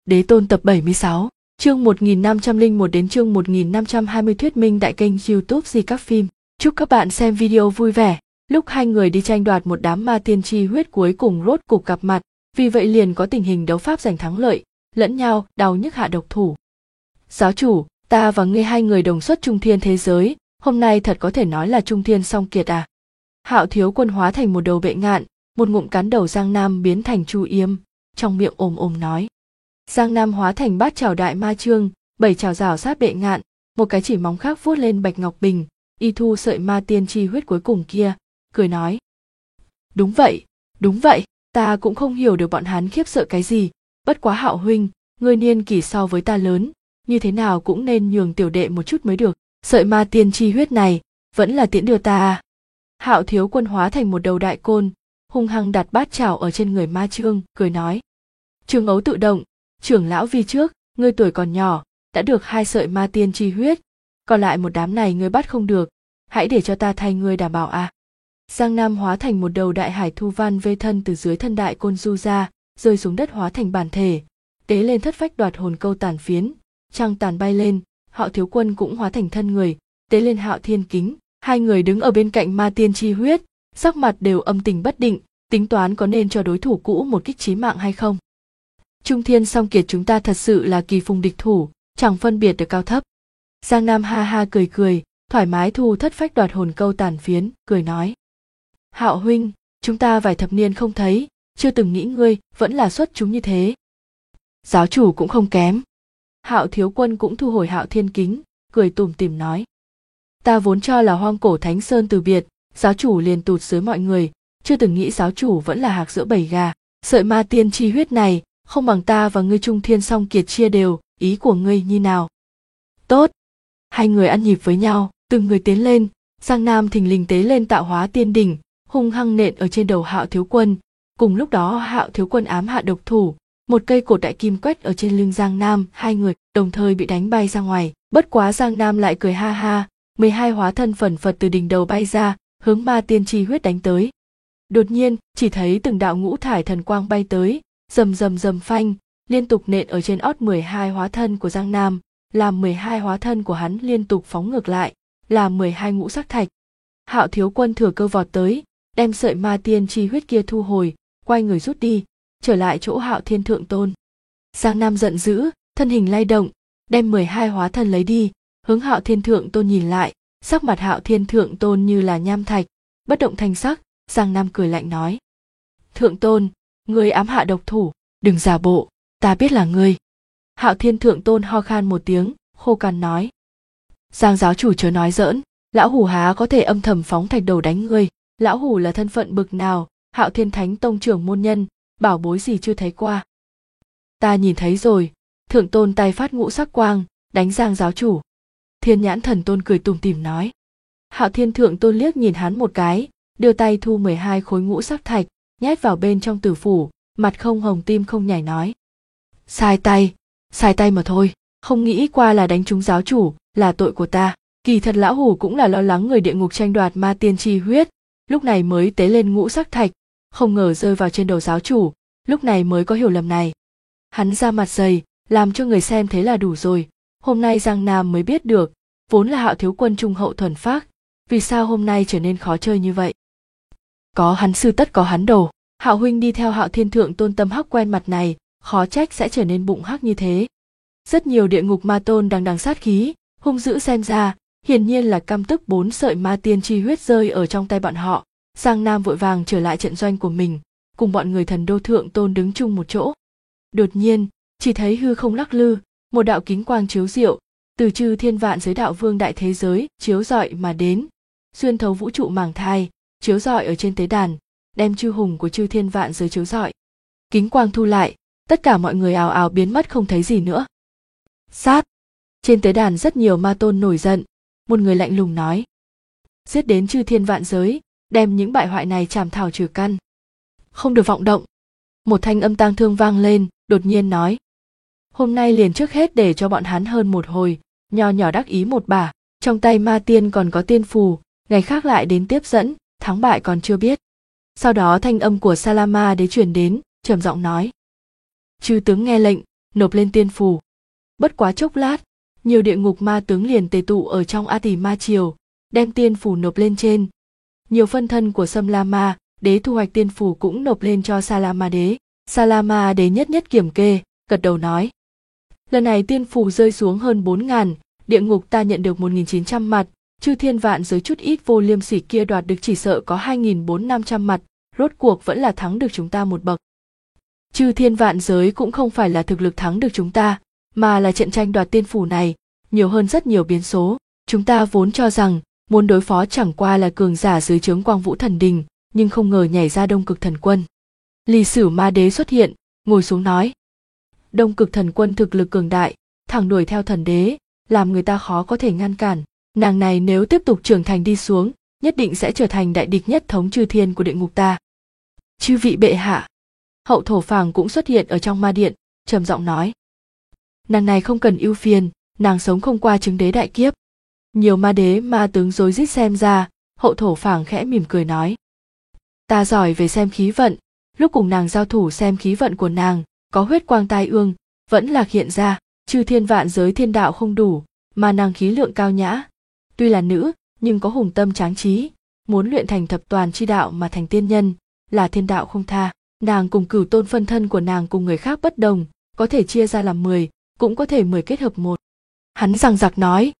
Đế Tôn tập 76, chương 1501 đến chương 1520 thuyết minh tại kênh YouTube Di Các Phim. Chúc các bạn xem video vui vẻ. Lúc hai người đi tranh đoạt một đám ma tiên chi huyết cuối cùng rốt cục gặp mặt, vì vậy liền có tình hình đấu pháp giành thắng lợi, lẫn nhau đau nhức hạ độc thủ. Giáo chủ, ta và ngươi hai người đồng xuất trung thiên thế giới, hôm nay thật có thể nói là trung thiên song kiệt à? Hạo Thiếu Quân hóa thành một đầu bệ ngạn, một ngụm cắn đầu Giang Nam biến thành Chu Yêm, trong miệng ồm nói. Giang Nam hóa thành bát chảo đại ma chương, 7 chảo rảo sát bệ ngạn, một cái chỉ móng khác vuốt lên bạch ngọc bình, y thu sợi ma tiên chi huyết cuối cùng kia, cười nói. Đúng vậy, ta cũng không hiểu được bọn hắn khiếp sợ cái gì, bất quá Hạo huynh, ngươi niên kỷ so với ta lớn, như thế nào cũng nên nhường tiểu đệ một chút mới được, sợi ma tiên chi huyết này, vẫn là tiễn đưa ta à. Hạo Thiếu Quân hóa thành một đầu đại côn, hung hăng đặt bát chảo ở trên người ma chương, cười nói. Trường ấu tự động, trưởng lão vi trước, ngươi tuổi còn nhỏ, đã được 2 sợi ma tiên chi huyết, còn lại một đám này ngươi bắt không được, hãy để cho ta thay ngươi đảm bảo à. Giang Nam hóa thành một đầu đại hải thu văn vê thân từ dưới thân đại côn du ra, rơi xuống đất hóa thành bản thể, tế lên thất phách đoạt hồn câu tàn phiến, trăng tàn bay lên, Hạo Thiếu Quân cũng hóa thành thân người, tế lên Hạo Thiên Kính, hai người đứng ở bên cạnh ma tiên chi huyết, sắc mặt đều âm tình bất định, tính toán có nên cho đối thủ cũ một kích chí mạng hay không. Trung thiên song kiệt chúng ta thật sự là kỳ phùng địch thủ, chẳng phân biệt được cao thấp. Giang Nam ha ha cười, thoải mái thu thất phách đoạt hồn câu tàn phiến, cười nói. Hạo huynh, chúng ta vài thập niên không thấy, chưa từng nghĩ ngươi vẫn là xuất chúng như thế. Giáo chủ cũng không kém. Hạo Thiếu Quân cũng thu hồi Hạo Thiên Kính, cười tủm tỉm nói. Ta vốn cho là hoang cổ thánh sơn từ biệt, giáo chủ liền tụt dưới mọi người, chưa từng nghĩ giáo chủ vẫn là hạc giữa bầy gà. Sợi ma tiên chi huyết này, không bằng ta và ngươi trung thiên song kiệt chia đều, ý của ngươi như nào? Tốt. Hai người ăn nhịp với nhau, từng người tiến lên, Giang Nam thình lình tế lên tạo hóa tiên đỉnh, hung hăng nện ở trên đầu Hạo Thiếu Quân. Cùng lúc đó Hạo Thiếu Quân ám hạ độc thủ, một cây cột đại kim quét ở trên lưng Giang Nam, hai người đồng thời bị đánh bay ra ngoài. Bất quá Giang Nam lại cười ha ha, 12 hóa thân phần phật từ đỉnh đầu bay ra, hướng ma tiên chi huyết đánh tới. Đột nhiên, chỉ thấy từng đạo ngũ thải thần quang bay tới, rầm phanh, liên tục nện ở trên ót 12 hóa thân của Giang Nam, làm 12 hóa thân của hắn liên tục phóng ngược lại, làm 12 ngũ sắc thạch. Hạo Thiếu Quân thừa cơ vọt tới, đem sợi ma tiên chi huyết kia thu hồi, quay người rút đi, trở lại chỗ Hạo Thiên Thượng Tôn. Giang Nam giận dữ, thân hình lay động, đem 12 hóa thân lấy đi, hướng Hạo Thiên Thượng Tôn nhìn lại, sắc mặt Hạo Thiên Thượng Tôn như là nham thạch, bất động thanh sắc. Giang Nam cười lạnh nói. Thượng Tôn, ngươi ám hạ độc thủ, đừng giả bộ, ta biết là ngươi. Hạo Thiên Thượng Tôn ho khan một tiếng, khô cằn nói. Giang giáo chủ chớ nói giỡn, lão hủ há có thể âm thầm phóng thạch đầu đánh ngươi, lão hủ là thân phận bực nào, Hạo Thiên Thánh Tông trưởng môn nhân, bảo bối gì chưa thấy qua. Ta nhìn thấy rồi, Thượng Tôn tay phát ngũ sắc quang, đánh Giang giáo chủ. Thiên Nhãn Thần Tôn cười tủm tỉm nói. Hạo Thiên Thượng Tôn liếc nhìn hắn một cái, đưa tay thu 12 khối ngũ sắc thạch, nhét vào bên trong tử phủ, mặt không hồng tim không nhảy nói. Sai tay mà thôi, không nghĩ qua là đánh trúng giáo chủ, là tội của ta. Kỳ thật lão hủ cũng là lo lắng người địa ngục tranh đoạt ma tiên chi huyết, lúc này mới tế lên ngũ sắc thạch, không ngờ rơi vào trên đầu giáo chủ, lúc này mới có hiểu lầm này. Hắn ra mặt dày, làm cho người xem thế là đủ rồi, hôm nay Giang Nam mới biết được, vốn là Hạo Thiếu Quân trung hậu thuần phác, vì sao hôm nay trở nên khó chơi như vậy. Có hắn sư tất có hắn đồ, Hạo huynh đi theo Hạo Thiên Thượng Tôn tâm hắc quen mặt này, khó trách sẽ trở nên bụng hắc như thế. Rất nhiều địa ngục ma tôn đằng sát khí, hung dữ xem ra, hiển nhiên là căm tức 4 sợi ma tiên chi huyết rơi ở trong tay bọn họ. Giang Nam vội vàng trở lại trận doanh của mình, cùng bọn người Thần Đô Thượng Tôn đứng chung một chỗ. Đột nhiên, chỉ thấy hư không lắc lư, một đạo kính quang chiếu diệu, từ chư thiên vạn giới đạo vương đại thế giới chiếu rọi mà đến, xuyên thấu vũ trụ màng thai, chiếu rọi ở trên tế đàn, đem chư hùng của chư thiên vạn giới chiếu rọi. Kính quang thu lại, tất cả mọi người ào ào biến mất không thấy gì nữa. Sát! Trên tế đàn rất nhiều ma tôn nổi giận, một người lạnh lùng nói. Giết đến chư thiên vạn giới, đem những bại hoại này chảm thảo trừ căn. Không được vọng động. Một thanh âm tang thương vang lên, đột nhiên nói. Hôm nay liền trước hết để cho bọn hắn hơn một hồi, nho nhỏ đắc ý một bả, trong tay ma tiên còn có tiên phù, ngày khác lại đến tiếp dẫn, thắng bại còn chưa biết. Sau đó thanh âm của Salama đế truyền đến, trầm giọng nói. Chư tướng nghe lệnh, nộp lên tiên phủ. Bất quá chốc lát, nhiều địa ngục ma tướng liền tề tụ ở trong A Tỳ Ma Triều, đem tiên phủ nộp lên trên. Nhiều phân thân của Sâm La Ma Đế thu hoạch tiên phủ cũng nộp lên cho Sa La Ma Đế. Sa La Ma Đế nhất nhất kiểm kê, gật đầu nói: lần này tiên phủ rơi xuống hơn 4.000, địa ngục ta nhận được 1.900 mặt, chư thiên vạn giới chút ít vô liêm sỉ kia đoạt được chỉ sợ có 2.400-500 mặt, rốt cuộc vẫn là thắng được chúng ta một bậc. Chư thiên vạn giới cũng không phải là thực lực thắng được chúng ta, mà là trận tranh đoạt tiên phủ này, nhiều hơn rất nhiều biến số. Chúng ta vốn cho rằng muốn đối phó chẳng qua là cường giả dưới trướng Quang Vũ Thần Đình, nhưng không ngờ nhảy ra Đông Cực Thần Quân. Ly Sử Ma Đế xuất hiện, ngồi xuống nói: Đông Cực Thần Quân thực lực cường đại, thẳng đuổi theo thần đế, làm người ta khó có thể ngăn cản. Nàng này nếu tiếp tục trưởng thành đi xuống, nhất định sẽ trở thành đại địch nhất thống chư thiên của địa ngục ta. Chư vị bệ hạ. Hậu Thổ Phàng cũng xuất hiện ở trong ma điện, trầm giọng nói: nàng này không cần ưu phiền, nàng sống không qua chứng đế đại kiếp. Nhiều ma đế ma tướng rối rít xem ra, Hậu Thổ Phàng khẽ mỉm cười nói: ta giỏi về xem khí vận, lúc cùng nàng giao thủ xem khí vận của nàng, có huyết quang tai ương, vẫn là hiện ra, chư thiên vạn giới thiên đạo không đủ, mà nàng khí lượng cao nhã. Tuy là nữ, nhưng có hùng tâm tráng trí, muốn luyện thành thập toàn chi đạo mà thành tiên nhân, là thiên đạo không tha. Nàng cùng Cửu Tôn phân thân của nàng cùng người khác bất đồng, có thể chia ra làm 10, cũng có thể 10 kết hợp một. Hắn dằng dặc nói: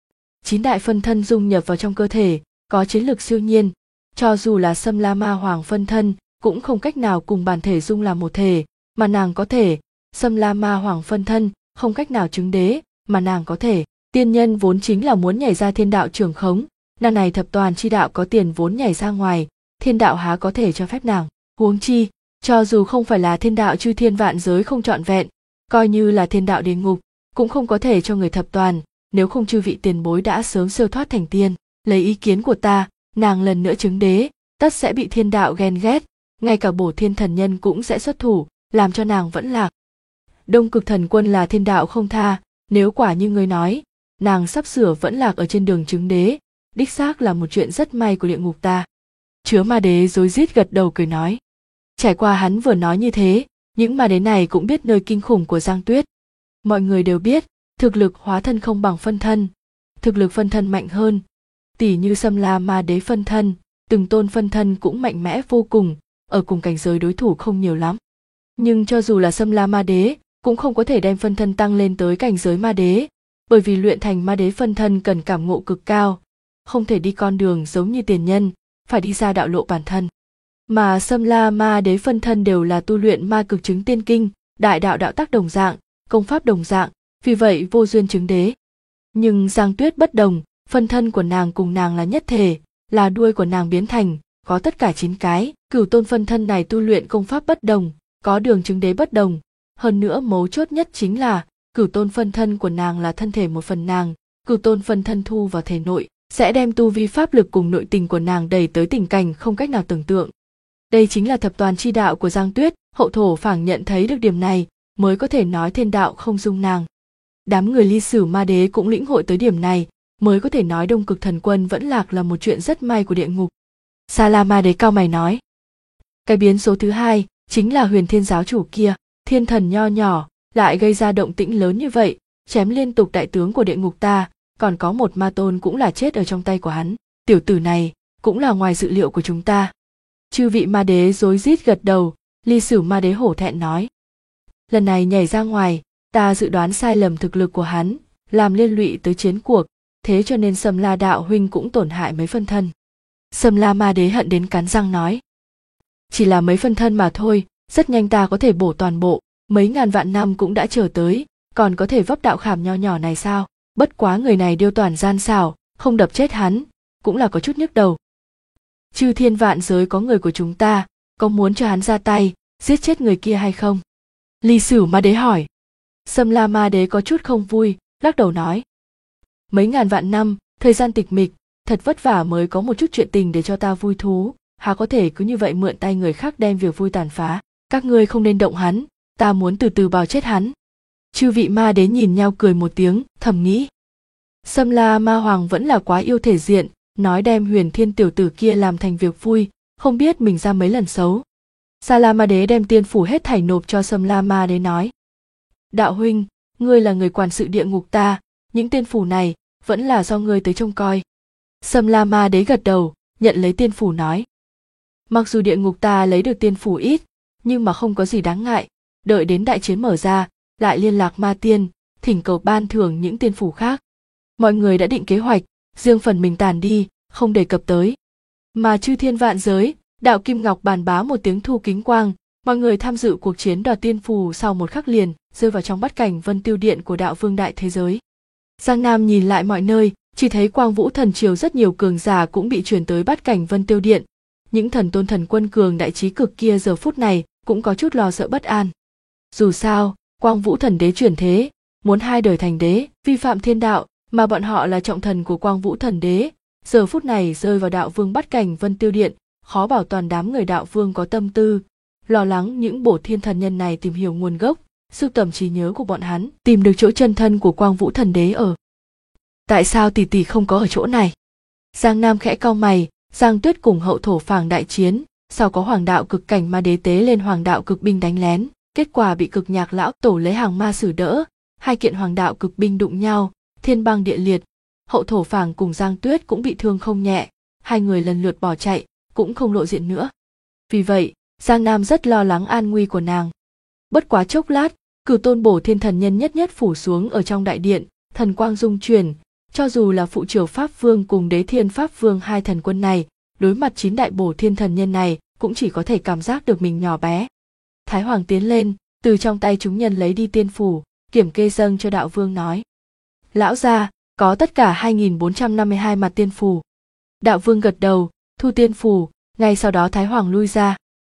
9 đại phân thân dung nhập vào trong cơ thể, có chiến lực siêu nhiên, cho dù là Sâm La Ma Hoàng phân thân, cũng không cách nào cùng bản thể dung làm một thể, mà nàng có thể. Sâm La Ma Hoàng phân thân không cách nào chứng đế, mà nàng có thể. Tiên nhân vốn chính là muốn nhảy ra thiên đạo trường khống, nàng này thập toàn chi đạo có tiền vốn nhảy ra ngoài, thiên đạo há có thể cho phép nàng. Huống chi, cho dù không phải là thiên đạo chư thiên vạn giới không trọn vẹn, coi như là thiên đạo địa ngục, cũng không có thể cho người thập toàn, nếu không chư vị tiền bối đã sớm siêu thoát thành tiên. Lấy ý kiến của ta, nàng lần nữa chứng đế, tất sẽ bị thiên đạo ghen ghét, ngay cả Bổ Thiên Thần Nhân cũng sẽ xuất thủ, làm cho nàng vẫn lạc. Đông Cực Thần Quân là thiên đạo không tha, nếu quả như ngươi nói, nàng sắp sửa vẫn lạc ở trên đường chứng đế, đích xác là một chuyện rất may của địa ngục ta. Chứa ma đế rối rít gật đầu cười nói. Trải qua hắn vừa nói như thế, những ma đế này cũng biết nơi kinh khủng của Giang Tuyết. Mọi người đều biết, thực lực hóa thân không bằng phân thân, thực lực phân thân mạnh hơn. Tỷ như Sâm La Ma Đế phân thân, từng tôn phân thân cũng mạnh mẽ vô cùng, ở cùng cảnh giới đối thủ không nhiều lắm. Nhưng cho dù là Sâm La Ma Đế, cũng không có thể đem phân thân tăng lên tới cảnh giới ma đế, bởi vì luyện thành ma đế phân thân cần cảm ngộ cực cao, không thể đi con đường giống như tiền nhân, phải đi ra đạo lộ bản thân. Mà Sâm La Ma Đế phân thân đều là tu luyện ma cực chứng tiên kinh, đại đạo đạo tác đồng dạng, công pháp đồng dạng, vì vậy vô duyên chứng đế. Nhưng Giang Tuyết bất đồng, phân thân của nàng cùng nàng là nhất thể, là đuôi của nàng biến thành, có tất cả 9 cái. Cửu Tôn phân thân này tu luyện công pháp bất đồng, có đường chứng đế bất đồng. Hơn nữa mấu chốt nhất chính là, Cửu Tôn phân thân của nàng là thân thể một phần nàng, Cửu Tôn phân thân thu vào thể nội, sẽ đem tu vi pháp lực cùng nội tình của nàng đẩy tới tình cảnh không cách nào tưởng tượng. Đây chính là thập toàn chi đạo của Giang Tuyết, Hậu Thổ Phàng nhận thấy được điểm này, mới có thể nói thiên đạo không dung nàng. Đám người Ly Sử Ma Đế cũng lĩnh hội tới điểm này, mới có thể nói Đông Cực Thần Quân vẫn lạc là một chuyện rất may của địa ngục. Sa La Ma Đế cao mày nói. Cái biến số thứ hai, chính là Huyền Thiên giáo chủ kia, thiên thần nho nhỏ, lại gây ra động tĩnh lớn như vậy, chém liên tục đại tướng của địa ngục ta, còn có một ma tôn cũng là chết ở trong tay của hắn. Tiểu tử này, cũng là ngoài dự liệu của chúng ta. Chư vị ma đế rối rít gật đầu, Ly Sử Ma Đế hổ thẹn nói. Lần này nhảy ra ngoài, ta dự đoán sai lầm thực lực của hắn, làm liên lụy tới chiến cuộc, thế cho nên Sâm La đạo huynh cũng tổn hại mấy phân thân. Sâm La Ma Đế hận đến cắn răng nói. Chỉ là mấy phân thân mà thôi, rất nhanh ta có thể bổ toàn bộ, mấy ngàn vạn năm cũng đã chờ tới, còn có thể vấp đạo khảm nho nhỏ này sao? Bất quá người này điêu toàn gian xảo, không đập chết hắn, cũng là có chút nhức đầu. Chư thiên vạn giới có người của chúng ta, có muốn cho hắn ra tay, giết chết người kia hay không? Ly Sử Ma Đế hỏi. Sâm La Ma Đế có chút không vui, lắc đầu nói. Mấy ngàn vạn năm, thời gian tịch mịch, thật vất vả mới có một chút chuyện tình để cho ta vui thú, há có thể cứ như vậy mượn tay người khác đem việc vui tàn phá. Các ngươi không nên động hắn, ta muốn từ từ bào chết hắn. Chư vị ma đế nhìn nhau cười một tiếng, thầm nghĩ. Sâm La Ma Hoàng vẫn là quá yêu thể diện, nói đem Huyền Thiên tiểu tử kia làm thành việc vui, không biết mình ra mấy lần xấu. Sa La Ma Đế đem tiên phủ hết thảy nộp cho Sâm La Ma Đế nói. Đạo huynh, ngươi là người quản sự địa ngục ta, những tiên phủ này vẫn là do ngươi tới trông coi. Sâm La Ma Đế gật đầu, nhận lấy tiên phủ nói. Mặc dù địa ngục ta lấy được tiên phủ ít, nhưng mà không có gì đáng ngại, đợi đến đại chiến mở ra, lại liên lạc ma tiên, thỉnh cầu ban thưởng những tiên phủ khác. Mọi người đã định kế hoạch, riêng phần mình tàn đi, không đề cập tới. Mà chư thiên vạn giới, đạo Kim Ngọc bàn bá một tiếng thu kính quang, mọi người tham dự cuộc chiến đoạt tiên phù sau một khắc liền rơi vào trong bát cảnh vân tiêu điện của đạo vương đại thế giới. Giang Nam nhìn lại mọi nơi, chỉ thấy Quang Vũ Thần Triều rất nhiều cường giả cũng bị chuyển tới bát cảnh vân tiêu điện. Những thần tôn thần quân cường đại trí cực kia giờ phút này cũng có chút lo sợ bất an. Dù sao, Quang Vũ Thần Đế chuyển thế, muốn 2 đời thành đế, vi phạm thiên đạo, mà bọn họ là trọng thần của Quang Vũ Thần Đế, giờ phút này rơi vào đạo vương bát cảnh vân tiêu điện, khó bảo toàn đám người đạo vương có tâm tư, lo lắng những bổ thiên thần nhân này tìm hiểu nguồn gốc, sưu tầm trí nhớ của bọn hắn, tìm được chỗ chân thân của Quang Vũ Thần Đế ở. Tại sao tỷ tỷ không có ở chỗ này? Giang Nam khẽ cau mày, Giang Tuyết cùng Hậu Thổ Phàng đại chiến, sau có Hoàng đạo cực cảnh ma đế tế lên Hoàng đạo cực binh đánh lén, kết quả bị Cực Nhạc lão tổ lấy hàng ma sử đỡ, 2 kiện Hoàng đạo cực binh đụng nhau, thiên băng địa liệt. Hậu Thổ Phàng cùng Giang Tuyết cũng bị thương không nhẹ, 2 người lần lượt bỏ chạy, cũng không lộ diện nữa. Vì vậy, Giang Nam rất lo lắng an nguy của nàng. Bất quá chốc lát, Cửu Tôn Bổ Thiên Thần Nhân nhất nhất phủ xuống ở trong đại điện, thần quang dung chuyển, cho dù là Phụ Triều Pháp Vương cùng Đế Thiên Pháp Vương 2 thần quân này, đối mặt 9 đại Bổ Thiên Thần Nhân này, cũng chỉ có thể cảm giác được mình nhỏ bé. Thái Hoàng tiến lên, từ trong tay chúng nhân lấy đi tiên phủ, kiểm kê dâng cho đạo vương nói: "Lão gia, có tất cả 2452 mặt tiên phủ." Đạo vương gật đầu, thu tiên phủ, ngay sau đó Thái Hoàng lui ra.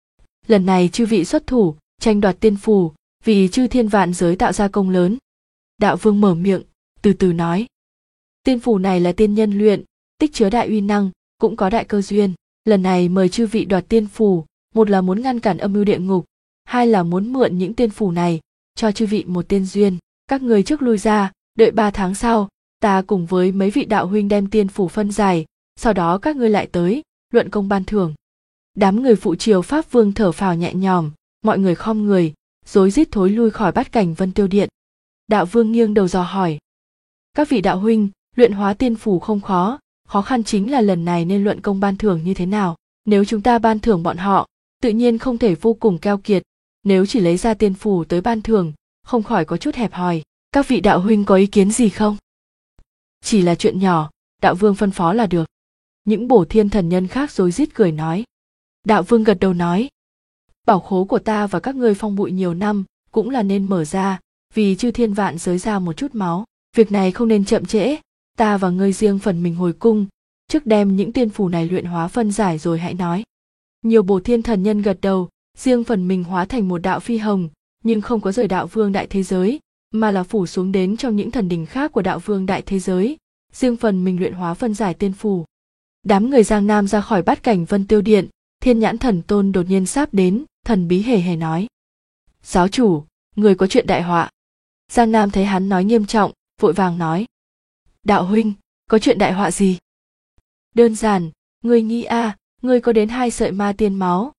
Lần này chư vị xuất thủ, tranh đoạt tiên phủ, vì chư thiên vạn giới tạo ra công lớn. Đạo vương mở miệng, từ từ nói: "Tiên phủ này là tiên nhân luyện, tích chứa đại uy năng, cũng có đại cơ duyên. Lần này mời chư vị đoạt tiên phủ, một là muốn ngăn cản âm mưu địa ngục, 2 là muốn mượn những tiên phủ này, cho chư vị một tiên duyên. Các người trước lui ra, đợi 3 tháng sau, ta cùng với mấy vị đạo huynh đem tiên phủ phân giải, sau đó các ngươi lại tới, luận công ban thưởng." Đám người Phụ Triều Pháp Vương thở phào nhẹ nhõm, mọi người khom người, rối rít thối lui khỏi bát cảnh vân tiêu điện. Đạo vương nghiêng đầu dò hỏi: "Các vị đạo huynh, luyện hóa tiên phủ không khó, khó khăn chính là lần này nên luận công ban thưởng như thế nào. Nếu chúng ta ban thưởng bọn họ, tự nhiên không thể vô cùng keo kiệt, nếu chỉ lấy ra tiên phủ tới ban thưởng, không khỏi có chút hẹp hòi. Các vị đạo huynh có ý kiến gì không?" "Chỉ là chuyện nhỏ, đạo vương phân phó là được." Những Bổ Thiên thần nhân khác rối rít cười nói. Đạo vương gật đầu nói: "Bảo khố của ta và các ngươi phong bụi nhiều năm, cũng là nên mở ra, vì chư thiên vạn giới ra một chút máu. Việc này không nên chậm trễ, ta và ngươi riêng phần mình hồi cung, trước đem những tiên phủ này luyện hóa phân giải rồi hãy nói." Nhiều Bổ Thiên thần nhân gật đầu, riêng phần mình hóa thành một đạo phi hồng, nhưng không có rời đạo vương đại thế giới, mà là phủ xuống đến trong những thần đình khác của đạo vương đại thế giới, riêng phần mình luyện hóa phân giải tiên phủ. Đám người Giang Nam ra khỏi bát cảnh vân tiêu điện, Thiên Nhãn Thần Tôn đột nhiên sáp đến, thần bí hề hề nói: "Giáo chủ, người có chuyện đại họa." Giang Nam thấy hắn nói nghiêm trọng, vội vàng nói: "Đạo huynh, có chuyện đại họa gì?" "Đơn giản, ngươi nghĩ ngươi có đến 2 sợi ma tiên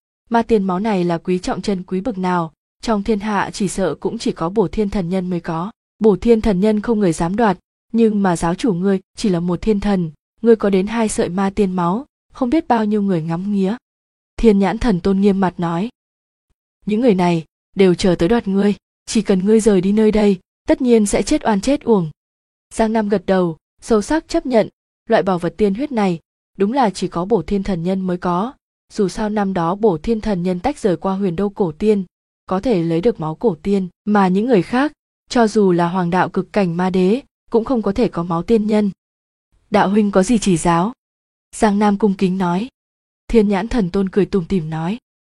máu này là quý trọng chân quý bậc nào, trong thiên hạ chỉ sợ cũng chỉ có Bổ Thiên thần nhân mới có. Bổ Thiên thần nhân không người dám đoạt, nhưng mà giáo chủ ngươi chỉ là một thiên thần, ngươi có đến 2 sợi ma tiên máu, không biết bao nhiêu người ngắm nghía." Thiên Nhãn Thần Tôn nghiêm mặt nói: "Những người này đều chờ tới đoạt ngươi, chỉ cần ngươi rời đi nơi đây, tất nhiên sẽ chết oan chết uổng." Giang Nam gật đầu, sâu sắc chấp nhận, loại bảo vật tiên huyết này đúng là chỉ có Bổ Thiên thần nhân mới có, dù sao năm đó Bổ Thiên thần nhân tách rời qua Huyền Đô cổ tiên, có thể lấy được máu cổ tiên, mà những người khác, cho dù là Hoàng đạo cực cảnh ma đế, cũng không có thể có máu tiên nhân. "Đạo huynh có gì chỉ giáo?" Giang Nam cung kính nói. Thiên Nhãn Thần Tôn cười tủm tỉm nói: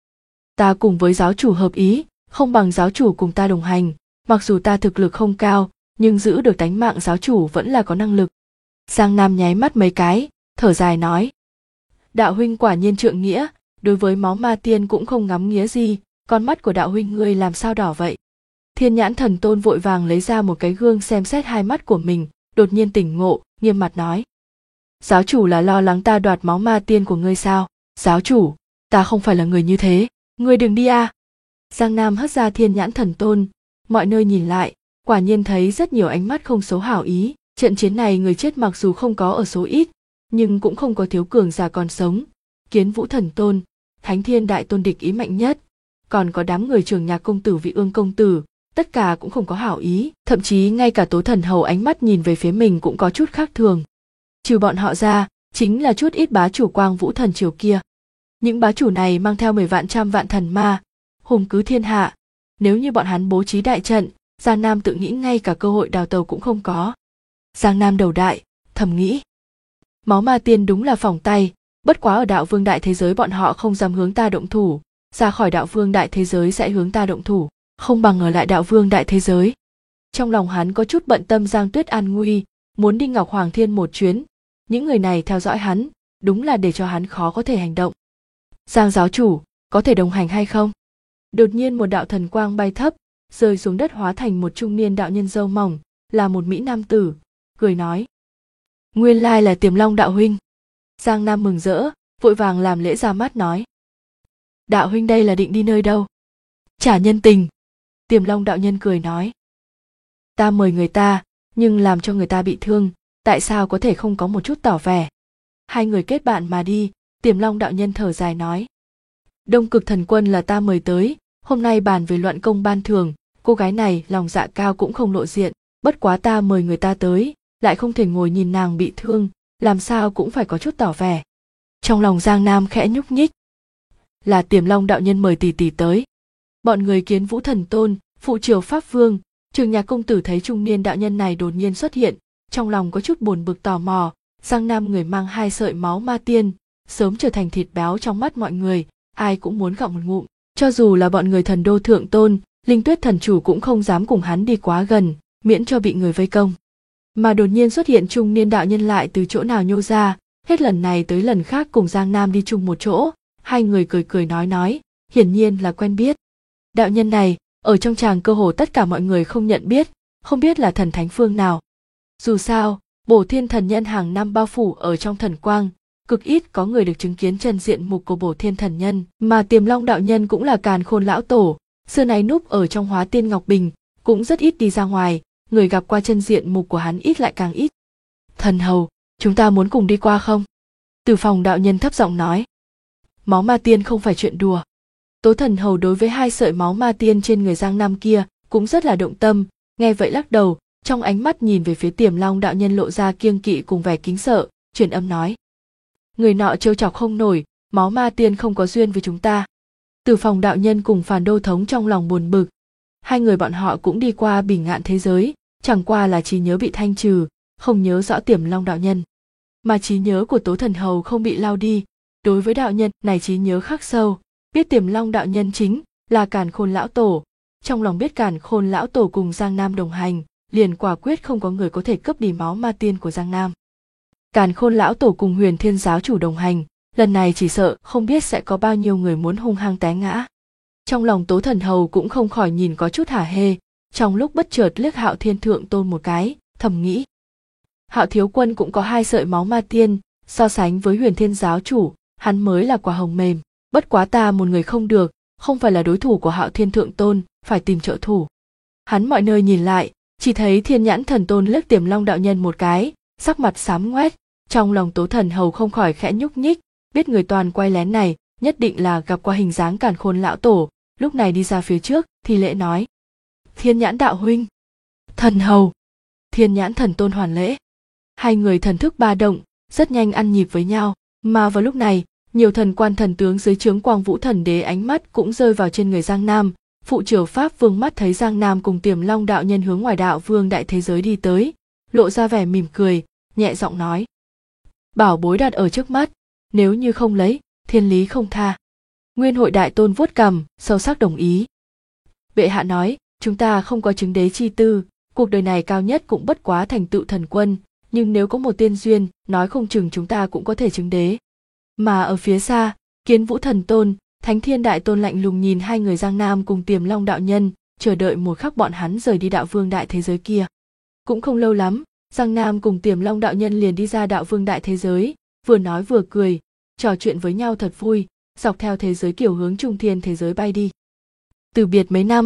"Ta cùng với giáo chủ hợp ý, không bằng giáo chủ cùng ta đồng hành, mặc dù ta thực lực không cao, nhưng giữ được tánh mạng giáo chủ vẫn là có năng lực." Giang Nam nháy mắt mấy cái, thở dài nói: "Đạo huynh quả nhiên trượng nghĩa, đối với máu ma tiên cũng không ngắm nghía gì, con mắt của đạo huynh ngươi làm sao đỏ vậy?" Thiên Nhãn Thần Tôn vội vàng lấy ra một cái gương xem xét 2 mắt của mình, đột nhiên tỉnh ngộ, nghiêm mặt nói: "Giáo chủ là lo lắng ta đoạt máu ma tiên của ngươi sao?" "Giáo chủ, ta không phải là người như thế, ngươi đừng đi a." Giang Nam hất ra Thiên Nhãn Thần Tôn, mọi nơi nhìn lại, quả nhiên thấy rất nhiều ánh mắt không xấu hảo ý. Trận chiến này người chết mặc dù không có ở số ít, nhưng cũng không có thiếu cường giả còn sống. Kiến Vũ Thần Tôn, Thánh Thiên Đại Tôn địch ý mạnh nhất, còn có đám người Trường Nhạc công tử Vị Ương công tử, tất cả cũng không có hảo ý, thậm chí ngay cả Tố Thần Hầu ánh mắt nhìn về phía mình cũng có chút khác thường. Trừ bọn họ ra, chính là chút ít bá chủ Quang Vũ Thần triều kia. Những bá chủ này mang theo 10 vạn trăm vạn thần ma, hùng cứ thiên hạ. Nếu như bọn hắn bố trí đại trận, Giang Nam tự nghĩ ngay cả cơ hội đào tàu cũng không có. Giang Nam đầu đại, thầm nghĩ. Máu ma tiên đúng là phỏng tay, bất quá ở đạo vương đại thế giới bọn họ không dám hướng ta động thủ, ra khỏi đạo vương đại thế giới sẽ hướng ta động thủ, không bằng ở lại đạo vương đại thế giới. Trong lòng hắn có chút bận tâm Giang Tuyết an nguy, muốn đi Ngọc Hoàng Thiên một chuyến. Những người này theo dõi hắn, đúng là để cho hắn khó có thể hành động. Giang giáo chủ, có thể đồng hành hay không? Đột nhiên một đạo thần quang bay thấp, rơi xuống đất hóa thành một trung niên đạo nhân râu mỏng, là một mỹ nam tử, cười nói. Nguyên lai là Tiềm Long đạo huynh. Giang Nam mừng rỡ, vội vàng làm lễ ra mắt nói. Đạo huynh đây là định đi nơi đâu? Trả nhân tình. Tiềm Long đạo nhân cười nói. Ta mời người ta, nhưng làm cho người ta bị thương, tại sao có thể không có một chút tỏ vẻ? Hai người kết bạn mà đi, Tiềm Long đạo nhân thở dài nói. Đông Cực Thần Quân là ta mời tới, hôm nay bàn về luận công ban thưởng, cô gái này lòng dạ cao cũng không lộ diện, bất quá ta mời người ta tới, lại không thể ngồi nhìn nàng bị thương, làm sao cũng phải có chút tỏ vẻ. Trong lòng Giang Nam khẽ nhúc nhích. Là Tiềm Long đạo nhân mời tỷ tỷ tới. Bọn người Kiến Vũ Thần Tôn, phụ triều Pháp Vương, Trường Nhạc công tử thấy trung niên đạo nhân này đột nhiên xuất hiện, trong lòng có chút buồn bực tò mò. Giang Nam người mang 2 sợi máu ma tiên, sớm trở thành thịt béo trong mắt mọi người, ai cũng muốn gặm một ngụm. Cho dù là bọn người Thần Đô Thượng Tôn, Linh Tuyết thần chủ cũng không dám cùng hắn đi quá gần, miễn cho bị người vây công. Mà đột nhiên xuất hiện trung niên đạo nhân lại từ chỗ nào nhô ra, hết lần này tới lần khác cùng Giang Nam đi chung một chỗ, hai người cười cười nói, hiển nhiên là quen biết. Đạo nhân này, ở trong tràng cơ hồ tất cả mọi người không nhận biết, không biết là thần thánh phương nào. Dù sao, Bổ Thiên thần nhân hàng năm bao phủ ở trong thần quang, cực ít có người được chứng kiến chân diện mục của Bổ Thiên thần nhân, mà Tiềm Long đạo nhân cũng là Càn Khôn lão tổ, xưa nay núp ở trong Hóa Tiên Ngọc Bình, cũng rất ít đi ra ngoài, người gặp qua chân diện mục của hắn ít lại càng ít. Thần hầu, chúng ta muốn cùng đi qua không? Từ phòng đạo nhân thấp giọng nói. Máu ma tiên không phải chuyện đùa. Tố Thần hầu đối với 2 sợi máu ma tiên trên người Giang Nam kia cũng rất là động tâm, nghe vậy lắc đầu, trong ánh mắt nhìn về phía Tiềm Long đạo nhân lộ ra kiêng kỵ cùng vẻ kính sợ, truyền âm nói. Người nọ trêu chọc không nổi, máu ma tiên không có duyên với chúng ta. Từ phòng đạo nhân cùng Phàn Đô thống trong lòng buồn bực. Hai người bọn họ cũng đi qua Bình Ngạn thế giới, chẳng qua là trí nhớ bị thanh trừ, không nhớ rõ Tiềm Long đạo nhân. Mà trí nhớ của Tố Thần hầu không bị lao đi, đối với đạo nhân này trí nhớ khắc sâu, biết Tiềm Long đạo nhân chính là Càn Khôn lão tổ, trong lòng biết Càn Khôn lão tổ cùng Giang Nam đồng hành, liền quả quyết không có người có thể cướp đi máu ma tiên của Giang Nam. Càn Khôn lão tổ cùng Huyền Thiên giáo chủ đồng hành, lần này chỉ sợ không biết sẽ có bao nhiêu người muốn hung hăng té ngã. Trong lòng Tố Thần hầu cũng không khỏi nhìn có chút hả hê, trong lúc bất chợt liếc Hạo Thiên thượng tôn một cái, thầm nghĩ. Hạo thiếu quân cũng có 2 sợi máu ma tiên, so sánh với Huyền Thiên giáo chủ, hắn mới là quả hồng mềm, bất quá ta một người không được, không phải là đối thủ của Hạo Thiên thượng tôn, phải tìm trợ thủ. Hắn mọi nơi nhìn lại, chỉ thấy Thiên Nhãn thần tôn liếc Tiềm Long đạo nhân một cái, sắc mặt xám ngoét, trong lòng Tố Thần hầu không khỏi khẽ nhúc nhích, biết người toàn quay lén này nhất định là gặp qua hình dáng Càn Khôn lão tổ, lúc này đi ra phía trước thì lễ nói. Thiên Nhãn đạo huynh. Thần hầu. Thiên Nhãn thần tôn hoàn lễ. Hai người thần thức ba động, rất nhanh ăn nhịp với nhau, mà vào lúc này, nhiều thần quan thần tướng dưới trướng Quang Vũ thần đế ánh mắt cũng rơi vào trên người Giang Nam. Phụ triều Pháp Vương mắt thấy Giang Nam cùng Tiềm Long đạo nhân hướng ngoài đạo vương đại thế giới đi tới, lộ ra vẻ mỉm cười, nhẹ giọng nói. Bảo bối đặt ở trước mắt, nếu như không lấy, thiên lý không tha. Nguyên hội đại tôn vuốt cằm, sâu sắc đồng ý. Bệ hạ nói, chúng ta không có chứng đế chi tư, cuộc đời này cao nhất cũng bất quá thành tựu thần quân, nhưng nếu có một tiên duyên, nói không chừng chúng ta cũng có thể chứng đế. Mà ở phía xa, Kiến Vũ thần tôn, Thánh Thiên đại tôn lạnh lùng nhìn hai người Giang Nam cùng Tiềm Long đạo nhân, chờ đợi một khắc bọn hắn rời đi đạo vương đại thế giới kia. Cũng không lâu lắm, Giang Nam cùng Tiềm Long đạo nhân liền đi ra đạo vương đại thế giới, vừa nói vừa cười, trò chuyện với nhau thật vui, dọc theo thế giới kiểu hướng trung thiên thế giới bay đi. Từ biệt mấy năm,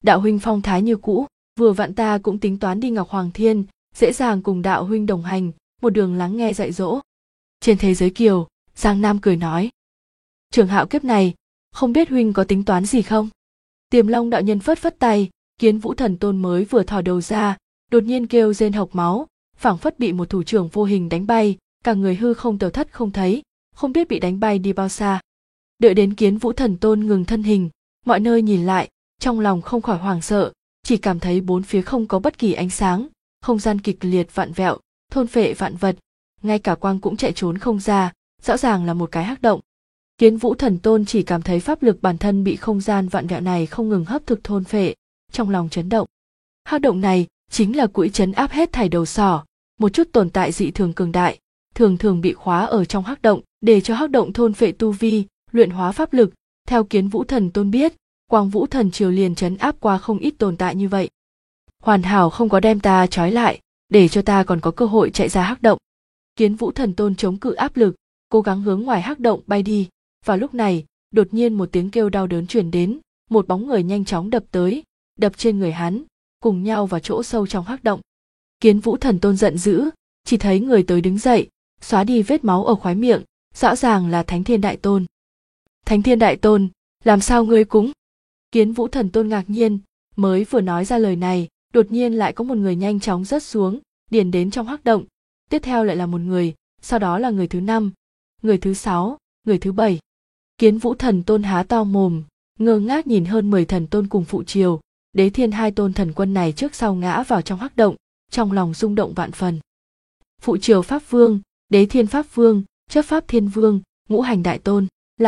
đạo huynh phong thái như cũ, vừa vặn ta cũng tính toán đi Ngọc Hoàng Thiên, dễ dàng cùng đạo huynh đồng hành, một đường lắng nghe dạy dỗ. Trên thế giới kiều, Giang Nam cười nói. Trường Hạo kiếp này, không biết huynh có tính toán gì không? Tiềm Long đạo nhân phất phất tay, Kiến Vũ Thần Tôn mới vừa thò đầu ra, đột nhiên kêu rên hộc máu, phảng phất bị một thủ trưởng vô hình đánh bay, cả người hư không tàu thất không thấy, không biết bị đánh bay đi bao xa. Đợi đến Kiến Vũ Thần Tôn ngừng thân hình, mọi nơi nhìn lại, trong lòng không khỏi hoảng sợ, chỉ cảm thấy bốn phía không có bất kỳ ánh sáng, không gian kịch liệt vặn vẹo, thôn phệ vạn vật, ngay cả quang cũng chạy trốn không ra, rõ ràng là một cái hắc động. Kiến Vũ Thần Tôn chỉ cảm thấy pháp lực bản thân bị không gian vặn vẹo này không ngừng hấp thực thôn phệ, trong lòng chấn động. Hắc động này chính là cũi trấn áp hết thảy đầu sỏ, một chút tồn tại dị thường cường đại, thường thường bị khóa ở trong hắc động, để cho hắc động thôn phệ tu vi, luyện hóa pháp lực. Theo Kiến Vũ Thần Tôn biết, Quang Vũ Thần Triều liền trấn áp qua không ít tồn tại như vậy. Hoàn hảo không có đem ta trói lại, để cho ta còn có cơ hội chạy ra hắc động. Kiến Vũ Thần Tôn chống cự áp lực, cố gắng hướng ngoài hắc động bay đi. Vào lúc này, đột nhiên một tiếng kêu đau đớn truyền đến, một bóng người nhanh chóng đập tới, đập trên người hắn, cùng nhau vào chỗ sâu trong hắc động. Kiến Vũ Thần Tôn giận dữ, chỉ thấy người tới đứng dậy, xóa đi vết máu ở khóe miệng, rõ ràng là Thánh Thiên Đại Tôn. Thánh Thiên Đại Tôn, làm sao ngươi cũng? Kiến Vũ Thần Tôn ngạc nhiên, mới vừa nói ra lời này, đột nhiên lại có một người nhanh chóng rớt xuống, điền đến trong hắc động, tiếp theo lại là một người, sau đó là người thứ 5, người thứ 6, người thứ 7. Kiến Vũ Thần Tôn há to mồm, ngơ ngác nhìn hơn 10 thần tôn cùng phụ triều, Đế Thiên hai tôn thần quân này trước sau ngã vào trong hắc động, trong lòng rung động vạn phần. Phụ triều Pháp Vương, Đế Thiên Pháp Vương, Chấp Pháp Thiên Vương, Ngũ Hành Đại Tôn,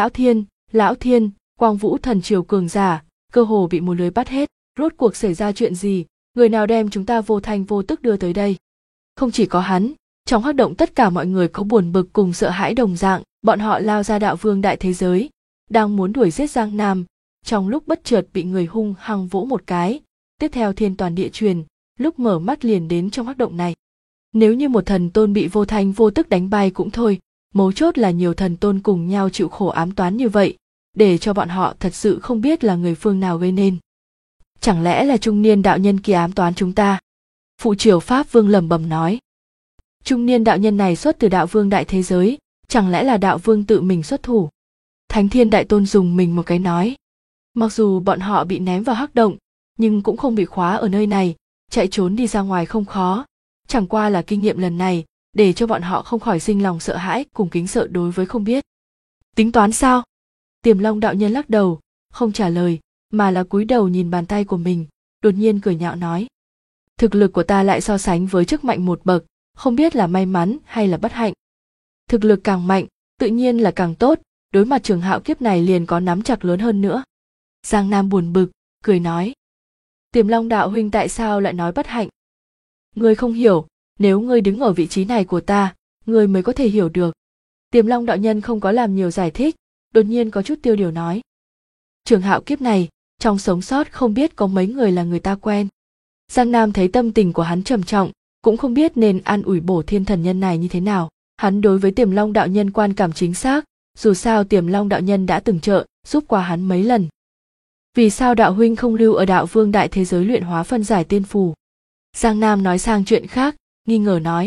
Lão Thiên, Quang Vũ Thần Triều cường giả, cơ hồ bị một lưới bắt hết. Rốt cuộc xảy ra chuyện gì, người nào đem chúng ta vô thanh vô tức đưa tới đây? Không chỉ có hắn, trong hắc động tất cả mọi người có buồn bực cùng sợ hãi đồng dạng, bọn họ lao ra đạo vương đại thế giới, đang muốn đuổi giết Giang Nam, trong lúc bất chợt bị người hung hăng vỗ một cái, tiếp theo thiên toàn địa truyền, lúc mở mắt liền đến trong hắc động này. Nếu như một thần tôn bị vô thanh vô tức đánh bay cũng thôi, mấu chốt là nhiều thần tôn cùng nhau chịu khổ ám toán như vậy, để cho bọn họ thật sự không biết là người phương nào gây nên. Chẳng lẽ là trung niên đạo nhân kia ám toán chúng ta? Phụ triều Pháp Vương lẩm bẩm nói. Trung niên đạo nhân này xuất từ đạo vương đại thế giới, chẳng lẽ là đạo vương tự mình xuất thủ? Thánh Thiên Đại Tôn dùng mình một cái nói. Mặc dù bọn họ bị ném vào hắc động, nhưng cũng không bị khóa ở nơi này, chạy trốn đi ra ngoài không khó. Chẳng qua là kinh nghiệm lần này, để cho bọn họ không khỏi sinh lòng sợ hãi cùng kính sợ đối với không biết. Tính toán sao? Tiềm Long đạo nhân lắc đầu, không trả lời, mà là cúi đầu nhìn bàn tay của mình, đột nhiên cười nhạo nói. Thực lực của ta lại so sánh với chức mạnh một bậc, không biết là may mắn hay là bất hạnh. Thực lực càng mạnh, tự nhiên là càng tốt, đối mặt Trường Hạo kiếp này liền có nắm chặt lớn hơn nữa. Giang Nam buồn bực, cười nói. Tiềm Long đạo huynh tại sao lại nói bất hạnh? Ngươi không hiểu, nếu ngươi đứng ở vị trí này của ta, ngươi mới có thể hiểu được. Tiềm Long đạo nhân không có làm nhiều giải thích, đột nhiên có chút tiêu điều nói. Trường Hạo kiếp này, trong sống sót không biết có mấy người là người ta quen. Giang Nam thấy tâm tình của hắn trầm trọng, cũng không biết nên an ủi bổ thiên thần nhân này như thế nào. Hắn đối với Tiềm Long đạo nhân quan cảm chính xác, dù sao Tiềm Long đạo nhân đã từng trợ giúp qua hắn mấy lần. Vì sao đạo huynh không lưu ở đạo vương đại thế giới luyện hóa phân giải tiên phù? Giang Nam nói sang chuyện khác, nghi ngờ nói.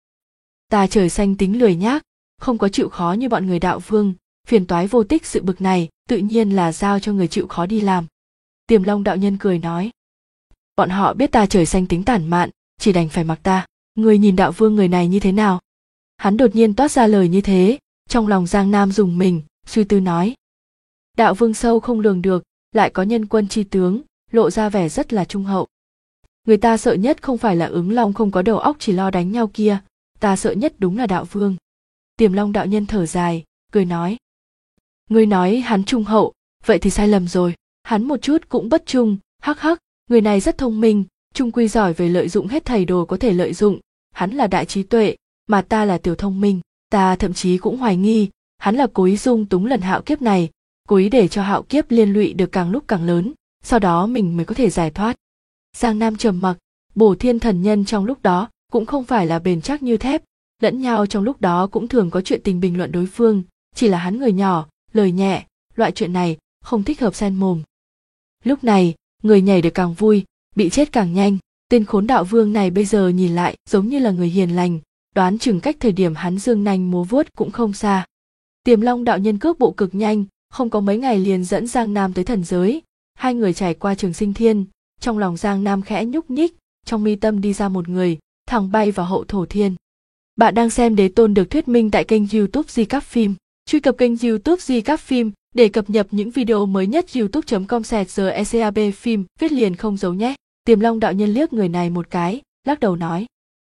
Ta trời xanh tính lười nhác, không có chịu khó như bọn người đạo vương, phiền toái vô tích sự bực này, tự nhiên là giao cho người chịu khó đi làm. Tiềm Long đạo nhân cười nói. Bọn họ biết ta trời xanh tính tản mạn, chỉ đành phải mặc ta. Người nhìn đạo vương người này như thế nào? Hắn đột nhiên toát ra lời như thế, trong lòng Giang Nam rùng mình, suy tư nói. Đạo vương sâu không lường được, lại có nhân quân chi tướng, lộ ra vẻ rất là trung hậu. Người ta sợ nhất không phải là ứng long không có đầu óc chỉ lo đánh nhau kia, ta sợ nhất đúng là đạo vương. Tiềm Long đạo nhân thở dài, cười nói. Ngươi nói hắn trung hậu, vậy thì sai lầm rồi, hắn một chút cũng bất trung, hắc hắc, người này rất thông minh, trung quy giỏi về lợi dụng hết thảy đồ có thể lợi dụng, hắn là đại trí tuệ, mà ta là tiểu thông minh, ta thậm chí cũng hoài nghi, hắn là cố ý dung túng lần hạo kiếp này, cố ý để cho hạo kiếp liên lụy được càng lúc càng lớn, sau đó mình mới có thể giải thoát. Giang Nam trầm mặc, bổ thiên thần nhân trong lúc đó cũng không phải là bền chắc như thép, lẫn nhau trong lúc đó cũng thường có chuyện tình bình luận đối phương, chỉ là hắn người nhỏ, lời nhẹ, loại chuyện này không thích hợp xen mồm. Lúc này, người nhảy được càng vui, bị chết càng nhanh. Tên khốn đạo vương này bây giờ nhìn lại giống như là người hiền lành, đoán chừng cách thời điểm hắn dương nanh múa vuốt cũng không xa. Tiềm Long đạo nhân cước bộ cực nhanh, không có mấy ngày liền dẫn Giang Nam tới thần giới. Hai người trải qua Trường Sinh Thiên, trong lòng Giang Nam khẽ nhúc nhích, trong mi tâm đi ra một người, thẳng bay vào Hậu Thổ Thiên. Bạn đang xem Đế Tôn được thuyết minh tại kênh YouTube Recap Phim. Truy cập kênh YouTube Recap Phim để cập nhật những video mới nhất. youtube.com/recap phim viết liền không giấu nhé. Tiềm Long đạo nhân liếc người này một cái, lắc đầu nói: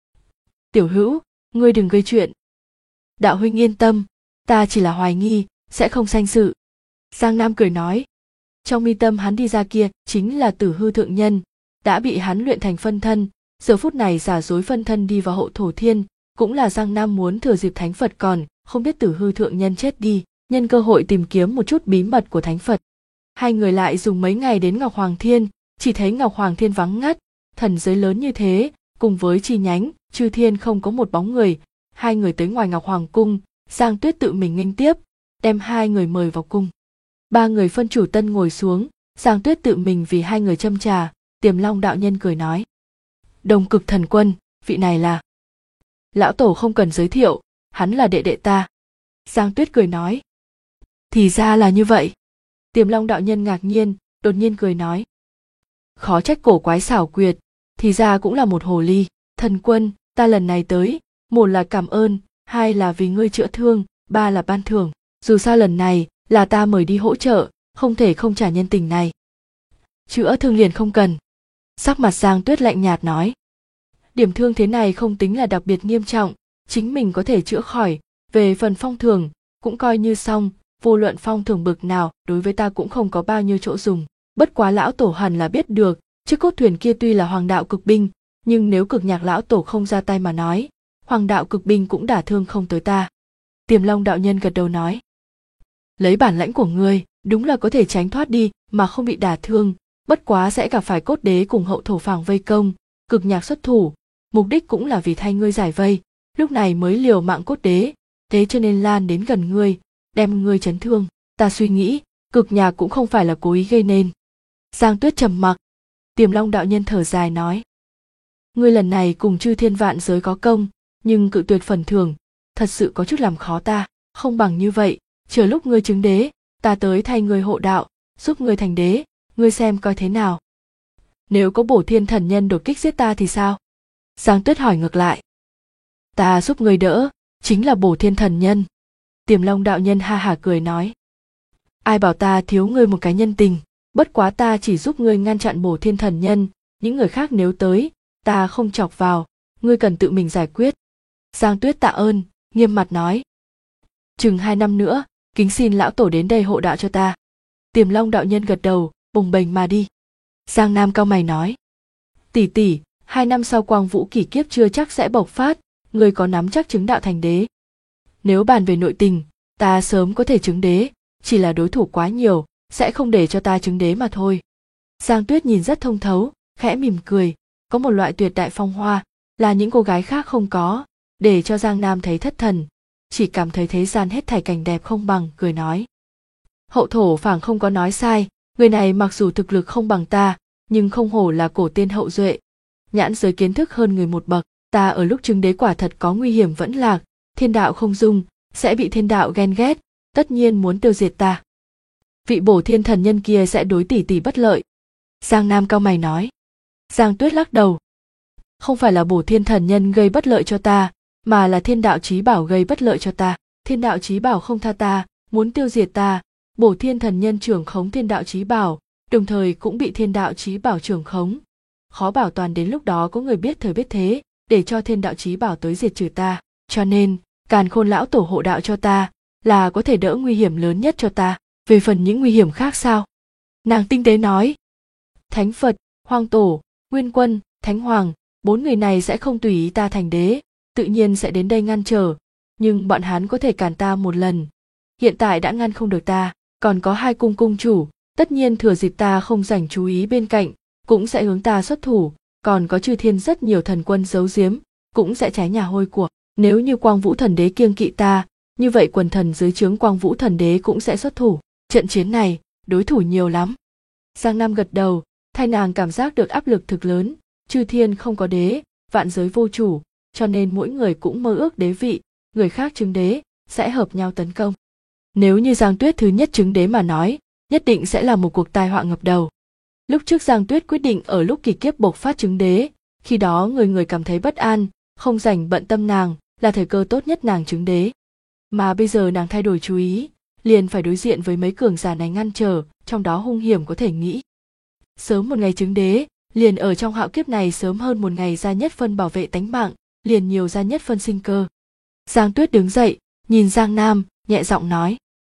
Tiểu hữu, ngươi đừng gây chuyện. Đạo huynh yên tâm, ta chỉ là hoài nghi, sẽ không sanh sự. Giang Nam cười nói. Trong mi tâm hắn đi ra kia chính là Tử Hư Thượng Nhân, đã bị hắn luyện thành phân thân, giờ phút này giả dối phân thân đi vào Hậu Thổ Thiên, cũng là Giang Nam muốn thừa dịp Thánh Phật còn không biết Tử Hư Thượng Nhân chết đi, nhân cơ hội tìm kiếm một chút bí mật của Thánh Phật. Hai người lại dùng mấy ngày đến Ngọc Hoàng Thiên, chỉ thấy Ngọc Hoàng Thiên vắng ngắt, thần giới lớn như thế, cùng với chi nhánh Chư Thiên không có một bóng người. Hai người tới ngoài Ngọc Hoàng Cung, Giang Tuyết tự mình nghênh tiếp, đem hai người mời vào cung. Ba người phân chủ tân ngồi xuống, Giang Tuyết tự mình vì hai người châm trà. Tiềm Long đạo nhân cười nói: Đông Cực Thần Quân, vị này là... Lão tổ không cần giới thiệu, hắn là đệ đệ ta. Giang Tuyết cười nói: Thì ra là như vậy. Tiềm Long đạo nhân ngạc nhiên, đột nhiên cười nói: Khó trách cổ quái xảo quyệt, thì ra cũng là một hồ ly. Thần Quân, ta lần này tới, một là cảm ơn, hai là vì ngươi chữa thương, ba là ban thưởng. Dù sao lần này là ta mời đi hỗ trợ, không thể không trả nhân tình này. Chữa thương liền không cần. Sắc mặt Giang Tuyết lạnh nhạt nói: Điểm thương thế này không tính là đặc biệt nghiêm trọng, chính mình có thể chữa khỏi, về phần phong thưởng cũng coi như xong, vô luận phong thưởng bực nào đối với ta cũng không có bao nhiêu chỗ dùng. Bất quá lão tổ hẳn là biết được, chiếc cốt thuyền kia tuy là hoàng đạo cực binh, nhưng nếu Cực Nhạc lão tổ không ra tay mà nói, hoàng đạo cực binh cũng đả thương không tới ta. Tiềm Long đạo nhân gật đầu nói: Lấy bản lãnh của ngươi, đúng là có thể tránh thoát đi mà không bị đả thương, bất quá sẽ gặp phải Cốt Đế cùng Hậu Thổ Phàng vây công, Cực Nhạc xuất thủ, mục đích cũng là vì thay ngươi giải vây, lúc này mới liều mạng Cốt Đế, thế cho nên lan đến gần ngươi, đem ngươi chấn thương. Ta suy nghĩ, Cực Nhạc cũng không phải là cố ý gây nên. Giang Tuyết trầm mặc. Tiềm Long đạo nhân thở dài nói: Ngươi lần này cùng Chư Thiên vạn giới có công, nhưng cự tuyệt phần thưởng, thật sự có chút làm khó ta. Không bằng như vậy, chờ lúc ngươi chứng đế, ta tới thay ngươi hộ đạo, giúp ngươi thành đế, ngươi xem coi thế nào. Nếu có Bổ Thiên thần nhân đột kích giết ta thì sao? Giang Tuyết hỏi ngược lại. Ta giúp ngươi đỡ, chính là Bổ Thiên thần nhân. Tiềm Long đạo nhân ha hả cười nói: Ai bảo ta thiếu ngươi một cái nhân tình, bất quá ta chỉ giúp ngươi ngăn chặn Bổ Thiên thần nhân, những người khác nếu tới, ta không chọc vào, ngươi cần tự mình giải quyết. Giang Tuyết tạ ơn, nghiêm mặt nói: Chừng 2 năm nữa, kính xin lão tổ đến đây hộ đạo cho ta. Tiềm Long đạo nhân gật đầu, bồng bềnh mà đi. Giang Nam cau mày nói: Tỷ tỷ, 2 năm sau Quang Vũ kỷ kiếp chưa chắc sẽ bộc phát, ngươi có nắm chắc chứng đạo thành đế? Nếu bàn về nội tình, ta sớm có thể chứng đế, chỉ là đối thủ quá nhiều, sẽ không để cho ta chứng đế mà thôi. Giang Tuyết nhìn rất thông thấu, khẽ mỉm cười, có một loại tuyệt đại phong hoa, là những cô gái khác không có, để cho Giang Nam thấy thất thần, chỉ cảm thấy thế gian hết thảy cảnh đẹp không bằng, cười nói: Hậu Thổ Phàng không có nói sai, người này mặc dù thực lực không bằng ta, nhưng không hổ là cổ tiên hậu duệ, nhãn giới kiến thức hơn người một bậc. Ta ở lúc chứng đế quả thật có nguy hiểm vẫn lạc, thiên đạo không dung, sẽ bị thiên đạo ghen ghét, tất nhiên muốn tiêu diệt ta. Vị Bổ Thiên thần nhân kia sẽ đối tỷ tỷ bất lợi. Giang Nam cau mày nói. Giang Tuyết lắc đầu. Không phải là Bổ Thiên thần nhân gây bất lợi cho ta, mà là Thiên đạo chí bảo gây bất lợi cho ta. Thiên đạo chí bảo không tha ta, muốn tiêu diệt ta. Bổ Thiên thần nhân trưởng khống Thiên đạo chí bảo, đồng thời cũng bị Thiên đạo chí bảo trưởng khống. Khó bảo toàn đến lúc đó có người biết thời biết thế, để cho Thiên đạo chí bảo tới diệt trừ ta. Cho nên, Càn Khôn lão tổ hộ đạo cho ta, là có thể đỡ nguy hiểm lớn nhất cho ta. Về phần những nguy hiểm khác sao? Nàng tinh tế nói. Thánh Phật, Hoàng Tổ, Nguyên Quân, Thánh Hoàng, 4 người này sẽ không tùy ý ta thành đế, tự nhiên sẽ đến đây ngăn trở, nhưng bọn hắn có thể cản ta một lần. Hiện tại đã ngăn không được ta, còn có 2 cung cung chủ, tất nhiên thừa dịp ta không dành chú ý bên cạnh, cũng sẽ hướng ta xuất thủ, còn có Chư Thiên rất nhiều thần quân giấu giếm, cũng sẽ trái nhà hôi của. Nếu như Quang Vũ thần đế kiêng kỵ ta, như vậy quần thần dưới trướng Quang Vũ thần đế cũng sẽ xuất thủ. Trận chiến này, đối thủ nhiều lắm. Giang Nam gật đầu, thay nàng cảm giác được áp lực thực lớn. Chư thiên không có đế, vạn giới vô chủ, cho nên mỗi người cũng mơ ước đế vị, người khác chứng đế, sẽ hợp nhau tấn công. Nếu như Giang Tuyết thứ nhất chứng đế mà nói, nhất định sẽ là một cuộc tai họa ngập đầu. Lúc trước Giang Tuyết quyết định ở lúc kỳ kiếp bộc phát chứng đế, khi đó người người cảm thấy bất an, không rảnh bận tâm nàng, là thời cơ tốt nhất nàng chứng đế. Mà bây giờ nàng thay đổi chú ý, liền phải đối diện với mấy cường giả này ngăn trở, trong đó hung hiểm có thể nghĩ. Sớm một ngày chứng đế, liền ở trong hạo kiếp này sớm hơn một ngày ra nhất phân bảo vệ tánh mạng, liền nhiều ra nhất phân sinh cơ. Giang Tuyết đứng dậy, nhìn Giang Nam, nhẹ giọng nói.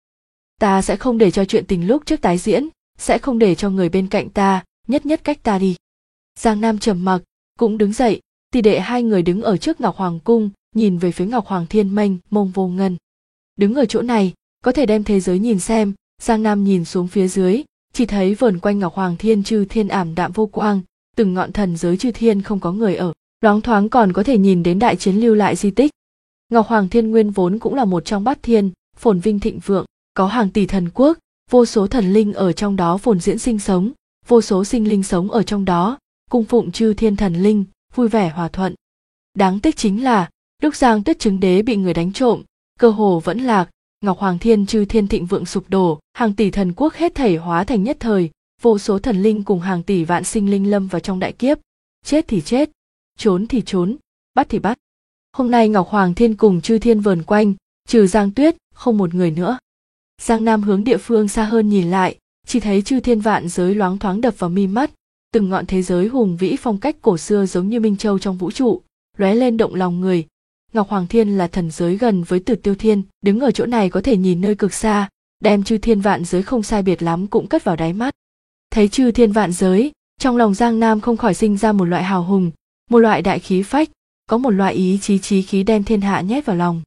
Ta sẽ không để cho chuyện tình lúc trước tái diễn, sẽ không để cho người bên cạnh ta, nhất nhất cách ta đi. Giang Nam trầm mặc, cũng đứng dậy, tỷ đệ hai người đứng ở trước Ngọc Hoàng cung, nhìn về phía Ngọc Hoàng Thiên mênh mông vô ngân. Đứng ở chỗ này, có thể đem thế giới nhìn xem, Giang Nam nhìn xuống phía dưới, chỉ thấy vờn quanh Ngọc Hoàng Thiên chư thiên ảm đạm vô quang, từng ngọn thần giới chư thiên không có người ở, loáng thoáng còn có thể nhìn đến đại chiến lưu lại di tích. Ngọc Hoàng Thiên nguyên vốn cũng là một trong bát thiên, phồn vinh thịnh vượng, có hàng tỷ thần quốc, vô số thần linh ở trong đó phồn diễn sinh sống, vô số sinh linh sống ở trong đó, cung phụng chư thiên thần linh, vui vẻ hòa thuận. Đáng tiếc chính là, lúc Giang Tuyết chứng đế bị người đánh trộm, cơ hồ vẫn lạc, Ngọc Hoàng Thiên chư thiên thịnh vượng sụp đổ, hàng tỷ thần quốc hết thảy hóa thành nhất thời, vô số thần linh cùng hàng tỷ vạn sinh linh lâm vào trong đại kiếp, chết thì chết, trốn thì trốn, bắt thì bắt. Hôm nay Ngọc Hoàng Thiên cùng chư thiên vờn quanh, trừ Giang Tuyết, không một người nữa. Giang Nam hướng địa phương xa hơn nhìn lại, chỉ thấy chư thiên vạn giới loáng thoáng đập vào mi mắt, từng ngọn thế giới hùng vĩ phong cách cổ xưa giống như minh châu trong vũ trụ, lóe lên động lòng người. Ngọc Hoàng Thiên là thần giới gần với Tử Tiêu Thiên, đứng ở chỗ này có thể nhìn nơi cực xa, đem chư thiên vạn giới không sai biệt lắm cũng cất vào đáy mắt. Thấy chư thiên vạn giới, trong lòng Giang Nam không khỏi sinh ra một loại hào hùng, một loại đại khí phách, có một loại ý chí chí khí đem thiên hạ nhét vào lòng.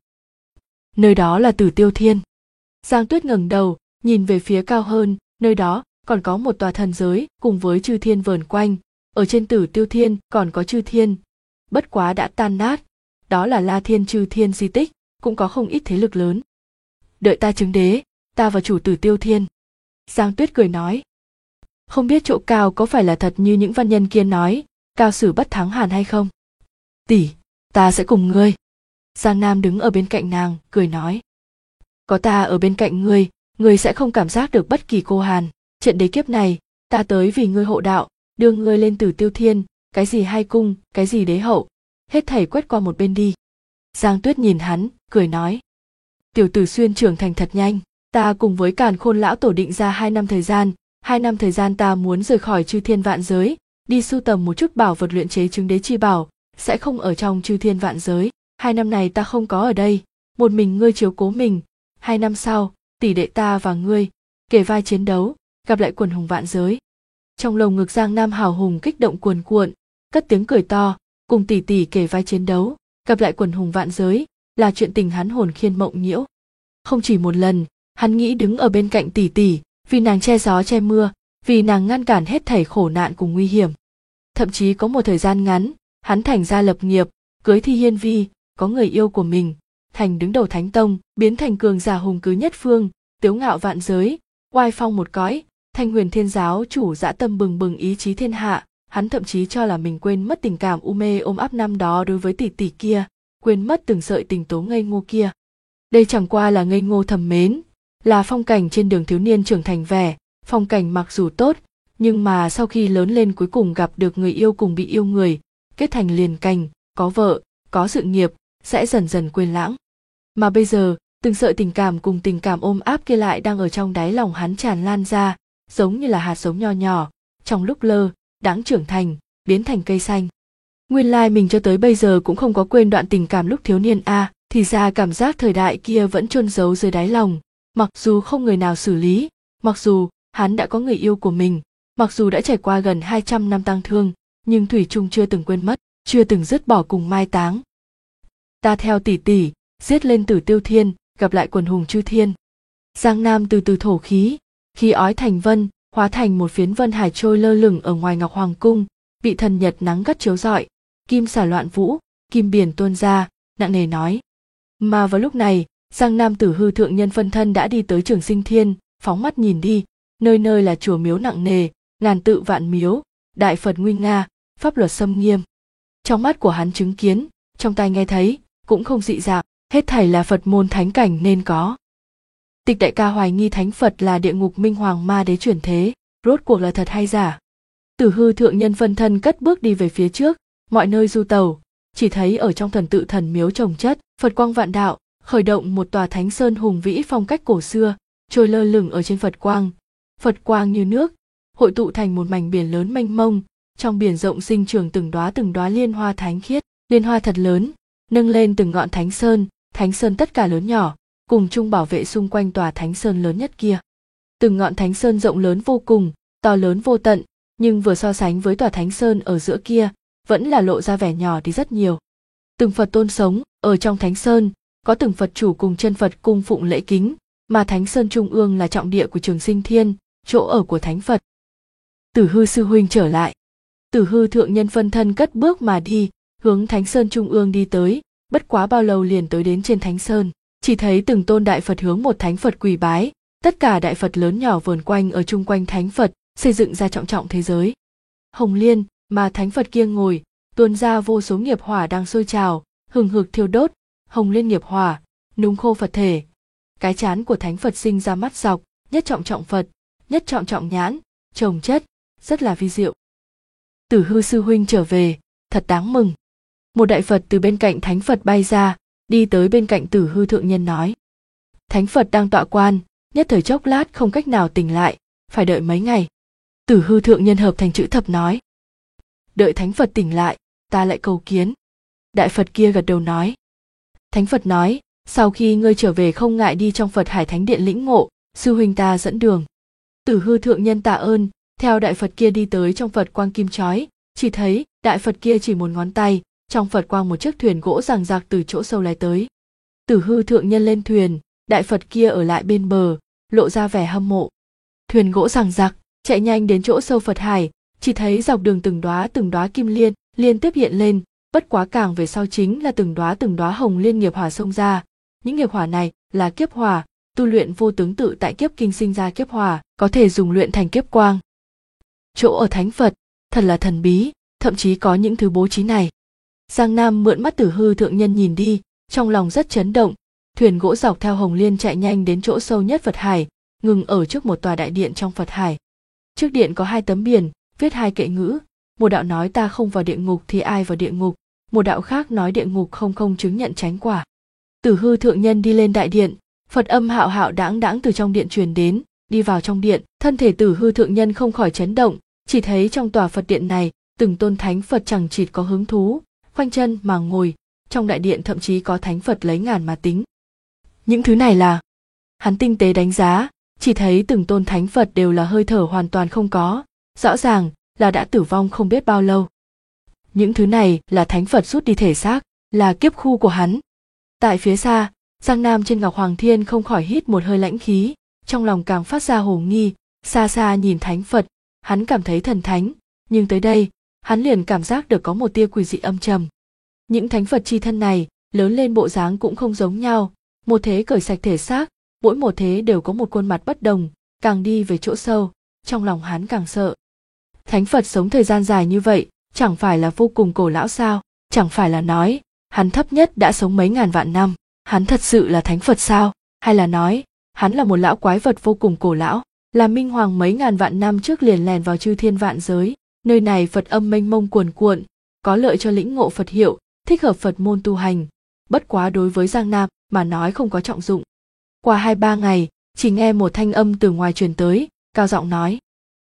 Nơi đó là Tử Tiêu Thiên. Giang Tuyết ngẩng đầu, nhìn về phía cao hơn, nơi đó còn có một tòa thần giới cùng với chư thiên vờn quanh, ở trên Tử Tiêu Thiên còn có chư thiên, bất quá đã tan nát, đó là La Thiên chư thiên di tích, cũng có không ít thế lực lớn. Đợi ta chứng đế, ta vào chủ Tử Tiêu Thiên. Giang Tuyết cười nói. Không biết chỗ cao có phải là thật như những văn nhân kia nói, cao sử bất thắng hàn hay không? Tỷ, ta sẽ cùng ngươi. Giang Nam đứng ở bên cạnh nàng, cười nói. Có ta ở bên cạnh ngươi sẽ không cảm giác được bất kỳ cô hàn. Trận đế kiếp này, ta tới vì ngươi hộ đạo, đưa ngươi lên Tử Tiêu Thiên, cái gì hai cung, cái gì đế hậu, hết thảy quét qua một bên đi. Giang Tuyết nhìn hắn, cười nói. Tiểu tử xuyên trưởng thành thật nhanh, ta cùng với Càn Khôn lão tổ định ra 2 năm thời gian, 2 năm thời gian ta muốn rời khỏi chư thiên vạn giới, đi sưu tầm một chút bảo vật luyện chế chứng đế chi bảo, sẽ không ở trong chư thiên vạn giới. 2 năm này ta không có ở đây, một mình ngươi chiếu cố mình. 2 năm sau, tỷ đệ ta và ngươi kề vai chiến đấu, gặp lại quần hùng vạn giới. Trong lồng ngực Giang Nam hào hùng kích động cuồn cuộn, cất tiếng cười to, cùng tỷ tỷ kề vai chiến đấu, gặp lại quần hùng vạn giới, là chuyện tình hắn hồn khiên mộng nhiễu. Không chỉ một lần, hắn nghĩ đứng ở bên cạnh tỷ tỷ, vì nàng che gió che mưa, vì nàng ngăn cản hết thảy khổ nạn cùng nguy hiểm. Thậm chí có một thời gian ngắn, hắn thành ra lập nghiệp, cưới Thi Hiên Vi, có người yêu của mình, thành đứng đầu Thánh Tông, biến thành cường giả hùng cứ nhất phương, tiếu ngạo vạn giới, oai phong một cõi, Thanh Huyền Thiên giáo chủ dã tâm bừng bừng ý chí thiên hạ. Hắn thậm chí cho là mình quên mất tình cảm u mê ôm ấp năm đó đối với tỷ tỷ kia, quên mất từng sợi tình tố ngây ngô kia. Đây chẳng qua là ngây ngô thầm mến, là phong cảnh trên đường thiếu niên trưởng thành vẻ, phong cảnh mặc dù tốt, nhưng mà sau khi lớn lên cuối cùng gặp được người yêu cùng bị yêu người, kết thành liền cành, có vợ, có sự nghiệp, sẽ dần dần quên lãng. Mà bây giờ, từng sợi tình cảm cùng tình cảm ôm áp kia lại đang ở trong đáy lòng hắn tràn lan ra, giống như là hạt giống nho nhỏ, trong lúc lơ đãng trưởng thành, biến thành cây xanh. Nguyên lai mình cho tới bây giờ cũng không có quên đoạn tình cảm lúc thiếu niên a, thì ra cảm giác thời đại kia vẫn chôn giấu dưới đáy lòng, mặc dù không người nào xử lý, mặc dù hắn đã có người yêu của mình, mặc dù đã trải qua gần 200 năm tang thương, nhưng thủy chung chưa từng quên mất, chưa từng dứt bỏ cùng mai táng. Ta theo tỷ tỷ, giết lên Tử Tiêu Thiên, gặp lại quần hùng chư thiên. Giang Nam từ từ thổ khí, khí ói thành vân, hóa thành một phiến vân hải trôi lơ lửng ở ngoài Ngọc Hoàng cung, bị thần nhật nắng gắt chiếu rọi, kim xả loạn vũ, kim biển tuôn ra, nặng nề nói. Mà vào lúc này, Giang Nam Tử hư thượng nhân phân thân đã đi tới Trường Sinh Thiên, phóng mắt nhìn đi, nơi nơi là chùa miếu nặng nề, ngàn tự vạn miếu, đại Phật nguy nga, pháp luật xâm nghiêm. Trong mắt của hắn chứng kiến, trong tai nghe thấy, cũng không dị dạng, hết thảy là Phật môn thánh cảnh nên có. Tịch Đại Ca hoài nghi thánh Phật là địa ngục minh hoàng ma đế chuyển thế, rốt cuộc là thật hay giả. Tử Hư thượng nhân phân thân cất bước đi về phía trước, mọi nơi du tàu, chỉ thấy ở trong thần tự thần miếu trồng chất, Phật quang vạn đạo, khởi động một tòa thánh sơn hùng vĩ phong cách cổ xưa, trôi lơ lửng ở trên Phật quang như nước, hội tụ thành một mảnh biển lớn mênh mông, trong biển rộng sinh trưởng từng đóa liên hoa thánh khiết, liên hoa thật lớn, nâng lên từng ngọn thánh sơn tất cả lớn nhỏ, cùng chung bảo vệ xung quanh tòa thánh sơn lớn nhất kia. Từng ngọn thánh sơn rộng lớn vô cùng, to lớn vô tận, nhưng vừa so sánh với tòa thánh sơn ở giữa kia, vẫn là lộ ra vẻ nhỏ đi rất nhiều. Từng Phật tôn sống ở trong thánh sơn, có từng Phật chủ cùng chân Phật cung phụng lễ kính, mà thánh sơn trung ương là trọng địa của Trường Sinh Thiên, chỗ ở của thánh Phật. Tử Hư sư huynh trở lại. Tử Hư thượng nhân phân thân cất bước mà đi, hướng thánh sơn trung ương đi tới, bất quá bao lâu liền tới đến trên thánh sơn, chỉ thấy từng tôn đại Phật hướng một thánh Phật quỳ bái, tất cả đại Phật lớn nhỏ vờn quanh ở chung quanh thánh Phật, xây dựng ra trọng thế giới. Hồng liên mà thánh Phật kia ngồi, tuôn ra vô số nghiệp hỏa đang sôi trào, hừng hực thiêu đốt, hồng liên nghiệp hỏa, nung khô Phật thể. Cái trán của thánh Phật sinh ra mắt dọc, nhất trọng Phật, nhất trọng nhãn, chồng chất, rất là vi diệu. Tử Hư sư huynh trở về, thật đáng mừng. Một đại Phật từ bên cạnh thánh Phật bay ra, đi tới bên cạnh Tử Hư thượng nhân nói. Thánh Phật đang tọa quan, nhất thời chốc lát không cách nào tỉnh lại, phải đợi mấy ngày. Tử Hư thượng nhân hợp thành chữ thập nói. Đợi thánh Phật tỉnh lại, ta lại cầu kiến. Đại Phật kia gật đầu nói. Thánh Phật nói, sau khi ngươi trở về không ngại đi trong Phật Hải Thánh Điện lĩnh ngộ, sư huynh ta dẫn đường. Tử Hư thượng nhân tạ ơn, theo đại Phật kia đi tới trong Phật quang kim chói, chỉ thấy đại Phật kia chỉ một ngón tay, trong Phật quang một chiếc thuyền gỗ ràng rạc từ chỗ sâu lái tới. Tử Hư thượng nhân lên thuyền, đại Phật kia ở lại bên bờ, lộ ra vẻ hâm mộ. Thuyền gỗ ràng rạc, chạy nhanh đến chỗ sâu Phật Hải, chỉ thấy dọc đường từng đóa kim liên liên tiếp hiện lên, bất quá càng về sau chính là từng đóa hồng liên nghiệp hỏa xông ra. Những nghiệp hỏa này là kiếp hỏa, tu luyện vô tướng tự tại kiếp kinh sinh ra kiếp hỏa, có thể dùng luyện thành kiếp quang. Chỗ ở thánh Phật, thật là thần bí, thậm chí có những thứ bố trí này. Giang Nam mượn mắt Tử Hư thượng nhân nhìn đi, trong lòng rất chấn động. Thuyền gỗ dọc theo hồng liên chạy nhanh đến chỗ sâu nhất Phật Hải, ngừng ở trước một tòa đại điện trong Phật Hải. Trước điện có 2 tấm biển, viết 2 kệ ngữ, một đạo nói ta không vào địa ngục thì ai vào địa ngục, một đạo khác nói địa ngục không chứng nhận chánh quả. Tử Hư thượng nhân đi lên đại điện, Phật âm hạo hạo đãng đãng từ trong điện truyền đến, đi vào trong điện, thân thể Tử Hư thượng nhân không khỏi chấn động, chỉ thấy trong tòa Phật điện này, từng tôn thánh Phật chẳng chịt có hứng thú, khoanh chân mà ngồi, trong đại điện thậm chí có thánh Phật lấy ngàn mà tính. Những thứ này là, hắn tinh tế đánh giá, chỉ thấy từng tôn thánh Phật đều là hơi thở hoàn toàn không có, rõ ràng là đã tử vong không biết bao lâu. Những thứ này là thánh Phật rút đi thể xác, là kiếp khu của hắn. Tại phía xa, Giang Nam trên Ngọc Hoàng Thiên không khỏi hít một hơi lãnh khí, trong lòng càng phát ra hồ nghi, xa xa nhìn thánh Phật, hắn cảm thấy thần thánh, nhưng tới đây, hắn liền cảm giác được có một tia quỷ dị âm trầm. Những thánh Phật chi thân này, lớn lên bộ dáng cũng không giống nhau, một thế cởi sạch thể xác, mỗi một thế đều có một khuôn mặt bất đồng, càng đi về chỗ sâu, trong lòng hắn càng sợ. Thánh Phật sống thời gian dài như vậy, chẳng phải là vô cùng cổ lão sao, chẳng phải là nói, hắn thấp nhất đã sống mấy ngàn vạn năm, hắn thật sự là thánh Phật sao, hay là nói, hắn là một lão quái vật vô cùng cổ lão, là minh hoàng mấy ngàn vạn năm trước liền lèn vào chư thiên vạn giới, nơi này Phật âm mênh mông cuồn cuộn, có lợi cho lĩnh ngộ Phật hiệu, thích hợp Phật môn tu hành, bất quá đối với Giang Nam mà nói không có trọng dụng. Qua 2-3 ngày, chỉ nghe một thanh âm từ ngoài truyền tới, cao giọng nói.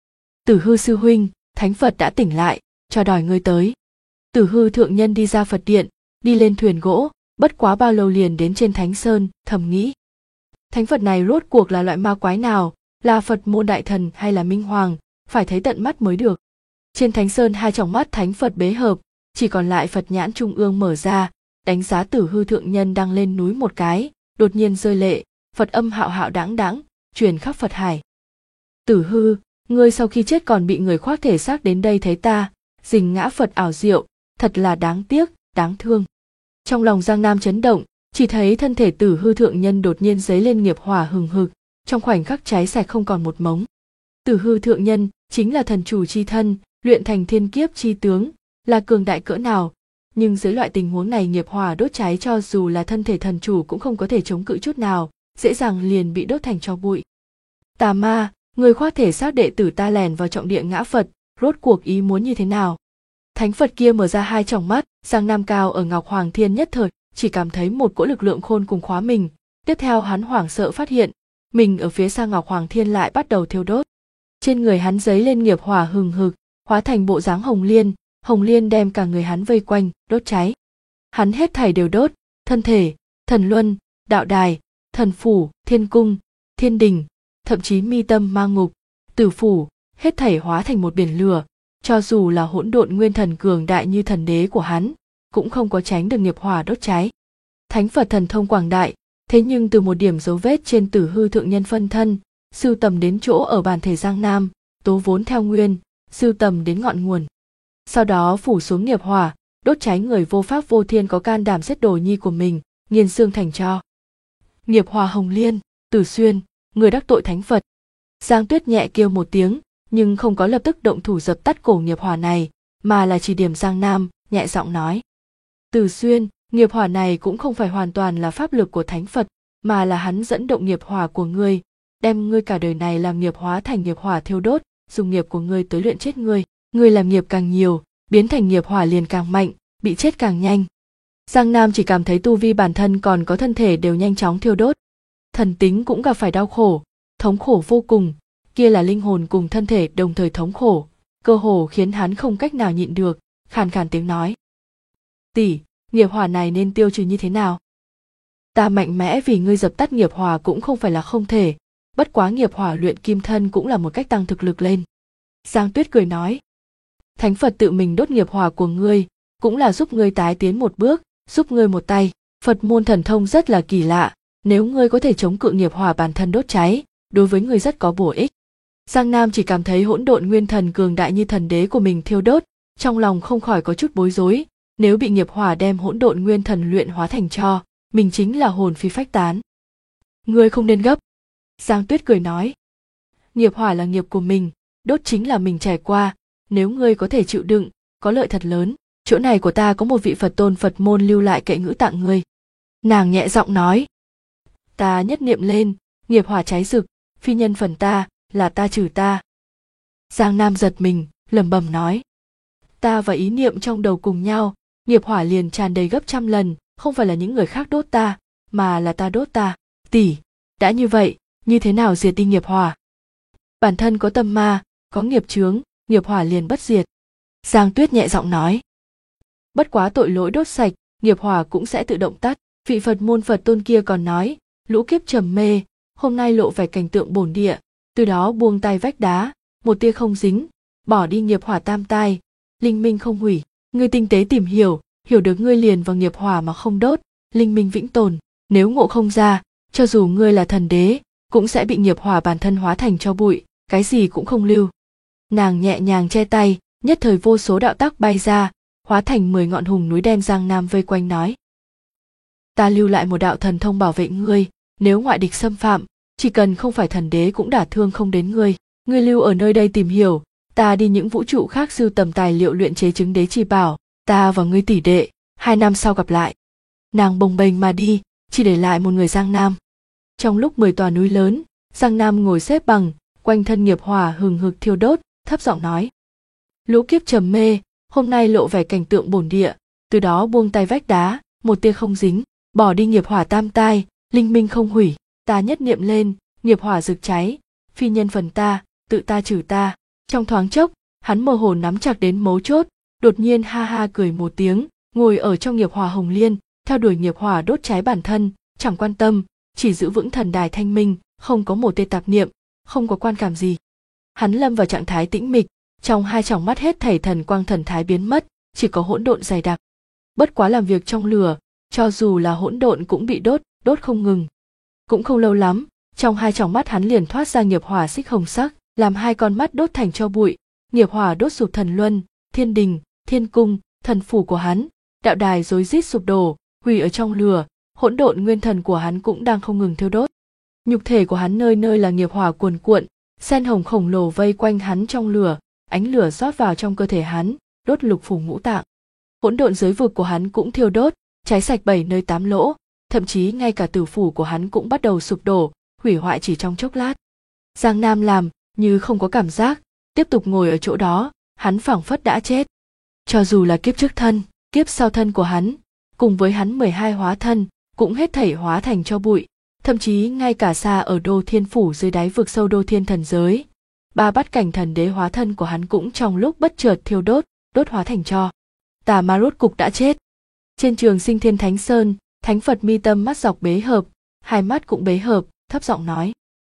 Tử Hư sư huynh, thánh Phật đã tỉnh lại, cho đòi ngươi tới. Tử Hư thượng nhân đi ra Phật điện, đi lên thuyền gỗ, bất quá bao lâu liền đến trên thánh sơn, thầm nghĩ. Thánh Phật này rốt cuộc là loại ma quái nào, là Phật môn đại thần hay là minh hoàng, phải thấy tận mắt mới được. Trên thánh sơn 2 tròng mắt thánh Phật bế hợp, chỉ còn lại Phật nhãn trung ương mở ra, đánh giá Tử Hư thượng nhân đang lên núi một cái, đột nhiên rơi lệ, Phật âm hạo hạo đãng đãng, truyền khắp Phật Hải. Tử Hư, ngươi sau khi chết còn bị người khoác thể xác đến đây thấy ta, rình ngã Phật ảo diệu, thật là đáng tiếc, đáng thương. Trong lòng Giang Nam chấn động, chỉ thấy thân thể Tử Hư thượng nhân đột nhiên dấy lên nghiệp hỏa hừng hực, trong khoảnh khắc cháy sạch không còn một mống. Tử hư thượng nhân chính là thần chủ chi thân, luyện thành thiên kiếp chi tướng, là cường đại cỡ nào, nhưng dưới loại tình huống này nghiệp hỏa đốt cháy cho dù là thân thể thần chủ cũng không có thể chống cự chút nào, dễ dàng liền bị đốt thành tro bụi. Tà ma, người khoác thể xác đệ tử ta lèn vào trọng địa ngã Phật, rốt cuộc ý muốn như thế nào? Thánh Phật kia mở ra hai tròng mắt, Giang Nam Cao ở Ngọc Hoàng Thiên nhất thời chỉ cảm thấy một cỗ lực lượng khôn cùng khóa mình, tiếp theo hắn hoảng sợ phát hiện mình ở phía xa Ngọc Hoàng Thiên lại bắt đầu thiêu đốt. Trên người hắn giấy lên nghiệp hỏa hừng hực, hóa thành bộ dáng hồng liên đem cả người hắn vây quanh, đốt cháy. Hắn hết thảy đều đốt, thân thể, thần luân, đạo đài, thần phủ, thiên cung, thiên đình, thậm chí mi tâm ma ngục, tử phủ, hết thảy hóa thành một biển lửa, cho dù là hỗn độn nguyên thần cường đại như thần đế của hắn, cũng không có tránh được nghiệp hỏa đốt cháy. Thánh Phật thần thông quảng đại, thế nhưng từ một điểm dấu vết trên tử hư thượng nhân phân thân, sưu tầm đến chỗ ở bản thể Giang Nam, tố vốn theo nguyên, sưu tầm đến ngọn nguồn. Sau đó phủ xuống nghiệp hỏa, đốt cháy người vô pháp vô thiên có can đảm giết đồ nhi của mình, nghiền xương thành tro. Nghiệp hỏa hồng liên, Tử Xuyên, người đắc tội Thánh Phật. Giang Tuyết nhẹ kêu một tiếng, nhưng không có lập tức động thủ dập tắt cổ nghiệp hỏa này, mà là chỉ điểm Giang Nam, nhẹ giọng nói. Tử Xuyên, nghiệp hỏa này cũng không phải hoàn toàn là pháp lực của Thánh Phật, mà là hắn dẫn động nghiệp hỏa của ngươi, đem ngươi cả đời này làm nghiệp hóa thành nghiệp hỏa thiêu đốt, dùng nghiệp của ngươi tới luyện chết ngươi. Ngươi làm nghiệp càng nhiều, biến thành nghiệp hỏa liền càng mạnh, bị chết càng nhanh. Giang Nam chỉ cảm thấy tu vi bản thân còn có thân thể đều nhanh chóng thiêu đốt. Thần tính cũng gặp phải đau khổ, thống khổ vô cùng, kia là linh hồn cùng thân thể đồng thời thống khổ, cơ hồ khiến hắn không cách nào nhịn được, khàn khàn tiếng nói. Tỷ, nghiệp hỏa này nên tiêu trừ như thế nào? Ta mạnh mẽ vì ngươi dập tắt nghiệp hỏa cũng không phải là không thể, bất quá nghiệp hỏa luyện kim thân cũng là một cách tăng thực lực lên. Giang Tuyết cười nói. Thánh Phật tự mình đốt nghiệp hỏa của ngươi, cũng là giúp ngươi tái tiến một bước, giúp ngươi một tay. Phật môn thần thông rất là kỳ lạ, nếu ngươi có thể chống cự nghiệp hỏa bản thân đốt cháy, đối với ngươi rất có bổ ích. Giang Nam chỉ cảm thấy hỗn độn nguyên thần cường đại như thần đế của mình thiêu đốt, trong lòng không khỏi có chút bối rối, nếu bị nghiệp hỏa đem hỗn độn nguyên thần luyện hóa thành tro, mình chính là hồn phi phách tán. Ngươi không nên gấp. Giang Tuyết cười nói. Nghiệp hỏa là nghiệp của mình, đốt chính là mình trải qua, nếu ngươi có thể chịu đựng, có lợi thật lớn. Chỗ này của ta có một vị Phật tôn Phật môn lưu lại kệ ngữ tặng ngươi. Nàng nhẹ giọng nói. Ta nhất niệm lên, nghiệp hỏa cháy rực, phi nhân phần ta, là ta trừ ta. Giang Nam giật mình, lẩm bẩm nói. Ta và ý niệm trong đầu cùng nhau, nghiệp hỏa liền tràn đầy gấp trăm lần, không phải là những người khác đốt ta, mà là ta đốt ta. Tỷ, đã như vậy, như thế nào diệt đi nghiệp hỏa? Bản thân có tâm ma, có nghiệp chướng, nghiệp hỏa liền bất diệt. Giang Tuyết nhẹ giọng nói. Bất quá tội lỗi đốt sạch, nghiệp hỏa cũng sẽ tự động tắt. Vị Phật môn Phật tôn kia còn nói, lũ kiếp trầm mê, hôm nay lộ vẻ cảnh tượng bổn địa, từ đó buông tay vách đá, một tia không dính, bỏ đi nghiệp hỏa tam tai, linh minh không hủy. Ngươi tinh tế tìm hiểu, hiểu được ngươi liền vào nghiệp hỏa mà không đốt, linh minh vĩnh tồn. Nếu ngộ không ra, cho dù ngươi là thần đế, cũng sẽ bị nghiệp hỏa bản thân hóa thành tro bụi, cái gì cũng không lưu. Nàng nhẹ nhàng che tay, nhất thời vô số đạo tắc bay ra, hóa thành 10 ngọn hùng núi đem Giang Nam vây quanh nói. Ta lưu lại một đạo thần thông bảo vệ ngươi, nếu ngoại địch xâm phạm, chỉ cần không phải thần đế cũng đả thương không đến ngươi. Ngươi lưu ở nơi đây tìm hiểu, ta đi những vũ trụ khác sưu tầm tài liệu luyện chế chứng đế chi bảo, ta và ngươi tỷ đệ, 2 năm sau gặp lại. Nàng bồng bềnh mà đi, chỉ để lại một người Giang Nam. Trong lúc 10 tòa núi lớn, Giang Nam ngồi xếp bằng, quanh thân nghiệp hỏa hừng hực thiêu đốt, thấp giọng nói. Lũ kiếp trầm mê, hôm nay lộ vẻ cảnh tượng bổn địa, từ đó buông tay vách đá, một tia không dính, bỏ đi nghiệp hỏa tam tai, linh minh không hủy, ta nhất niệm lên, nghiệp hỏa rực cháy, phi nhân phần ta, tự ta trừ ta. Trong thoáng chốc, hắn mơ hồ nắm chặt đến mấu chốt, đột nhiên ha ha cười một tiếng, ngồi ở trong nghiệp hỏa hồng liên, theo đuổi nghiệp hỏa đốt cháy bản thân, chẳng quan tâm, chỉ giữ vững thần đài thanh minh, không có một tia tạp niệm, không có quan cảm gì. Hắn lâm vào trạng thái tĩnh mịch, trong hai tròng mắt hết thảy thần quang thần thái biến mất, chỉ có hỗn độn dày đặc. Bất quá làm việc trong lửa, cho dù là hỗn độn cũng bị đốt, đốt không ngừng. Cũng không lâu lắm, trong hai tròng mắt hắn liền thoát ra nghiệp hỏa xích hồng sắc, làm hai con mắt đốt thành tro bụi, nghiệp hỏa đốt sụp thần luân, thiên đình, thiên cung, thần phủ của hắn, đạo đài rối rít sụp đổ, hủy ở trong lửa, hỗn độn nguyên thần của hắn cũng đang không ngừng thiêu đốt. Nhục thể của hắn nơi nơi là nghiệp hỏa cuồn cuộn, Sen hồng khổng lồ vây quanh hắn trong lửa, ánh lửa rót vào trong cơ thể hắn, đốt lục phủ ngũ tạng. Hỗn độn giới vực của hắn cũng thiêu đốt, cháy sạch 7 nơi 8 lỗ, thậm chí ngay cả tử phủ của hắn cũng bắt đầu sụp đổ, hủy hoại chỉ trong chốc lát. Giang Nam làm như không có cảm giác, tiếp tục ngồi ở chỗ đó, hắn phảng phất đã chết. Cho dù là kiếp trước thân, kiếp sau thân của hắn, cùng với hắn 12 hóa thân, cũng hết thảy hóa thành tro bụi, thậm chí ngay cả xa ở Đô Thiên phủ dưới đáy vực sâu Đô Thiên thần giới, 3 bát cảnh thần đế hóa thân của hắn cũng trong lúc bất chợt thiêu đốt, đốt hóa thành tro. Tà ma rốt cục đã chết. Trên Trường Sinh Thiên Thánh Sơn, Thánh Phật mi tâm mắt dọc bế hợp, hai mắt cũng bế hợp, thấp giọng nói: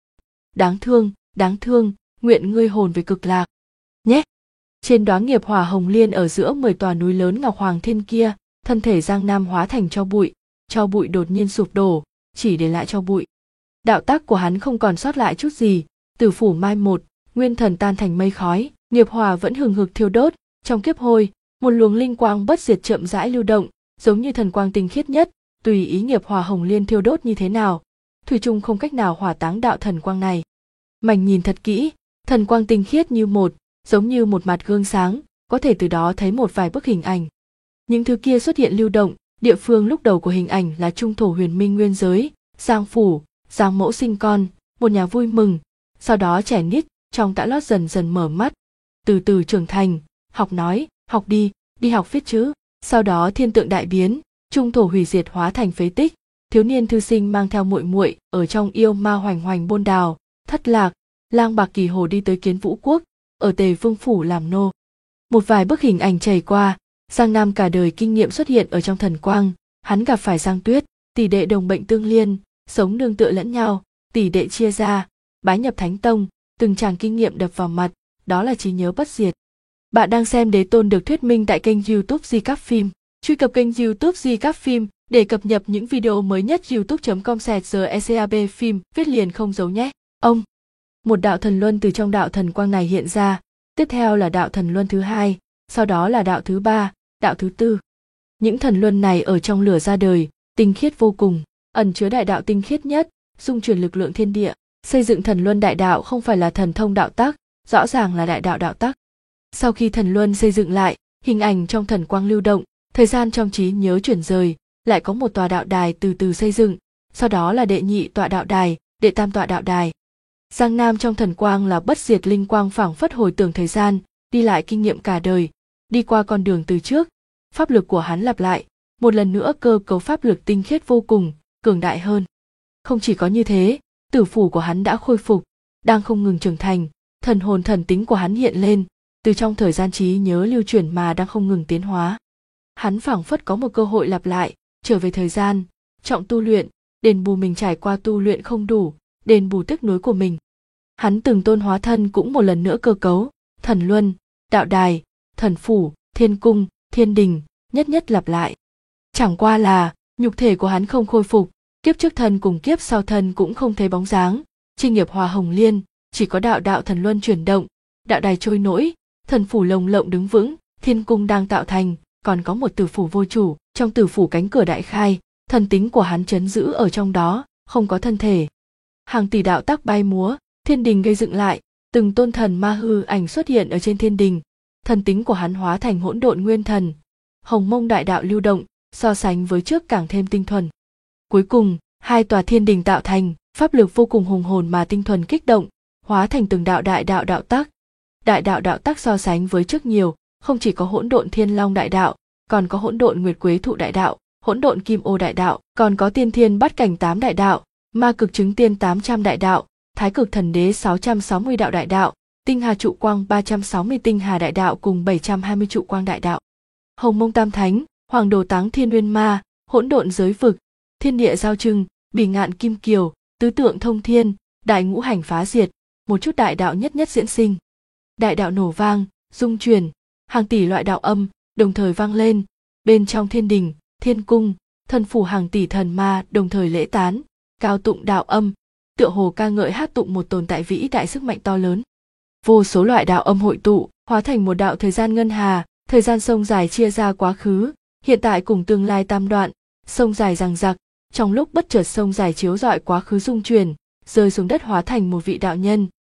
đáng thương, nguyện ngươi hồn về cực lạc nhé. Trên đóa nghiệp hỏa hồng liên ở giữa 10 tòa núi lớn ngọc hoàng thiên kia, thân thể Giang Nam hóa thành tro bụi đột nhiên sụp đổ, chỉ để lại tro bụi. Đạo tác của hắn không còn sót lại chút gì, tử phủ mai một, nguyên thần tan thành mây khói, nghiệp hỏa vẫn hừng hực thiêu đốt. Trong kiếp hôi, một luồng linh quang bất diệt chậm rãi lưu động, giống như thần quang tinh khiết nhất, tùy ý nghiệp hỏa hồng liên thiêu đốt như thế nào, thủy chung không cách nào hỏa táng đạo thần quang này. Mảnh nhìn thật kỹ, thần quang tinh khiết như một, giống như một mặt gương sáng, có thể từ đó thấy một vài bức hình ảnh. Những thứ kia xuất hiện lưu động, địa phương lúc đầu của hình ảnh là trung thổ huyền minh nguyên giới, Giang phủ, Giang mẫu sinh con, một nhà vui mừng, sau đó trẻ nít trong tã lót dần dần mở mắt, từ từ trưởng thành, học nói, học đi học viết chữ. Sau đó thiên tượng đại biến, trung thổ hủy diệt hóa thành phế tích, thiếu niên thư sinh mang theo muội muội ở trong yêu ma hoành hoành bôn đào, thất lạc, lang bạc kỳ hồ đi tới Kiến Vũ quốc, ở Tề Vương phủ làm nô. Một vài bức hình ảnh chảy qua, Giang Nam cả đời kinh nghiệm xuất hiện ở trong thần quang, hắn gặp phải Giang Tuyết, tỷ đệ đồng bệnh tương liên, sống nương tựa lẫn nhau, tỷ đệ chia ra, bái nhập Thánh Tông, từng tràng kinh nghiệm đập vào mặt, đó là trí nhớ bất diệt. Bạn đang xem Đế Tôn được thuyết minh tại kênh YouTube Recap Phim. Truy cập kênh YouTube Recap Phim để cập nhật những video mới nhất. youtube.com/recap phim viết liền không dấu nhé. Ông. Một đạo thần luân từ trong đạo thần quang này hiện ra, tiếp theo là đạo thần luân thứ hai, sau đó là đạo thứ ba, đạo thứ tư. Những thần luân này ở trong lửa ra đời, tinh khiết vô cùng, ẩn chứa đại đạo tinh khiết nhất, dung truyền lực lượng thiên địa. Xây dựng thần luân đại đạo không phải là thần thông đạo tắc, rõ ràng là đại đạo đạo tắc. Sau khi thần luân xây dựng lại, hình ảnh trong thần quang lưu động, thời gian trong trí nhớ chuyển rời, lại có một tòa đạo đài từ từ xây dựng, sau đó là đệ nhị tọa đạo đài, đệ tam tọa đạo đài. Giang Nam trong thần quang là bất diệt linh quang phảng phất hồi tưởng thời gian, đi lại kinh nghiệm cả đời, đi qua con đường từ trước, pháp lực của hắn lặp lại, một lần nữa cơ cấu pháp lực tinh khiết vô cùng, cường đại hơn. Không chỉ có như thế, tử phủ của hắn đã khôi phục, đang không ngừng trưởng thành, thần hồn thần tính của hắn hiện lên, từ trong thời gian trí nhớ lưu chuyển mà đang không ngừng tiến hóa. Hắn phảng phất có một cơ hội lặp lại, trở về thời gian, trọng tu luyện, đền bù mình trải qua tu luyện không đủ, đền bù tiếc nuối của mình. Hắn từng tôn hóa thân cũng một lần nữa cơ cấu, thần luân, đạo đài, thần phủ, thiên cung, thiên đình, nhất nhất lặp lại. Chẳng qua là, nhục thể của hắn không khôi phục, kiếp trước thân cùng kiếp sau thân cũng không thấy bóng dáng, chi nghiệp hòa hồng liên, chỉ có đạo thần luân chuyển động, đạo đài trôi nổi, thần phủ lồng lộng đứng vững, thiên cung đang tạo thành, còn có một tử phủ vô chủ, trong tử phủ cánh cửa đại khai, thần tính của hắn trấn giữ ở trong đó, không có thân thể. Hàng tỷ đạo tác bay múa, thiên đình gây dựng lại, từng tôn thần ma hư ảnh xuất hiện ở trên thiên đình, thần tính của hắn hóa thành hỗn độn nguyên thần, hồng mông đại đạo lưu động, so sánh với trước càng thêm tinh thuần. Cuối cùng, hai tòa thiên đình tạo thành, pháp lực vô cùng hùng hồn mà tinh thuần kích động, hóa thành từng đạo đại đạo đạo tác. Đại đạo đạo tác so sánh với trước nhiều, không chỉ có hỗn độn thiên long đại đạo, còn có hỗn độn nguyệt quế thụ đại đạo, hỗn độn kim ô đại đạo, còn có tiên thiên bát cảnh 8 đại đạo, ma cực chứng tiên 800 đại đạo, thái cực thần đế 660 đạo đại đạo, tinh hà trụ quang 360 tinh hà đại đạo cùng 720 trụ quang đại đạo. Hồng mông tam thánh, hoàng đồ táng thiên nguyên ma, hỗn độn giới vực, thiên địa giao trưng, bỉ ngạn kim kiều, tứ tượng thông thiên, đại ngũ hành phá diệt, một chút đại đạo nhất nhất diễn sinh. Đại đạo nổ vang, dung truyền, hàng tỷ loại đạo âm đồng thời vang lên, bên trong thiên đình, thiên cung, thần phủ hàng tỷ thần ma đồng thời lễ tán, cao tụng đạo âm, tựa hồ ca ngợi hát tụng một tồn tại vĩ đại sức mạnh to lớn. Vô số loại đạo âm hội tụ, hóa thành một đạo thời gian ngân hà, thời gian sông dài chia ra quá khứ, hiện tại cùng tương lai tam đoạn, sông dài giằng giặc, trong lúc bất chợt sông dài chiếu rọi quá khứ dung truyền, rơi xuống đất hóa thành một vị đạo nhân,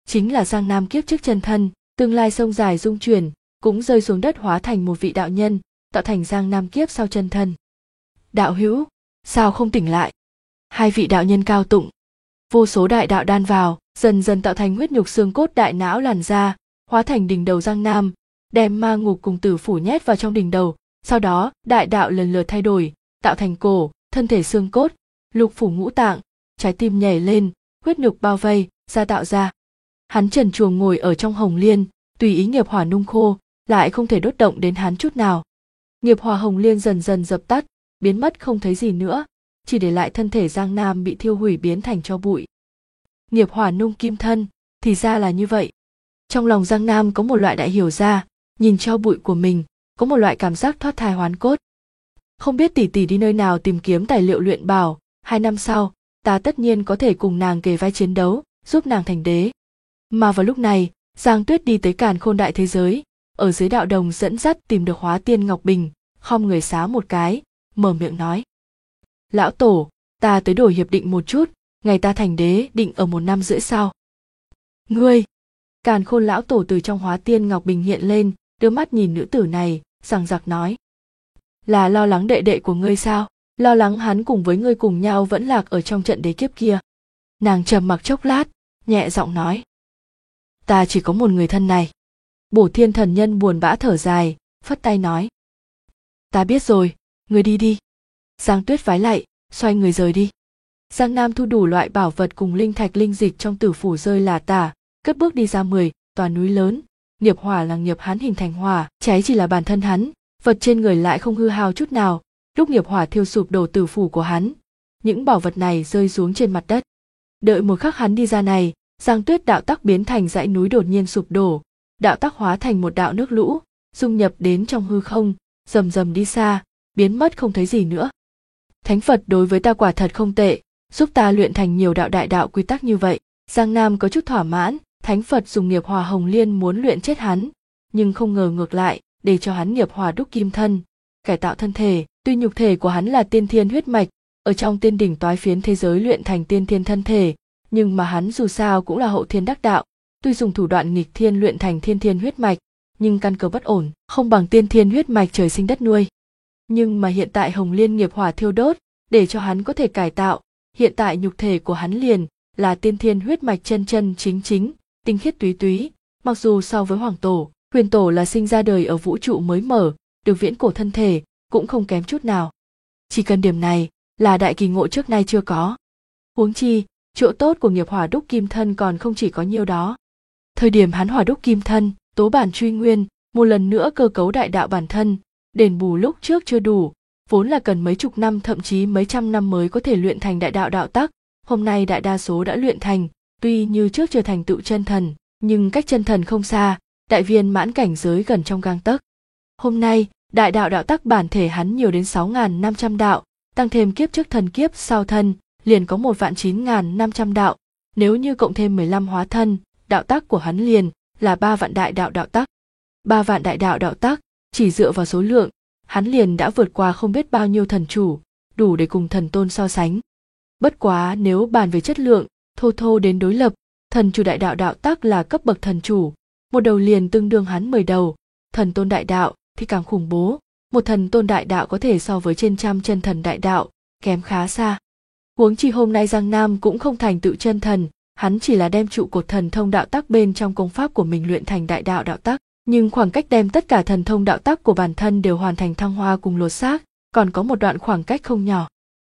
chính là Giang Nam kiếp trước chân thân, tương lai sông dài dung chuyển, cũng rơi xuống đất hóa thành một vị đạo nhân, tạo thành Giang Nam kiếp sau chân thân. Đạo hữu, sao không tỉnh lại? Hai vị đạo nhân cao tụng. Vô số đại đạo đan vào, dần dần tạo thành huyết nhục xương cốt đại não làn ra, hóa thành đỉnh đầu Giang Nam, đem ma ngục cùng tử phủ nhét vào trong đỉnh đầu. Sau đó, đại đạo lần lượt thay đổi, tạo thành cổ, thân thể xương cốt, lục phủ ngũ tạng, trái tim nhảy lên, huyết nhục bao vây, ra tạo ra. Hắn trần truồng ngồi ở trong hồng liên, tùy ý nghiệp hỏa nung khô, lại không thể đốt động đến hắn chút nào. Nghiệp hỏa hồng liên dần dần dập tắt, biến mất không thấy gì nữa, chỉ để lại thân thể Giang Nam bị thiêu hủy biến thành tro bụi. Nghiệp hỏa nung kim thân, thì ra là như vậy. Trong lòng Giang Nam có một loại đại hiểu ra, nhìn tro bụi của mình, có một loại cảm giác thoát thai hoán cốt. Không biết tỷ tỷ đi nơi nào tìm kiếm tài liệu luyện bảo, 2 năm sau, ta tất nhiên có thể cùng nàng kề vai chiến đấu, giúp nàng thành đế. Mà vào lúc này, Giang Tuyết đi tới Càn Khôn đại thế giới, ở dưới đạo đồng dẫn dắt tìm được Hóa Tiên Ngọc Bình, khom người xá một cái, mở miệng nói: Lão tổ, ta tới đổi hiệp định một chút, ngày ta thành đế định ở 1 năm rưỡi sau. Ngươi! Càn Khôn lão tổ từ trong Hóa Tiên Ngọc Bình hiện lên, đưa mắt nhìn nữ tử này, giằng giặc nói: Là lo lắng đệ đệ của ngươi sao? Lo lắng hắn cùng với ngươi cùng nhau vẫn lạc ở trong trận đế kiếp kia. Nàng trầm mặc chốc lát, nhẹ giọng nói: Ta chỉ có một người thân này. Bổ Thiên thần nhân buồn bã thở dài, phất tay nói: Ta biết rồi, ngươi đi đi. Giang Tuyết vái lạy, xoay người rời đi. Giang Nam thu đủ loại bảo vật cùng linh thạch linh dịch trong tử phủ rơi lả tả, cất bước đi ra 10 tòa núi lớn. Nghiệp hỏa là nghiệp hắn hình thành hỏa, cháy chỉ là bản thân hắn, vật trên người lại không hư hao chút nào. Lúc nghiệp hỏa thiêu sụp đổ tử phủ của hắn, những bảo vật này rơi xuống trên mặt đất. Đợi một khắc hắn đi ra này, Giang Tuyết đạo tắc biến thành dãy núi đột nhiên sụp đổ, đạo tắc hóa thành một đạo nước lũ, dung nhập đến trong hư không, rầm rầm đi xa, biến mất không thấy gì nữa. Thánh Phật đối với ta quả thật không tệ, giúp ta luyện thành nhiều đạo đại đạo quy tắc như vậy. Giang Nam có chút thỏa mãn, Thánh Phật dùng nghiệp hỏa hồng liên muốn luyện chết hắn, nhưng không ngờ ngược lại, để cho hắn nghiệp hỏa đúc kim thân, cải tạo thân thể. Tuy nhục thể của hắn là tiên thiên huyết mạch, ở trong tiên đỉnh toái phiến thế giới luyện thành tiên thiên thân thể, nhưng mà hắn dù sao cũng là hậu thiên đắc đạo, tuy dùng thủ đoạn nghịch thiên luyện thành thiên thiên huyết mạch, nhưng căn cơ bất ổn, không bằng tiên thiên huyết mạch trời sinh đất nuôi. Nhưng mà hiện tại hồng liên nghiệp hỏa thiêu đốt, để cho hắn có thể cải tạo, hiện tại nhục thể của hắn liền là tiên thiên huyết mạch chân chân chính chính, tinh khiết túy túy, mặc dù so với Hoàng Tổ, Huyền Tổ là sinh ra đời ở vũ trụ mới mở, được viễn cổ thân thể, cũng không kém chút nào. Chỉ cần điểm này là đại kỳ ngộ trước nay chưa có. Huống chi, chỗ tốt của nghiệp hỏa đúc kim thân còn không chỉ có nhiêu đó. Thời điểm hắn hỏa đúc kim thân, tố bản truy nguyên, một lần nữa cơ cấu đại đạo bản thân, đền bù lúc trước chưa đủ, vốn là cần mấy chục năm thậm chí mấy trăm năm mới có thể luyện thành đại đạo đạo tắc, hôm nay đại đa số đã luyện thành, tuy như trước chưa thành tựu chân thần, nhưng cách chân thần không xa, đại viên mãn cảnh giới gần trong gang tấc. Hôm nay, đại đạo đạo tắc bản thể hắn nhiều đến 6.500 đạo, tăng thêm kiếp trước thần kiếp sau thân, liền có 1.9.500 đạo, nếu như cộng thêm 15 hóa thân, đạo tắc của hắn liền là 3 vạn đại đạo đạo tắc. 3 vạn đại đạo đạo tắc, chỉ dựa vào số lượng, hắn liền đã vượt qua không biết bao nhiêu thần chủ, đủ để cùng thần tôn so sánh. Bất quá nếu bàn về chất lượng, thô thô đến đối lập, thần chủ đại đạo đạo tắc là cấp bậc thần chủ, một đầu liền tương đương hắn 10 đầu, thần tôn đại đạo thì càng khủng bố, một thần tôn đại đạo có thể so với trên trăm chân thần đại đạo, kém khá xa. Huống chi hôm nay Giang Nam cũng không thành tựu chân thần, hắn chỉ là đem trụ cột thần thông đạo tắc bên trong công pháp của mình luyện thành đại đạo đạo tắc, nhưng khoảng cách đem tất cả thần thông đạo tắc của bản thân đều hoàn thành thăng hoa cùng lột xác, còn có một đoạn khoảng cách không nhỏ.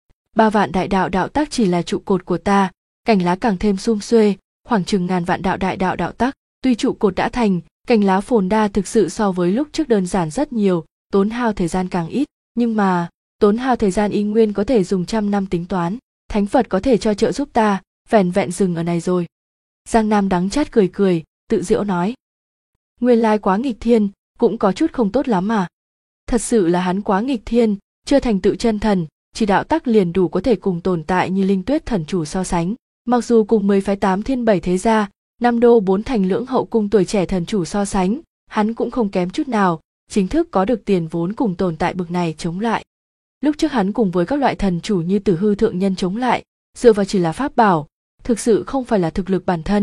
3 vạn đại đạo đạo tắc chỉ là trụ cột của ta, cành lá càng thêm sum xuê, khoảng chừng ngàn vạn đạo đại đạo đạo tắc, tuy trụ cột đã thành, cành lá phồn đa thực sự so với lúc trước đơn giản rất nhiều, tốn hao thời gian càng ít, nhưng mà tốn hao thời gian y nguyên có thể dùng 100 năm tính toán, Thánh Phật có thể cho trợ giúp ta, vẻn vẹn dừng ở này rồi. Giang Nam đắng chát cười cười, tự giễu nói: Nguyên lai quá nghịch thiên, cũng có chút không tốt lắm mà. Thật sự là hắn quá nghịch thiên, chưa thành tựu chân thần, chỉ đạo tắc liền đủ có thể cùng tồn tại như Linh Tuyết thần chủ so sánh. Mặc dù cùng 10 phái 8 thiên 7 thế gia, 5 đô 4 thành lưỡng hậu cung tuổi trẻ thần chủ so sánh, hắn cũng không kém chút nào, chính thức có được tiền vốn cùng tồn tại bực này chống lại. Lúc trước hắn cùng với các loại thần chủ như Tử Hư thượng nhân chống lại, dựa vào chỉ là pháp bảo, thực sự không phải là thực lực bản thân,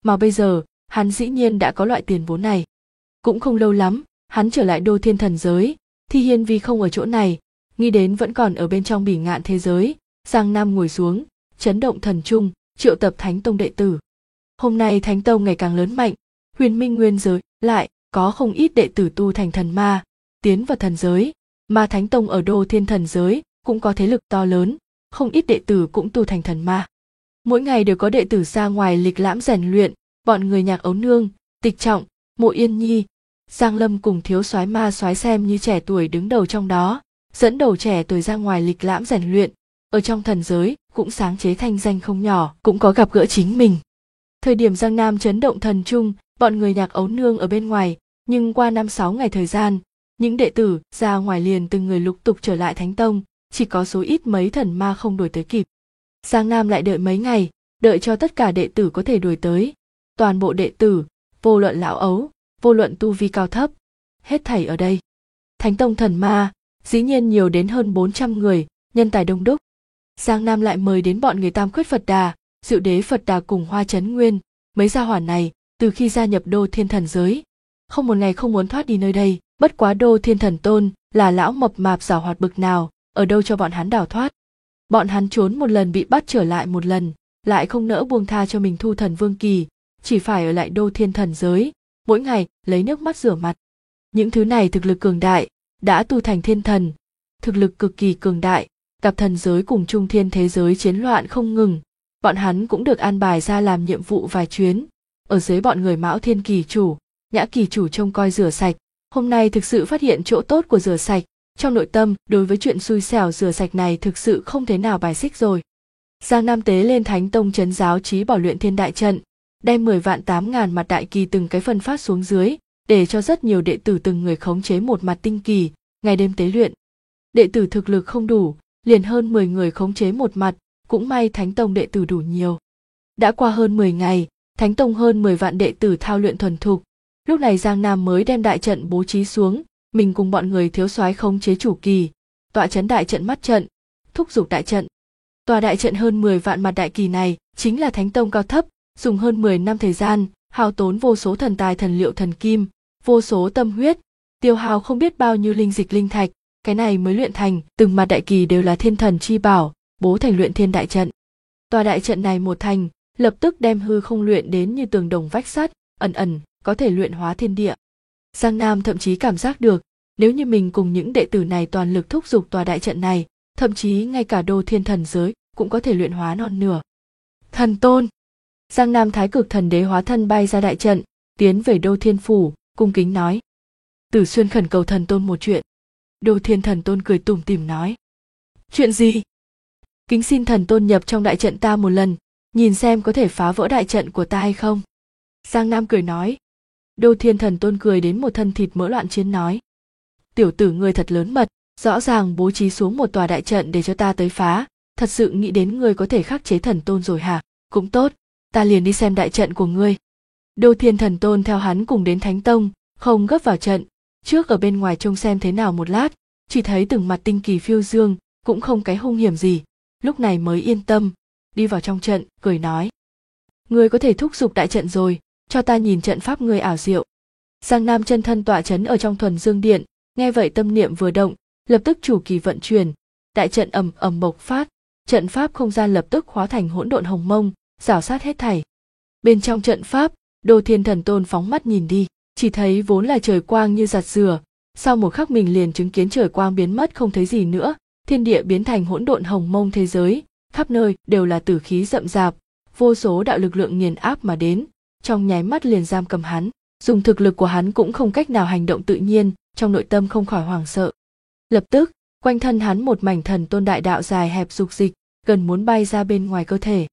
mà bây giờ hắn dĩ nhiên đã có loại tiền vốn này. Cũng không lâu lắm, hắn trở lại Đô Thiên Thần giới. Thi Hiên Vi không ở chỗ này, nghĩ đến vẫn còn ở bên trong bỉ ngạn thế giới. Giang Nam ngồi xuống, chấn động thần trung, triệu tập Thánh Tông đệ tử. Hôm nay Thánh Tông ngày càng lớn mạnh, huyền minh nguyên giới lại có không ít đệ tử tu thành thần ma, tiến vào thần giới, mà Thánh Tông ở Đô Thiên Thần giới cũng có thế lực to lớn, không ít đệ tử cũng tu thành thần ma. Mỗi ngày đều có đệ tử ra ngoài lịch lãm rèn luyện, bọn người Nhạc Ấu Nương, Tịch Trọng, Mộ Yên Nhi, Giang Lâm cùng thiếu soái ma soái xem như trẻ tuổi đứng đầu trong đó, dẫn đầu trẻ tuổi ra ngoài lịch lãm rèn luyện, ở trong thần giới cũng sáng chế thanh danh không nhỏ, cũng có gặp gỡ chính mình. Thời điểm Giang Nam chấn động thần trung, bọn người Nhạc Ấu Nương ở bên ngoài, nhưng qua 5-6 ngày thời gian, những đệ tử ra ngoài liền từng người lục tục trở lại Thánh Tông, chỉ có số ít mấy thần ma không đuổi tới kịp. Giang Nam lại đợi mấy ngày, đợi cho tất cả đệ tử có thể đuổi tới. Toàn bộ đệ tử, vô luận lão ấu, vô luận tu vi cao thấp, hết thảy ở đây. Thánh Tông thần ma, dĩ nhiên nhiều đến hơn 400 người, nhân tài đông đúc. Giang Nam lại mời đến bọn người Tam Khuyết Phật Đà, Diệu Đế Phật Đà cùng Hoa Chấn Nguyên, mấy gia hỏa này, từ khi gia nhập Đô Thiên Thần giới, không một ngày không muốn thoát đi nơi đây, bất quá Đô Thiên Thần Tôn là lão mập mạp giàu hoạt bực nào, ở đâu cho bọn hắn đào thoát. Bọn hắn trốn một lần bị bắt trở lại một lần, lại không nỡ buông tha cho mình thu thần vương kỳ, chỉ phải ở lại Đô Thiên Thần giới, mỗi ngày lấy nước mắt rửa mặt. Những thứ này thực lực cường đại, đã tu thành thiên thần, thực lực cực kỳ cường đại, gặp thần giới cùng trung thiên thế giới chiến loạn không ngừng, bọn hắn cũng được an bài ra làm nhiệm vụ vài chuyến, ở dưới bọn người Mão Thiên Kỳ chủ, Nhã Kỳ chủ trông coi rửa sạch, hôm nay thực sự phát hiện chỗ tốt của rửa sạch, trong nội tâm đối với chuyện xui xẻo rửa sạch này thực sự không thể nào bài xích rồi. Giang Nam tế lên Thánh Tông trấn giáo trí bảo luyện thiên đại trận, đem 10 vạn 8.000 mặt đại kỳ từng cái phân phát xuống dưới, để cho rất nhiều đệ tử từng người khống chế một mặt tinh kỳ, ngày đêm tế luyện. Đệ tử thực lực không đủ, liền hơn 10 người khống chế một mặt, cũng may Thánh Tông đệ tử đủ nhiều. Đã qua hơn 10 ngày, Thánh Tông hơn 10 vạn đệ tử thao luyện thuần thục. Lúc này Giang Nam mới đem đại trận bố trí xuống, mình cùng bọn người thiếu soái khống chế chủ kỳ, tọa trấn đại trận mắt trận, thúc giục đại trận. Tòa đại trận hơn 10 vạn mặt đại kỳ này chính là Thánh Tông cao thấp, dùng hơn 10 năm thời gian, hao tốn vô số thần tài thần liệu thần kim, vô số tâm huyết, tiêu hao không biết bao nhiêu linh dịch linh thạch, cái này mới luyện thành, từng mặt đại kỳ đều là thiên thần chi bảo, bố thành luyện thiên đại trận. Tòa đại trận này một thành, lập tức đem hư không luyện đến như tường đồng vách sắt, ẩn ẩn có thể luyện hóa thiên địa. Giang Nam thậm chí cảm giác được, nếu như mình cùng những đệ tử này toàn lực thúc giục tòa đại trận này, thậm chí ngay cả Đô Thiên Thần giới cũng có thể luyện hóa non nửa. Thần Tôn! Giang Nam Thái Cực Thần Đế hóa thân bay ra đại trận, tiến về Đô Thiên phủ, cung kính nói: Tử Xuyên khẩn cầu Thần Tôn một chuyện. Đô Thiên Thần Tôn cười tủm tỉm nói: Chuyện gì? Kính xin Thần Tôn nhập trong đại trận ta một lần, nhìn xem có thể phá vỡ đại trận của ta hay không. Giang Nam cười nói. Đô Thiên Thần Tôn cười đến một thân thịt mỡ loạn chiến nói: Tiểu tử ngươi thật lớn mật, rõ ràng bố trí xuống một tòa đại trận để cho ta tới phá, thật sự nghĩ đến ngươi có thể khắc chế Thần Tôn rồi hả? Cũng tốt, ta liền đi xem đại trận của ngươi. Đô Thiên Thần Tôn theo hắn cùng đến Thánh Tông, không gấp vào trận, trước ở bên ngoài trông xem thế nào một lát, chỉ thấy từng mặt tinh kỳ phiêu dương, cũng không cái hung hiểm gì, lúc này mới yên tâm, đi vào trong trận, cười nói: Ngươi có thể thúc giục đại trận rồi, cho ta nhìn trận pháp ngươi ảo diệu. Giang Nam chân thân tọa trấn ở trong Thuần Dương Điện, nghe vậy tâm niệm vừa động, lập tức chủ kỳ vận chuyển, đại trận ầm ầm bộc phát, trận pháp không gian lập tức hóa thành hỗn độn hồng mông, rào sát hết thảy. Bên trong trận pháp, Đô Thiên Thần Tôn phóng mắt nhìn đi, chỉ thấy vốn là trời quang như giặt rửa, sau một khắc mình liền chứng kiến trời quang biến mất không thấy gì nữa, thiên địa biến thành hỗn độn hồng mông thế giới, khắp nơi đều là tử khí rậm rạp, vô số đạo lực lượng nghiền áp mà đến, trong nháy mắt liền giam cầm hắn, dùng thực lực của hắn cũng không cách nào hành động tự nhiên, trong nội tâm không khỏi hoảng sợ. Lập tức, quanh thân hắn một mảnh thần tôn đại đạo dài hẹp dục dịch, gần muốn bay ra bên ngoài cơ thể.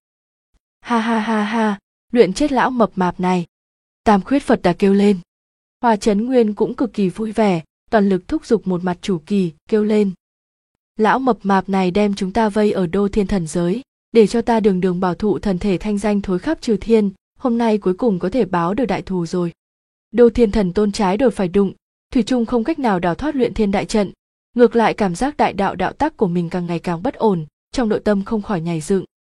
Ha ha ha ha, luyện chết lão mập mạp này. Tam Khuyết Phật Đà kêu lên. Hoa Chấn Nguyên cũng cực kỳ vui vẻ, toàn lực thúc giục một mặt chủ kỳ, kêu lên: Lão mập mạp này đem chúng ta vây ở Đô Thiên Thần giới, để cho ta đường đường bảo thụ thần thể thanh danh thối khắp trừ thiên, hôm nay cuối cùng có thể báo được đại thù rồi. Đô Thiên Thần Tôn trái đột phải đụng, thủy chung không cách nào đào thoát luyện thiên đại trận, ngược lại cảm giác đại đạo đạo tắc của mình càng ngày càng bất ổn, trong nội tâm không khỏi nhảy dựng.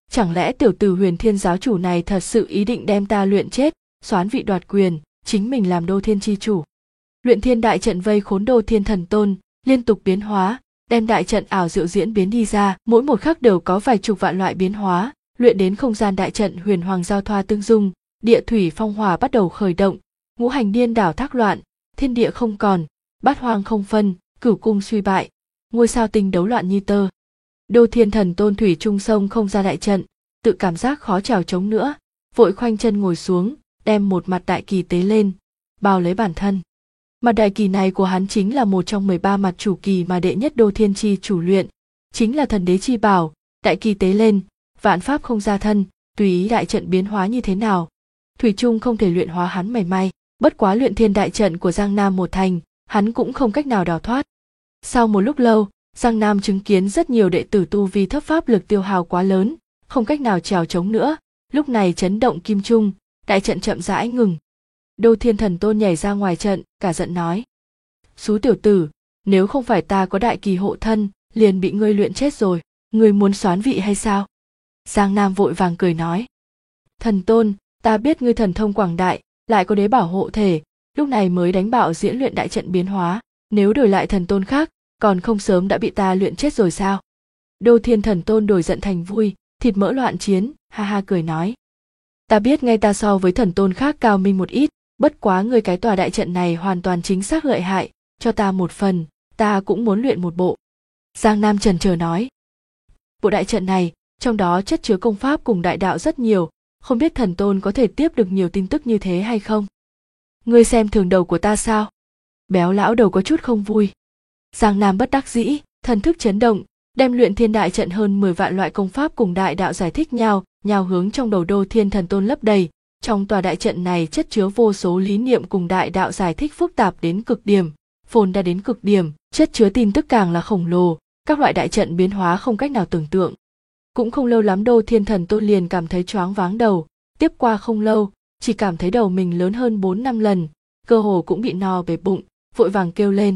chẳng lẽ tiểu tử Huyền Thiên giáo chủ này thật sự ý định đem ta luyện chết, soán vị đoạt quyền, chính mình làm Đô Thiên chi chủ. Luyện Thiên đại trận vây khốn Đô Thiên thần tôn, liên tục biến hóa, đem đại trận ảo diệu diễn biến đi ra, mỗi một khắc đều có vài chục vạn loại biến hóa, luyện đến không gian đại trận huyền hoàng giao thoa tương dung, địa thủy phong hỏa bắt đầu khởi động, ngũ hành điên đảo thác loạn, thiên địa không còn, bát hoang không phân, cửu cung suy bại, ngôi sao tinh đấu loạn như tơ. Đô Thiên thần tôn thủy trung sông không ra đại trận, tự cảm giác khó trèo chống nữa, vội khoanh chân ngồi xuống, đem một mặt đại kỳ tế lên, bao lấy bản thân. Mặt đại kỳ này của hắn chính là một trong 13 mặt chủ kỳ mà đệ nhất Đô Thiên chi chủ luyện, chính là thần đế chi bảo, đại kỳ tế lên, vạn pháp không ra thân, tùy ý đại trận biến hóa như thế nào, thủy chung không thể luyện hóa hắn mảy may. Bất quá Luyện Thiên đại trận của Giang Nam một thành, hắn cũng không cách nào đào thoát. Sau một lúc lâu, Giang Nam chứng kiến rất nhiều đệ tử tu vi thấp pháp lực tiêu hao quá lớn, không cách nào trèo chống nữa, lúc này chấn động kim trung, đại trận chậm rãi ngừng. Đô Thiên thần tôn nhảy ra ngoài trận, cả giận nói: "Xú tiểu tử, nếu không phải ta có đại kỳ hộ thân, liền bị ngươi luyện chết rồi, ngươi muốn soán vị hay sao?" Giang Nam vội vàng cười nói: "Thần tôn, ta biết ngươi thần thông quảng đại, lại có đế bảo hộ thể, lúc này mới đánh bạo diễn luyện đại trận biến hóa, nếu đổi lại thần tôn khác, còn không sớm đã bị ta luyện chết rồi sao?" Đô Thiên thần tôn đổi giận thành vui, thịt mỡ loạn chiến, ha ha cười nói: "Ta biết ngay ta so với thần tôn khác cao minh một ít, bất quá ngươi cái tòa đại trận này hoàn toàn chính xác lợi hại, cho ta một phần, ta cũng muốn luyện một bộ." Giang Nam chần chờ nói: "Bộ đại trận này, trong đó chất chứa công pháp cùng đại đạo rất nhiều, không biết thần tôn có thể tiếp được nhiều tin tức như thế hay không?" "Ngươi xem thường đầu của ta sao?" Béo lão đầu có chút không vui. Giang Nam bất đắc dĩ, thần thức chấn động, đem Luyện Thiên đại trận hơn 10 vạn loại công pháp cùng đại đạo giải thích nhào hướng trong đầu Đô Thiên thần tôn lấp đầy. Trong tòa đại trận này chất chứa vô số lý niệm cùng đại đạo giải thích phức tạp đến cực điểm, phồn đa đến cực điểm, chất chứa tin tức càng là khổng lồ, các loại đại trận biến hóa không cách nào tưởng tượng. Cũng không lâu lắm Đô Thiên thần tôn liền cảm thấy choáng váng đầu, tiếp qua không lâu, chỉ cảm thấy đầu mình lớn hơn 4-5 lần, cơ hồ cũng bị no bể bụng, vội vàng kêu lên: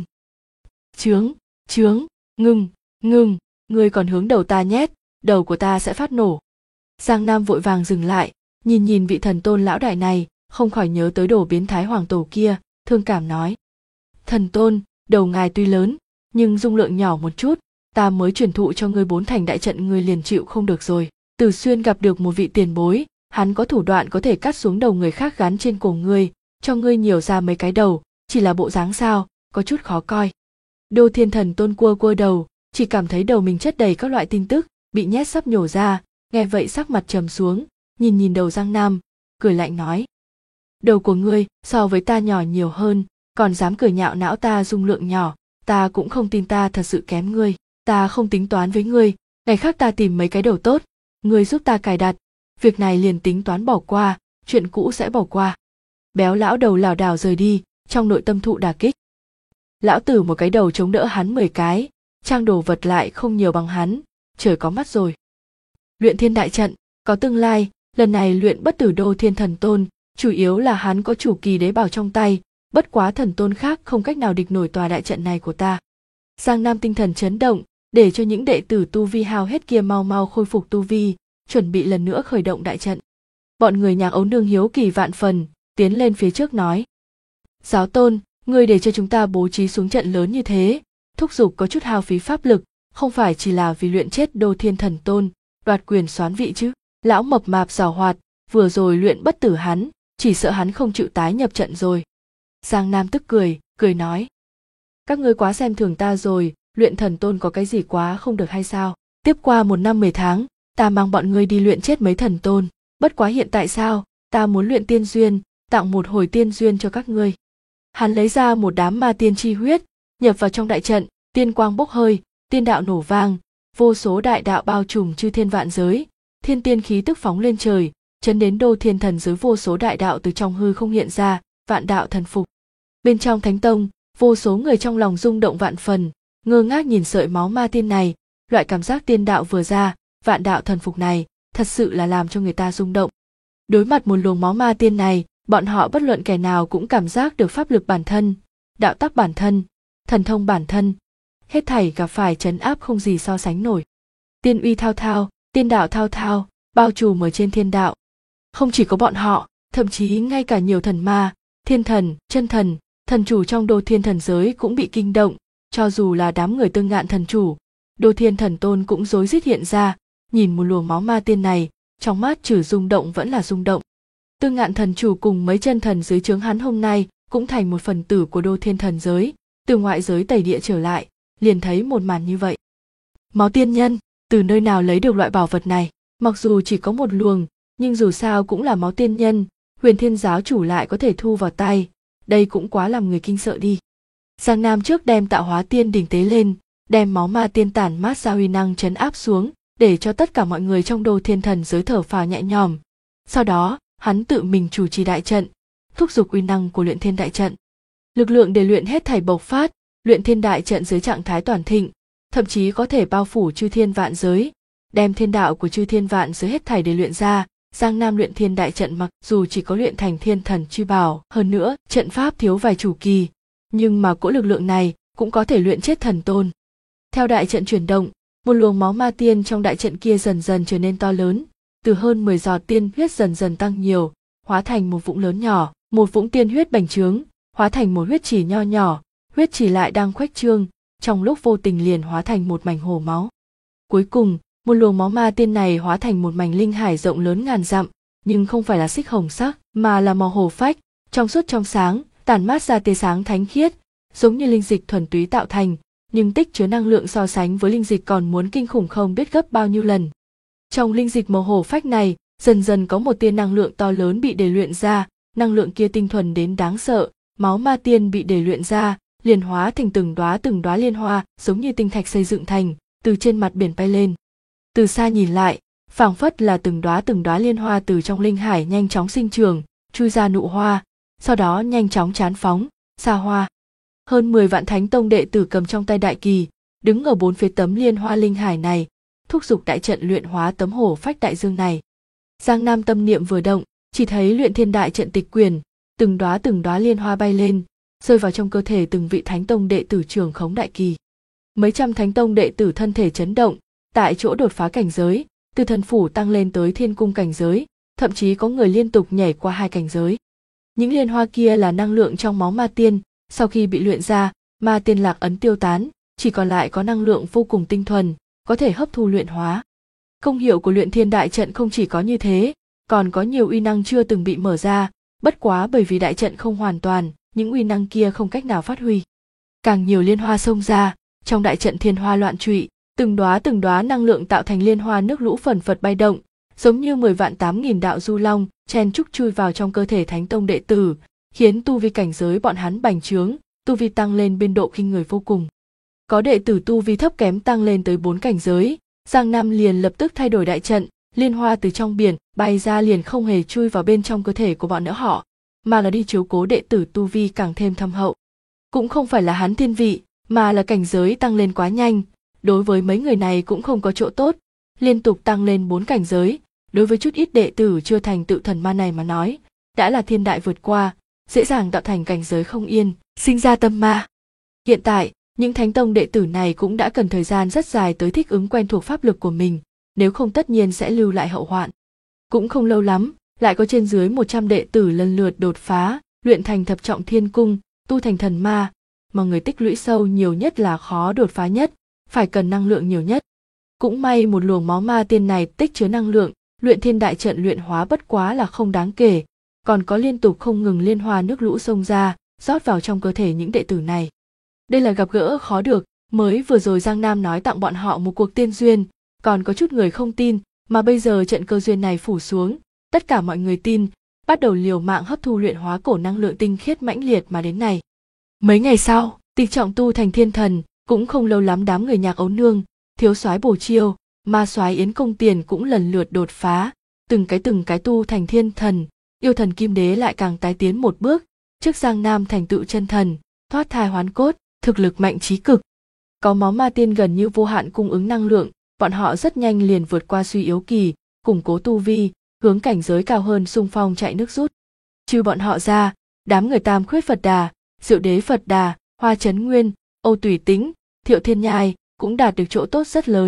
Chướng, ngưng, ngươi còn hướng đầu ta nhét, đầu của ta sẽ phát nổ." Giang Nam vội vàng dừng lại, nhìn vị thần tôn lão đại này, không khỏi nhớ tới đồ biến thái hoàng tổ kia, thương cảm nói: "Thần tôn, đầu ngài tuy lớn, nhưng dung lượng nhỏ một chút, ta mới truyền thụ cho ngươi 4 thành đại trận ngươi liền chịu không được rồi. Từ xuyên gặp được một vị tiền bối, hắn có thủ đoạn có thể cắt xuống đầu người khác gắn trên cổ ngươi, cho ngươi nhiều ra mấy cái đầu, chỉ là bộ dáng sao, có chút khó coi." Đô Thiên thần tôn cua đầu, chỉ cảm thấy đầu mình chất đầy các loại tin tức, bị nhét sắp nhổ ra, nghe vậy sắc mặt trầm xuống, nhìn đầu Giang Nam, cười lạnh nói: "Đầu của ngươi so với ta nhỏ nhiều hơn, còn dám cười nhạo não ta dung lượng nhỏ, ta cũng không tin ta thật sự kém ngươi, ta không tính toán với ngươi, ngày khác ta tìm mấy cái đầu tốt, ngươi giúp ta cài đặt, việc này liền tính toán bỏ qua, chuyện cũ sẽ bỏ qua." Béo lão đầu lảo đảo rời đi, trong nội tâm thụ đả kích. Lão tử một cái đầu chống đỡ hắn 10 cái, trang đồ vật lại không nhiều bằng hắn, trời có mắt rồi. Luyện Thiên đại trận có tương lai, lần này luyện bất tử Đô Thiên thần tôn, chủ yếu là hắn có chủ kỳ đế bảo trong tay, bất quá thần tôn khác không cách nào địch nổi tòa đại trận này của ta. Giang Nam tinh thần chấn động, để cho những đệ tử tu vi hao hết kia mau khôi phục tu vi, chuẩn bị lần nữa khởi động đại trận. Bọn người Nhạc Ấu Nương hiếu kỳ vạn phần, tiến lên phía trước nói: "Giáo tôn, ngươi để cho chúng ta bố trí xuống trận lớn như thế, thúc giục có chút hao phí pháp lực, không phải chỉ là vì luyện chết Đô Thiên thần tôn, đoạt quyền soán vị chứ?" Lão mập mạp giàu hoạt, vừa rồi luyện bất tử hắn, chỉ sợ hắn không chịu tái nhập trận rồi. Giang Nam tức cười nói: "Các ngươi quá xem thường ta rồi, luyện thần tôn có cái gì quá không được hay sao? Tiếp qua 1 năm 10 tháng, ta mang bọn ngươi đi luyện chết mấy thần tôn, bất quá hiện tại sao, ta muốn luyện tiên duyên, tặng một hồi tiên duyên cho các ngươi." Hắn lấy ra một đám ma tiên chi huyết, nhập vào trong đại trận, tiên quang bốc hơi, tiên đạo nổ vang, vô số đại đạo bao trùm chư thiên vạn giới, thiên tiên khí tức phóng lên trời, chấn đến Đô Thiên thần giới, vô số đại đạo từ trong hư không hiện ra, vạn đạo thần phục. Bên trong thánh tông, vô số người trong lòng rung động vạn phần, ngơ ngác nhìn sợi máu ma tiên này, loại cảm giác tiên đạo vừa ra, vạn đạo thần phục này, thật sự là làm cho người ta rung động. Đối mặt một luồng máu ma tiên này, bọn họ bất luận kẻ nào cũng cảm giác được pháp lực bản thân, đạo tắc bản thân, thần thông bản thân, hết thảy gặp phải trấn áp không gì so sánh nổi. Tiên uy thao thao, tiên đạo thao thao, bao trùm ở trên thiên đạo. Không chỉ có bọn họ, thậm chí ngay cả nhiều thần ma, thiên thần, chân thần, thần chủ trong Đô Thiên thần giới cũng bị kinh động, cho dù là đám người Tương Ngạn thần chủ, Đô Thiên thần tôn cũng rối rít hiện ra, nhìn một luồng máu ma tiên này, trong mắt trừ rung động vẫn là rung động. Tương Ngạn thần chủ cùng mấy chân thần dưới trướng hắn hôm nay cũng thành một phần tử của Đô Thiên thần giới, từ ngoại giới tẩy địa trở lại, liền thấy một màn như vậy. Máu tiên nhân, từ nơi nào lấy được loại bảo vật này? Mặc dù chỉ có một luồng, nhưng dù sao cũng là máu tiên nhân, Huyền Thiên giáo chủ lại có thể thu vào tay, đây cũng quá làm người kinh sợ đi. Giang Nam trước đem tạo hóa tiên đỉnh tế lên, đem máu ma tiên tản mát ra uy năng trấn áp xuống, để cho tất cả mọi người trong Đô Thiên thần giới thở phào nhẹ nhõm. Sau đó, hắn tự mình chủ trì đại trận, thúc giục uy năng của Luyện Thiên đại trận. Lực lượng để luyện hết thảy bộc phát, Luyện Thiên đại trận dưới trạng thái toàn thịnh, thậm chí có thể bao phủ chư thiên vạn giới, đem thiên đạo của chư thiên vạn giới hết thảy để luyện ra. Giang Nam Luyện Thiên đại trận mặc dù chỉ có luyện thành thiên thần chi bảo, hơn nữa trận pháp thiếu vài chủ kỳ, nhưng mà cỗ lực lượng này cũng có thể luyện chết thần tôn. Theo đại trận chuyển động, một luồng máu ma tiên trong đại trận kia dần dần trở nên to lớn, từ hơn 10 giọt tiên huyết dần dần tăng nhiều, hóa thành một vũng lớn nhỏ, một vũng tiên huyết bành trướng, hóa thành một huyết chỉ nho nhỏ, huyết chỉ lại đang khuếch trương, trong lúc vô tình liền hóa thành một mảnh hồ máu. Cuối cùng, một luồng máu ma tiên này hóa thành một mảnh linh hải rộng lớn ngàn dặm, nhưng không phải là xích hồng sắc, mà là màu hồ phách, trong suốt trong sáng, tản mát ra tia sáng thánh khiết, giống như linh dịch thuần túy tạo thành, nhưng tích chứa năng lượng so sánh với linh dịch còn muốn kinh khủng không biết gấp bao nhiêu lần. Trong linh dịch màu hồ phách này, dần dần có một tia năng lượng to lớn bị đề luyện ra, năng lượng kia tinh thuần đến đáng sợ, máu ma tiên bị đề luyện ra, liền hóa thành từng đóa liên hoa, giống như tinh thạch xây dựng thành, từ trên mặt biển bay lên. Từ xa nhìn lại, phảng phất là từng đóa liên hoa từ trong linh hải nhanh chóng sinh trưởng, chui ra nụ hoa, sau đó nhanh chóng chán phóng, xa hoa. Hơn 10 vạn Thánh Tông đệ tử cầm trong tay đại kỳ, đứng ở bốn phía tấm liên hoa linh hải này, thúc giục đại trận luyện hóa tấm hồ phách đại dương này. Giang Nam tâm niệm vừa động, chỉ thấy Luyện Thiên đại trận tịch quyển, từng đóa liên hoa bay lên, rơi vào trong cơ thể từng vị Thánh Tông đệ tử trưởng khống đại kỳ. Mấy trăm Thánh Tông đệ tử thân thể chấn động, tại chỗ đột phá cảnh giới, từ thần phủ tăng lên tới thiên cung cảnh giới, thậm chí có người liên tục nhảy qua 2 cảnh giới. Những liên hoa kia là năng lượng trong máu ma tiên, sau khi bị luyện ra, ma tiên lạc ấn tiêu tán, chỉ còn lại có năng lượng vô cùng tinh thuần, có thể hấp thu luyện hóa. Công hiệu của Luyện Thiên đại trận không chỉ có như thế, còn có nhiều uy năng chưa từng bị mở ra, bất quá bởi vì đại trận không hoàn toàn, những uy năng kia không cách nào phát huy. Càng nhiều liên hoa xông ra, trong đại trận thiên hoa loạn trụy, từng đóa năng lượng tạo thành liên hoa nước lũ phần phật bay động, giống như 10 vạn 8.000 đạo du long chen chúc chui vào trong cơ thể Thánh Tông đệ tử, khiến tu vi cảnh giới bọn hắn bành trướng, tu vi tăng lên biên độ kinh người vô cùng. Có đệ tử tu vi thấp kém tăng lên tới 4 cảnh giới, Giang Nam liền lập tức thay đổi đại trận, liên hoa từ trong biển bay ra liền không hề chui vào bên trong cơ thể của bọn nữa họ, mà là đi chiếu cố đệ tử tu vi càng thêm thâm hậu. Cũng không phải là hắn thiên vị, mà là cảnh giới tăng lên quá nhanh, đối với mấy người này cũng không có chỗ tốt, liên tục tăng lên 4 cảnh giới, đối với chút ít đệ tử chưa thành tựu thần ma này mà nói, đã là thiên đại vượt qua, dễ dàng tạo thành cảnh giới không yên, sinh ra tâm ma. Hiện tại, những Thánh Tông đệ tử này cũng đã cần thời gian rất dài tới thích ứng quen thuộc pháp lực của mình, nếu không tất nhiên sẽ lưu lại hậu hoạn. Cũng không lâu lắm, lại có trên dưới 100 đệ tử lần lượt đột phá, luyện thành thập trọng thiên cung, tu thành thần ma, mà người tích lũy sâu nhiều nhất là khó đột phá nhất, phải cần năng lượng nhiều nhất. Cũng may một luồng máu ma tiên này tích chứa năng lượng, Luyện Thiên đại trận luyện hóa bất quá là không đáng kể, còn có liên tục không ngừng liên hoa nước lũ xông ra, rót vào trong cơ thể những đệ tử này. Đây là gặp gỡ khó được, mới vừa rồi Giang Nam nói tặng bọn họ một cuộc tiên duyên, còn có chút người không tin, mà bây giờ trận cơ duyên này phủ xuống, tất cả mọi người tin, bắt đầu liều mạng hấp thu luyện hóa cổ năng lượng tinh khiết mãnh liệt mà đến này. Mấy ngày sau, Tịch Trọng tu thành thiên thần, cũng không lâu lắm đám người Nhạc Ấu Nương, Thiếu soái Bổ Chiêu, Ma soái Yến Công Tiền cũng lần lượt đột phá, từng cái tu thành thiên thần, Yêu Thần Kim Đế lại càng tái tiến một bước, trước Giang Nam thành tựu chân thần, thoát thai hoán cốt, thực lực mạnh chí cực. Có máu ma tiên gần như vô hạn cung ứng năng lượng, bọn họ rất nhanh liền vượt qua suy yếu kỳ, củng cố tu vi, hướng cảnh giới cao hơn xung phong chạy nước rút. Trừ bọn họ ra, đám người Tam Khuyết Phật Đà, Diệu Đế Phật Đà, Hoa Chấn Nguyên, Âu Tùy Tĩnh, Thiệu Thiên Nhai cũng đạt được chỗ tốt rất lớn,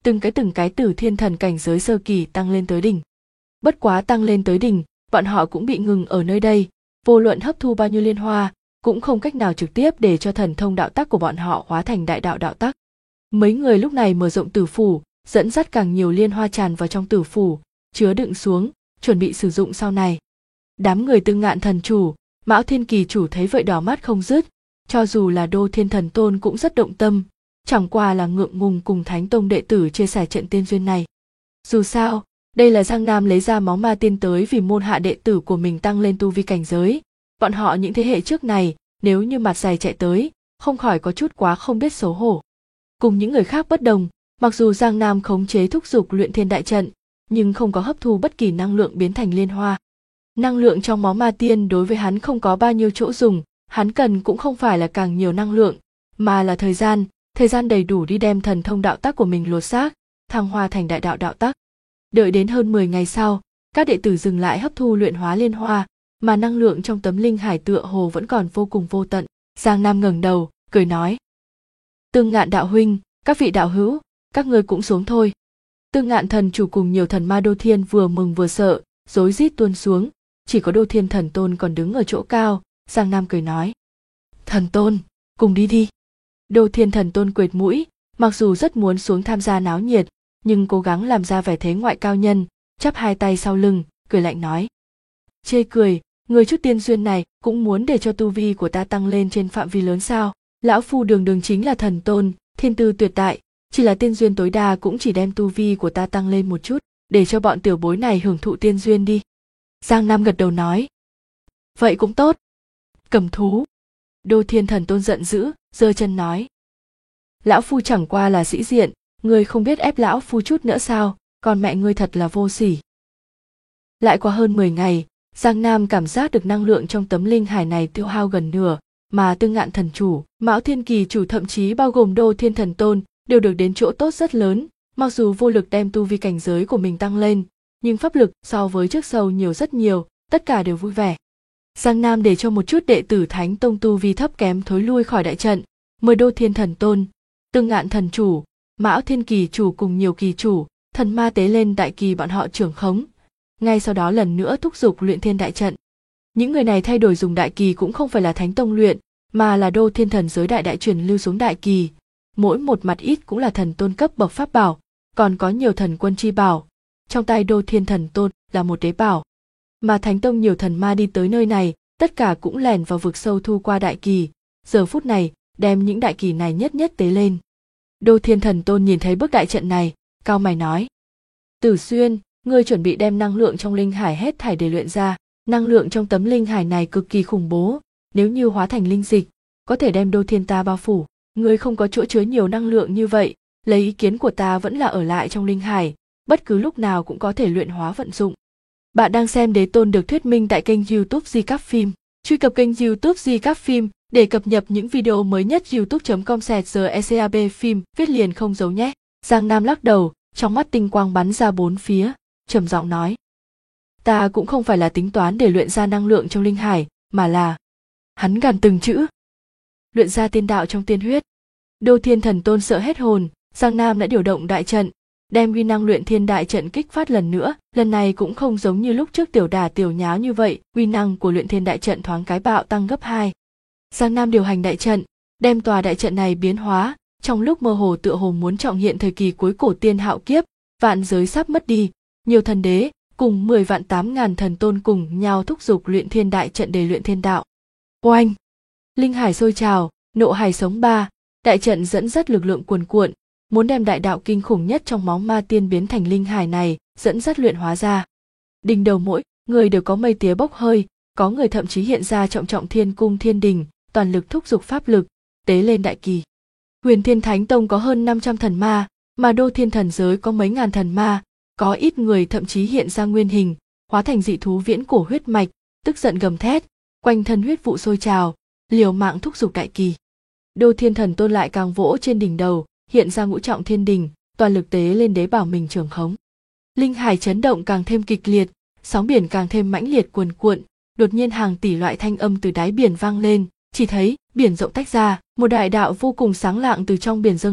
từng cái từ thiên thần cảnh giới sơ kỳ tăng lên tới đỉnh. Bất quá tăng lên tới đỉnh, bọn họ cũng bị ngừng ở nơi đây, vô luận hấp thu bao nhiêu liên hoa, cũng không cách nào trực tiếp để cho thần thông đạo tắc của bọn họ hóa thành đại đạo đạo tắc. Mấy người lúc này mở rộng tử phủ, dẫn dắt càng nhiều liên hoa tràn vào trong tử phủ, chứa đựng xuống, chuẩn bị sử dụng sau này. Đám người Tương Ngạn thần chủ, Mão Thiên Kỳ chủ thấy vậy đỏ mắt không dứt, cho dù là Đô Thiên Thần Tôn cũng rất động tâm, chẳng qua là ngượng ngùng cùng Thánh Tông đệ tử chia sẻ trận tiên duyên này. Dù sao, đây là Giang Nam lấy ra máu ma tiên tới vì môn hạ đệ tử của mình tăng lên tu vi cảnh giới. Bọn họ những thế hệ trước này, nếu như mặt dày chạy tới, không khỏi có chút quá không biết xấu hổ. Cùng những người khác bất đồng, mặc dù Giang Nam khống chế thúc giục luyện thiên đại trận, nhưng không có hấp thu bất kỳ năng lượng biến thành liên hoa. Năng lượng trong máu ma tiên đối với hắn không có bao nhiêu chỗ dùng, hắn cần cũng không phải là càng nhiều năng lượng, mà là thời gian đầy đủ đi đem thần thông đạo tác của mình lột xác, thăng hoa thành đại đạo đạo tác. Đợi đến hơn 10 ngày sau, các đệ tử dừng lại hấp thu luyện hóa liên hoa, mà năng lượng trong tấm linh hải tựa hồ vẫn còn vô cùng vô tận. Giang Nam ngẩng đầu, cười nói: Tương Ngạn đạo huynh, các vị đạo hữu, các ngươi cũng xuống thôi. Tương Ngạn thần chủ cùng nhiều thần ma Đô Thiên vừa mừng vừa sợ, rối rít tuôn xuống, chỉ có Đô Thiên thần tôn còn đứng ở chỗ cao. Giang Nam cười nói: Thần tôn, cùng đi đi. Đô Thiên thần tôn quệt mũi, mặc dù rất muốn xuống tham gia náo nhiệt, nhưng cố gắng làm ra vẻ thế ngoại cao nhân, chắp hai tay sau lưng, cười lạnh nói: Chê cười, người chút tiên duyên này cũng muốn để cho tu vi của ta tăng lên trên phạm vi lớn sao? Lão phu đường đường chính là thần tôn, thiên tư tuyệt đại, chỉ là tiên duyên tối đa cũng chỉ đem tu vi của ta tăng lên một chút, để cho bọn tiểu bối này hưởng thụ tiên duyên đi. Giang Nam gật đầu nói: Vậy cũng tốt. Cầm thú. Đô Thiên thần tôn giận dữ, giơ chân nói: Lão phu chẳng qua là sĩ diện, ngươi không biết ép lão phu chút nữa sao? Con mẹ ngươi thật là vô sỉ. Lại qua hơn 10 ngày, Giang Nam cảm giác được năng lượng trong tấm linh hải này tiêu hao gần nửa, mà Tương Ngạn thần chủ, Mão Thiên Kỳ chủ thậm chí bao gồm Đô Thiên thần tôn đều được đến chỗ tốt rất lớn. Mặc dù vô lực đem tu vi cảnh giới của mình tăng lên, nhưng pháp lực so với trước sâu nhiều rất nhiều, tất cả đều vui vẻ. Giang Nam để cho một chút đệ tử Thánh Tông tu vi thấp kém thối lui khỏi đại trận, mời Đô Thiên thần tôn, Tương Ngạn thần chủ, Mão Thiên Kỳ chủ cùng nhiều kỳ chủ, thần ma tế lên đại kỳ bọn họ trưởng khống. Ngay sau đó lần nữa thúc giục luyện thiên đại trận. Những người này thay đổi dùng đại kỳ cũng không phải là Thánh Tông luyện, mà là Đô Thiên thần giới đại truyền lưu xuống đại kỳ. Mỗi một mặt ít cũng là thần tôn cấp bậc pháp bảo, còn có nhiều thần quân chi bảo. Trong tay Đô Thiên thần tôn là một đế bảo. Mà Thánh Tông nhiều thần ma đi tới nơi này, tất cả cũng lẻn vào vực sâu thu qua đại kỳ. Giờ phút này, đem những đại kỳ này nhất nhất tế lên. Đô Thiên thần tôn nhìn thấy bức đại trận này, cau mày nói: Tử Xuyên, ngươi chuẩn bị đem năng lượng trong linh hải hết thảy để luyện ra. Năng lượng trong tấm linh hải này cực kỳ khủng bố, nếu như hóa thành linh dịch, có thể đem Đô Thiên ta bao phủ. Ngươi không có chỗ chứa nhiều năng lượng như vậy, lấy ý kiến của ta vẫn là ở lại trong linh hải, bất cứ lúc nào cũng có thể luyện hóa vận dụng. Bạn đang xem Đế Tôn được thuyết minh tại kênh YouTube Di Các Phim. Truy cập kênh YouTube Di Các Phim để cập nhật những video mới nhất. youtube.com/GECAB phim viết liền không giấu nhé. Giang Nam lắc đầu, trong mắt tinh quang bắn ra bốn phía, trầm giọng nói: Ta cũng không phải là tính toán để luyện ra năng lượng trong linh hải, mà là... Hắn gằn từng chữ: luyện ra tiên đạo trong tiên huyết. Đô Thiên thần tôn sợ hết hồn, Giang Nam đã điều động đại trận, đem uy năng luyện thiên đại trận kích phát lần nữa. Lần này cũng không giống như lúc trước tiểu đả tiểu nháo như vậy, uy năng của luyện thiên đại trận thoáng cái bạo tăng gấp 2. Giang Nam điều hành đại trận, đem tòa đại trận này biến hóa, trong lúc mơ hồ tựa hồ muốn trọng hiện thời kỳ cuối cổ tiên hạo kiếp, vạn giới sắp mất đi, nhiều thần đế cùng 10 vạn 8.000 thần tôn cùng nhau thúc giục luyện thiên đại trận để luyện thiên đạo. Oanh! Linh hải sôi trào, nộ hải sống ba, đại trận dẫn dắt lực lượng cuồn cuộn, muốn đem đại đạo kinh khủng nhất trong máu ma tiên biến thành linh hải này, dẫn dắt luyện hóa ra. Đỉnh đầu mỗi người đều có mây tía bốc hơi, có người thậm chí hiện ra trọng trọng thiên cung thiên đình, toàn lực thúc giục pháp lực, tế lên đại kỳ. Huyền Thiên Thánh Tông có hơn 500 thần ma, mà Đô Thiên thần giới có mấy ngàn thần ma, có ít người thậm chí hiện ra nguyên hình, hóa thành dị thú viễn cổ huyết mạch, tức giận gầm thét, quanh thân huyết vụ sôi trào, liều mạng thúc giục đại kỳ. Đô Thiên thần tôn lại càng vỗ trên đỉnh đầu, hiện ra ngũ trọng thiên đình, toàn lực tế lên đế bảo mình trưởng khống. Linh hải chấn động càng thêm kịch liệt, sóng biển càng thêm mãnh liệt cuồn cuộn, đột nhiên hàng tỷ loại thanh âm từ đáy biển vang lên, chỉ thấy biển rộng tách ra, một đại đạo vô cùng sáng lạng từ trong biển dâng lên,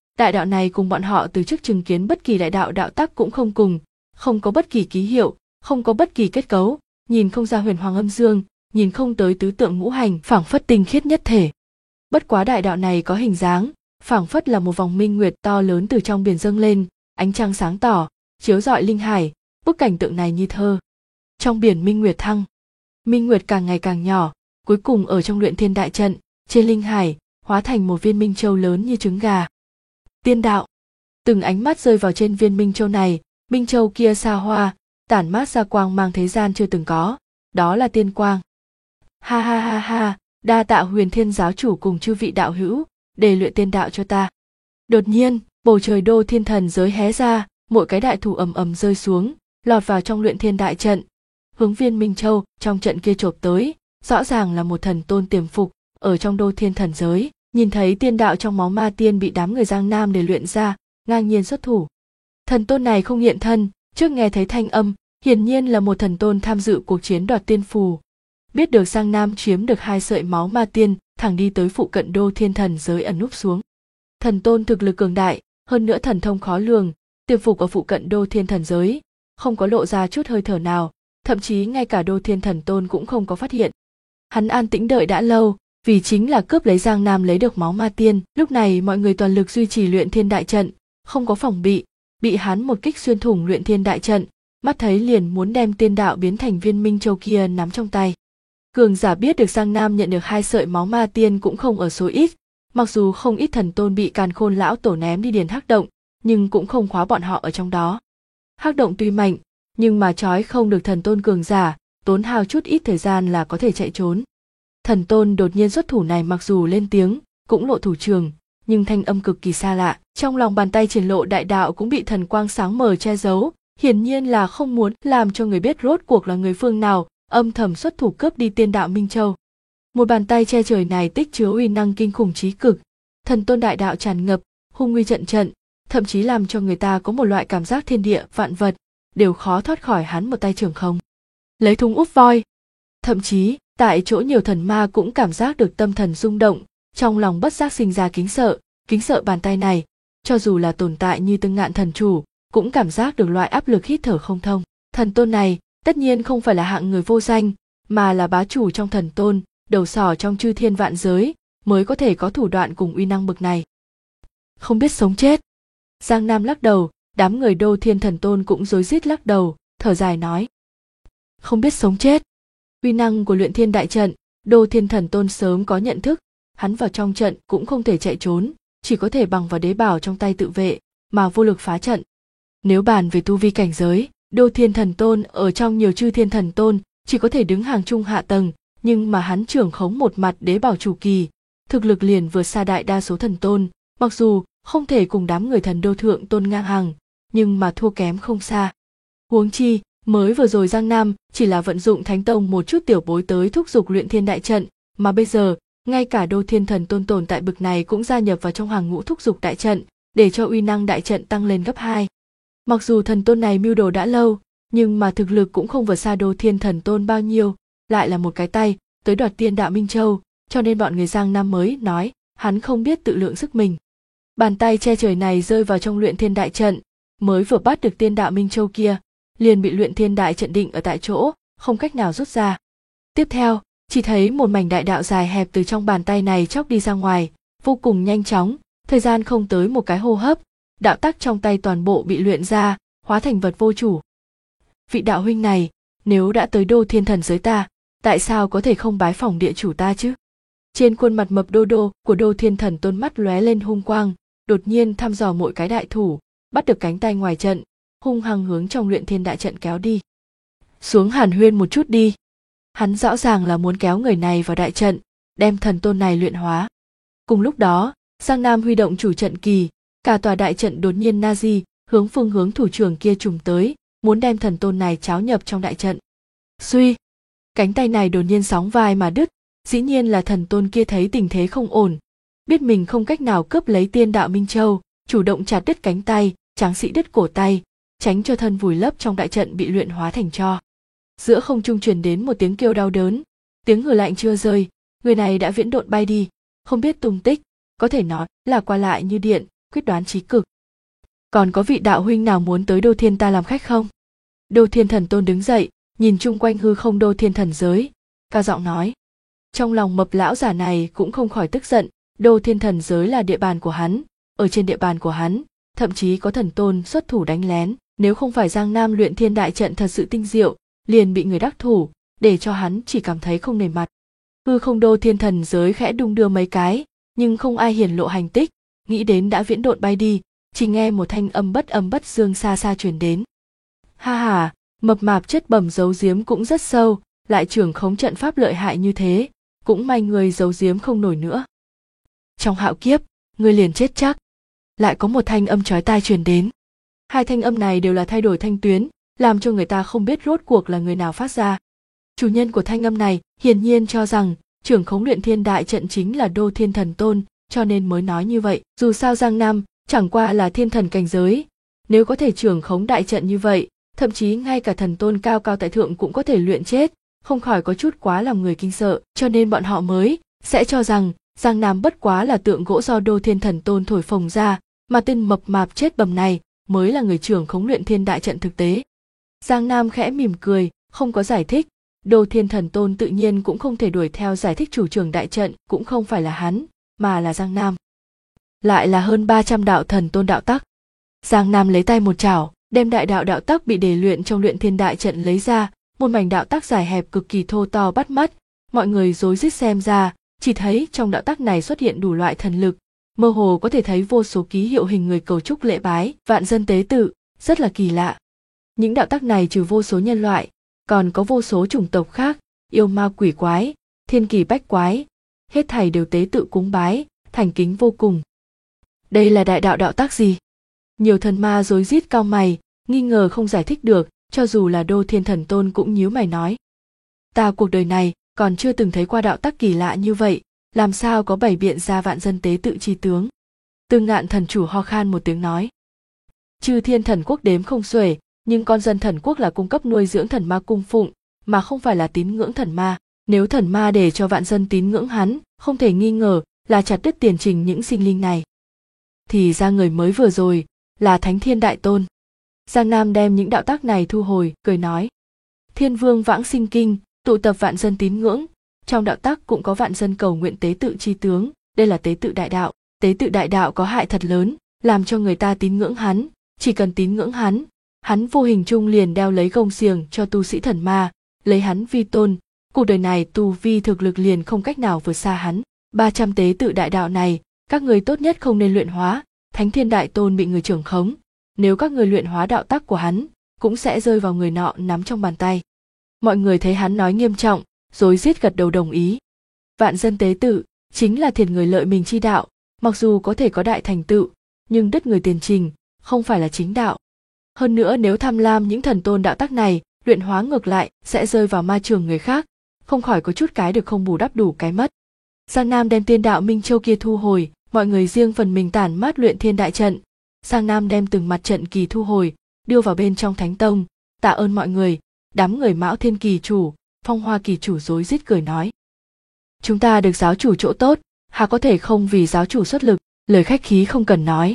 Đại đạo này cùng bọn họ từ trước chứng kiến bất kỳ đại đạo đạo tắc cũng không cùng, không có bất kỳ ký hiệu, không có bất kỳ kết cấu, nhìn không ra huyền hoàng âm dương, nhìn không tới tứ tượng ngũ hành, phảng phất tinh khiết nhất thể. Bất quá đại đạo này có hình dáng, phảng phất là một vòng minh nguyệt to lớn từ trong biển dâng lên, ánh trăng sáng tỏ, chiếu rọi linh hải, bức cảnh tượng này như thơ. Trong biển minh nguyệt thăng, minh nguyệt càng ngày càng nhỏ, cuối cùng ở trong luyện thiên đại trận, trên linh hải, hóa thành một viên minh châu lớn như trứng gà. Tiên đạo. Từng ánh mắt rơi vào trên viên minh châu này, minh châu kia xa hoa, tản mát ra quang mang thế gian chưa từng có, đó là tiên quang. Ha ha ha ha, đa tạ Huyền Thiên giáo chủ cùng chư vị đạo hữu, để luyện tiên đạo cho ta. Đột nhiên, bầu trời Đô Thiên thần giới hé ra, mỗi cái đại thủ ầm ầm rơi xuống, lọt vào trong luyện thiên đại trận, hướng viên minh châu trong trận kia chộp tới, rõ ràng là một thần tôn tiềm phục ở trong Đô Thiên thần giới. Nhìn thấy tiên đạo trong máu ma tiên bị đám người Giang Nam để luyện ra, ngang nhiên xuất thủ. Thần tôn này không hiện thân, trước nghe thấy thanh âm, hiển nhiên là một thần tôn tham dự cuộc chiến đoạt tiên phù. Biết được Giang Nam chiếm được 2 sợi máu ma tiên, thẳng đi tới phụ cận Đô Thiên thần giới ẩn núp xuống. Thần tôn thực lực cường đại, hơn nữa thần thông khó lường, tiềm phục ở phụ cận Đô Thiên thần giới, không có lộ ra chút hơi thở nào, thậm chí ngay cả Đô Thiên thần tôn cũng không có phát hiện. Hắn an tĩnh đợi đã lâu, vì chính là cướp lấy Giang Nam lấy được máu ma tiên. Lúc này mọi người toàn lực duy trì luyện thiên đại trận, không có phòng bị hắn một kích xuyên thủng luyện thiên đại trận, mắt thấy liền muốn đem tiên đạo biến thành viên minh châu kia nắm trong tay. Cường giả biết được Giang Nam nhận được 2 sợi máu ma tiên cũng không ở số ít, mặc dù không ít thần tôn bị Càn Khôn lão tổ ném đi điền hắc động, nhưng cũng không khóa bọn họ ở trong đó. Hắc động tuy mạnh, nhưng mà trói không được thần tôn cường giả, tốn hao chút ít thời gian là có thể chạy trốn. Thần tôn đột nhiên xuất thủ này mặc dù lên tiếng, cũng lộ thủ trường, nhưng thanh âm cực kỳ xa lạ. Trong lòng bàn tay triển lộ đại đạo cũng bị thần quang sáng mờ che giấu, hiển nhiên là không muốn làm cho người biết rốt cuộc là người phương nào, âm thầm xuất thủ cướp đi tiên đạo Minh Châu. Một bàn tay che trời này tích chứa uy năng kinh khủng chí cực, thần tôn đại đạo tràn ngập, hung uy trận trận, thậm chí làm cho người ta có một loại cảm giác thiên địa vạn vật đều khó thoát khỏi hắn một tay trưởng không. Lấy thùng úp voi. Thậm chí, tại chỗ nhiều thần ma cũng cảm giác được tâm thần rung động, trong lòng bất giác sinh ra kính sợ bàn tay này, cho dù là tồn tại như Tương Ngạn thần chủ, cũng cảm giác được loại áp lực hít thở không thông. Thần tôn này, tất nhiên không phải là hạng người vô danh, mà là bá chủ trong thần tôn, đầu sỏ trong chư thiên vạn giới, mới có thể có thủ đoạn cùng uy năng bậc này. Không biết sống chết. Giang Nam lắc đầu, đám người Đô Thiên thần tôn cũng rối rít lắc đầu, thở dài nói. Không biết sống chết. Uy năng của luyện thiên đại trận, Đô Thiên thần tôn sớm có nhận thức, hắn vào trong trận cũng không thể chạy trốn, chỉ có thể bằng vào đế bảo trong tay tự vệ, mà vô lực phá trận. Nếu bàn về tu vi cảnh giới, Đô Thiên thần tôn ở trong nhiều chư thiên thần tôn, chỉ có thể đứng hàng trung hạ tầng, nhưng mà hắn trưởng khống một mặt đế bảo chủ kỳ, thực lực liền vượt xa đại đa số thần tôn, mặc dù không thể cùng đám người thần đô thượng tôn ngang hàng, nhưng mà thua kém không xa. Huống chi, mới vừa rồi Giang Nam chỉ là vận dụng Thánh Tông một chút tiểu bối tới thúc giục luyện thiên đại trận, mà bây giờ, ngay cả Đô Thiên thần tôn tồn tại bực này cũng gia nhập vào trong hàng ngũ thúc giục đại trận, để cho uy năng đại trận tăng lên gấp 2. Mặc dù thần tôn này mưu đồ đã lâu, nhưng mà thực lực cũng không vượt xa Đô Thiên thần tôn bao nhiêu, lại là một cái tay tới đoạt tiên đạo Minh Châu, cho nên bọn người Giang Nam mới nói, hắn không biết tự lượng sức mình. Bàn tay che trời này rơi vào trong luyện thiên đại trận, mới vừa bắt được tiên đạo Minh Châu kia, liền bị luyện thiên đại trận định ở tại chỗ, không cách nào rút ra. Tiếp theo, chỉ thấy một mảnh đại đạo dài hẹp từ trong bàn tay này chóc đi ra ngoài, vô cùng nhanh chóng, thời gian không tới một cái hô hấp, đạo tắc trong tay toàn bộ bị luyện ra, hóa thành vật vô chủ. Vị đạo huynh này, nếu đã tới Đô Thiên thần giới ta, tại sao có thể không bái phỏng địa chủ ta chứ? Trên khuôn mặt mập đô đô của Đô Thiên thần tôn mắt lóe lên hung quang, đột nhiên thăm dò mỗi cái đại thủ, bắt được cánh tay ngoài trận, hung hăng hướng trong luyện thiên đại trận kéo đi. Xuống hàn huyên một chút đi. Hắn rõ ràng là muốn kéo người này vào đại trận, đem thần tôn này luyện hóa. Cùng lúc đó, Giang Nam huy động chủ trận kỳ, cả tòa đại trận đột nhiên nazi, hướng phương hướng thủ trưởng kia trùng tới, muốn đem thần tôn này tráo nhập trong đại trận. Suy, cánh tay này đột nhiên sóng vai mà đứt, dĩ nhiên là thần tôn kia thấy tình thế không ổn, biết mình không cách nào cướp lấy tiên đạo Minh Châu, chủ động chặt đứt cánh tay, tráng sĩ đứt cổ tay, tránh cho thân vùi lấp trong đại trận bị luyện hóa thành tro. Giữa không trung truyền đến một tiếng kêu đau đớn, tiếng hừ lạnh chưa rơi, người này đã viễn độn bay đi, không biết tung tích, có thể nói là qua lại như điện, quyết đoán chí cực. Còn có vị đạo huynh nào muốn tới Đô Thiên ta làm khách không? Đô Thiên Thần Tôn đứng dậy, nhìn chung quanh hư không Đô Thiên thần giới, cao giọng nói. Trong lòng mập lão giả này cũng không khỏi tức giận, Đô Thiên thần giới là địa bàn của hắn, ở trên địa bàn của hắn, thậm chí có thần tôn xuất thủ đánh lén, nếu không phải Giang Nam luyện thiên đại trận thật sự tinh diệu, liền bị người đắc thủ, để cho hắn chỉ cảm thấy không nề mặt. Hư không Đô Thiên thần giới khẽ đung đưa mấy cái, nhưng không ai hiển lộ hành tích, nghĩ đến đã viễn độn bay đi, chỉ nghe một thanh âm bất dương xa xa truyền đến. Ha ha, mập mạp chất bẩm giấu giếm cũng rất sâu, lại trưởng khống trận pháp lợi hại như thế, cũng may người giấu giếm không nổi nữa. Trong hạo kiếp, người liền chết chắc. Lại có một thanh âm chói tai truyền đến. Hai thanh âm này đều là thay đổi thanh tuyến, làm cho người ta không biết rốt cuộc là người nào phát ra. Chủ nhân của thanh âm này hiển nhiên cho rằng trưởng khống luyện thiên đại trận chính là Đô Thiên Thần Tôn, cho nên mới nói như vậy. Dù sao Giang Nam chẳng qua là thiên thần cảnh giới, nếu có thể trưởng khống đại trận như vậy, thậm chí ngay cả thần tôn cao cao tại thượng cũng có thể luyện chết, không khỏi có chút quá làm người kinh sợ, cho nên bọn họ mới sẽ cho rằng Giang Nam bất quá là tượng gỗ do Đô Thiên Thần Tôn thổi phồng ra, mà tên mập mạp chết bầm này mới là người trưởng khống luyện thiên đại trận thực tế. Giang Nam khẽ mỉm cười, không có giải thích, Đô Thiên Thần Tôn tự nhiên cũng không thể đuổi theo giải thích chủ trưởng đại trận cũng không phải là hắn, mà là Giang Nam. Lại là hơn 300 đạo thần tôn đạo tắc. Giang Nam lấy tay một chảo, đem đại đạo đạo tắc bị đề luyện trong luyện thiên đại trận lấy ra, một mảnh đạo tắc dài hẹp cực kỳ thô to bắt mắt, mọi người rối rít xem ra, chỉ thấy trong đạo tắc này xuất hiện đủ loại thần lực, mơ hồ có thể thấy vô số ký hiệu hình người cầu chúc lễ bái, vạn dân tế tự, rất là kỳ lạ. Những đạo tắc này trừ vô số nhân loại, còn có vô số chủng tộc khác, yêu ma quỷ quái, thiên kỳ bách quái, hết thảy đều tế tự cúng bái, thành kính vô cùng. Đây là đại đạo đạo tắc gì? Nhiều thần ma rối rít cau mày, nghi ngờ không giải thích được, cho dù là Đô Thiên Thần Tôn cũng nhíu mày nói. Ta cuộc đời này còn chưa từng thấy qua đạo tắc kỳ lạ như vậy, làm sao có bày biện ra vạn dân tế tự chi tướng. Tương Ngạn thần chủ ho khan một tiếng nói. Chư thiên thần quốc đếm không xuể, nhưng con dân thần quốc là cung cấp nuôi dưỡng thần ma cung phụng, mà không phải là tín ngưỡng thần ma. Nếu thần ma để cho vạn dân tín ngưỡng hắn, không thể nghi ngờ là chặt đứt tiền trình những sinh linh này. Thì ra người mới vừa rồi là Thánh Thiên Đại Tôn. Giang Nam đem những đạo tắc này thu hồi, cười nói. Thiên Vương vãng sinh kinh, tụ tập vạn dân tín ngưỡng, trong đạo tắc cũng có vạn dân cầu nguyện tế tự chi tướng, đây là tế tự đại đạo. Tế tự đại đạo có hại thật lớn, làm cho người ta tín ngưỡng hắn, chỉ cần tín ngưỡng hắn vô hình chung liền đeo lấy gông xiềng cho tu sĩ thần ma, lấy hắn vi tôn, cuộc đời này tu vi thực lực liền không cách nào vượt xa hắn. 300 tế tự đại đạo này, các người tốt nhất không nên luyện hóa, Thánh Thiên Đại Tôn bị người trưởng khống, nếu các người luyện hóa đạo tắc của hắn, cũng sẽ rơi vào người nọ nắm trong bàn tay. Mọi người thấy hắn nói nghiêm trọng, rối rít gật đầu đồng ý. Vạn dân tế tự chính là thiệt người lợi mình chi đạo, mặc dù có thể có đại thành tựu, nhưng đứt người tiền trình, không phải là chính đạo. Hơn nữa nếu tham lam những thần tôn đạo tắc này, luyện hóa ngược lại sẽ rơi vào ma trường người khác, không khỏi có chút cái được không bù đắp đủ cái mất. Giang Nam đem tiên đạo Minh Châu kia thu hồi, mọi người riêng phần mình tản mát luyện thiên đại trận. Giang Nam đem từng mặt trận kỳ thu hồi, đưa vào bên trong Thánh Tông, tạ ơn mọi người. Đám người Mão Thiên kỳ chủ, Phong Hoa kỳ chủ rối rít cười nói. Chúng ta được giáo chủ chỗ tốt, hà có thể không vì giáo chủ xuất lực, lời khách khí không cần nói.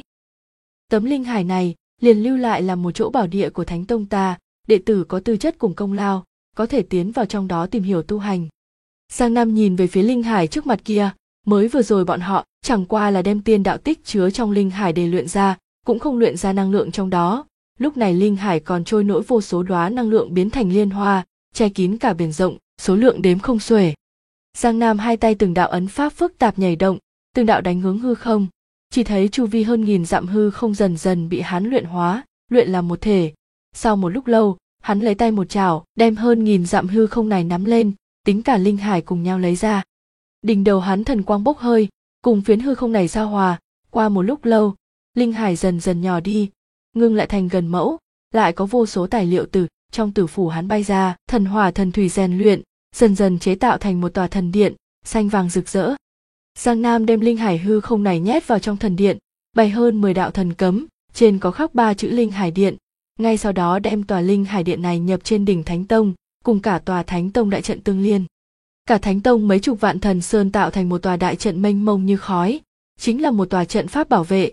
Tấm linh hải này liền lưu lại là một chỗ bảo địa của Thánh Tông ta, đệ tử có tư chất cùng công lao, có thể tiến vào trong đó tìm hiểu tu hành. Giang Nam nhìn về phía linh hải trước mặt kia, mới vừa rồi bọn họ chẳng qua là đem tiên đạo tích chứa trong linh hải để luyện ra, cũng không luyện ra năng lượng trong đó. Lúc này linh hải còn trôi nổi vô số đóa năng lượng biến thành liên hoa, che kín cả biển rộng, số lượng đếm không xuể. Giang Nam hai tay từng đạo ấn pháp phức tạp nhảy động, từng đạo đánh hướng hư không, chỉ thấy chu vi hơn 1000 dặm hư không dần dần bị hắn luyện hóa, luyện làm một thể. Sau một lúc lâu, hắn lấy tay một chảo, đem hơn 1000 dặm hư không này nắm lên, tính cả linh hải cùng nhau lấy ra. Đỉnh đầu hắn thần quang bốc hơi, cùng phiến hư không này giao hòa, qua một lúc lâu, linh hải dần dần nhỏ đi, ngưng lại thành gần mẫu, lại có vô số tài liệu từ trong tử phủ hắn bay ra, thần hỏa thần thủy rèn luyện, dần dần chế tạo thành một tòa thần điện, xanh vàng rực rỡ. Giang Nam đem linh hải hư không này nhét vào trong thần điện, bày hơn 10 đạo thần cấm, trên có khắc 3 chữ linh hải điện. Ngay sau đó đem tòa linh hải điện này nhập trên đỉnh Thánh Tông, cùng cả tòa Thánh Tông đại trận tương liên. Cả Thánh Tông mấy chục vạn thần sơn tạo thành một tòa đại trận mênh mông như khói, chính là một tòa trận pháp bảo vệ.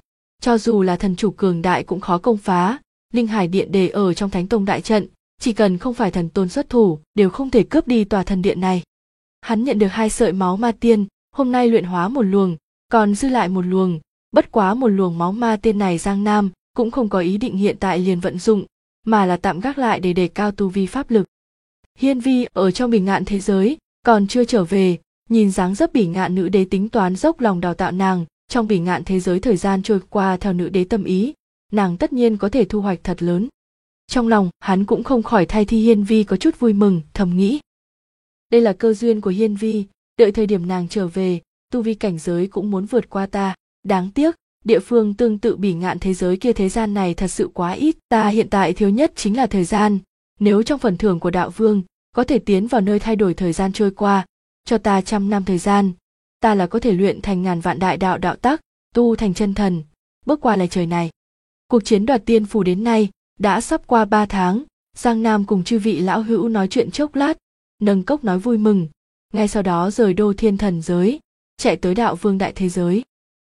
Cho dù là thần chủ cường đại cũng khó công phá, Linh Hải Điện để ở trong Thánh Tông đại trận, chỉ cần không phải thần tôn xuất thủ đều không thể cướp đi tòa thần điện này. Hắn nhận được 2 sợi máu ma tiên, hôm nay luyện hóa một luồng, còn dư lại một luồng, bất quá một luồng máu ma tiên này Giang Nam cũng không có ý định hiện tại liền vận dụng, mà là tạm gác lại để đề cao tu vi pháp lực. Hiên Vi ở trong Bỉ Ngạn thế giới, còn chưa trở về, nhìn dáng dấp Bỉ Ngạn nữ đế tính toán dốc lòng đào tạo nàng, trong Bỉ Ngạn thế giới thời gian trôi qua theo nữ đế tâm ý, nàng tất nhiên có thể thu hoạch thật lớn. Trong lòng, hắn cũng không khỏi thay Thi Hiên Vi có chút vui mừng, thầm nghĩ. Đây là cơ duyên của Hiên Vi, đợi thời điểm nàng trở về, tu vi cảnh giới cũng muốn vượt qua ta. Đáng tiếc, địa phương tương tự Bỉ Ngạn thế giới kia thế gian này thật sự quá ít. Ta hiện tại thiếu nhất chính là thời gian. Nếu trong phần thưởng của đạo vương, có thể tiến vào nơi thay đổi thời gian trôi qua, cho ta 100 năm thời gian, ta là có thể luyện thành ngàn vạn đại đạo đạo tắc, tu thành chân thần, bước qua lề trời này. Cuộc chiến đoạt tiên phù đến nay, đã sắp qua 3 tháng, Giang Nam cùng chư vị lão hữu nói chuyện chốc lát, nâng cốc nói vui mừng, ngay sau đó rời Đô Thiên thần giới, chạy tới đạo vương đại thế giới.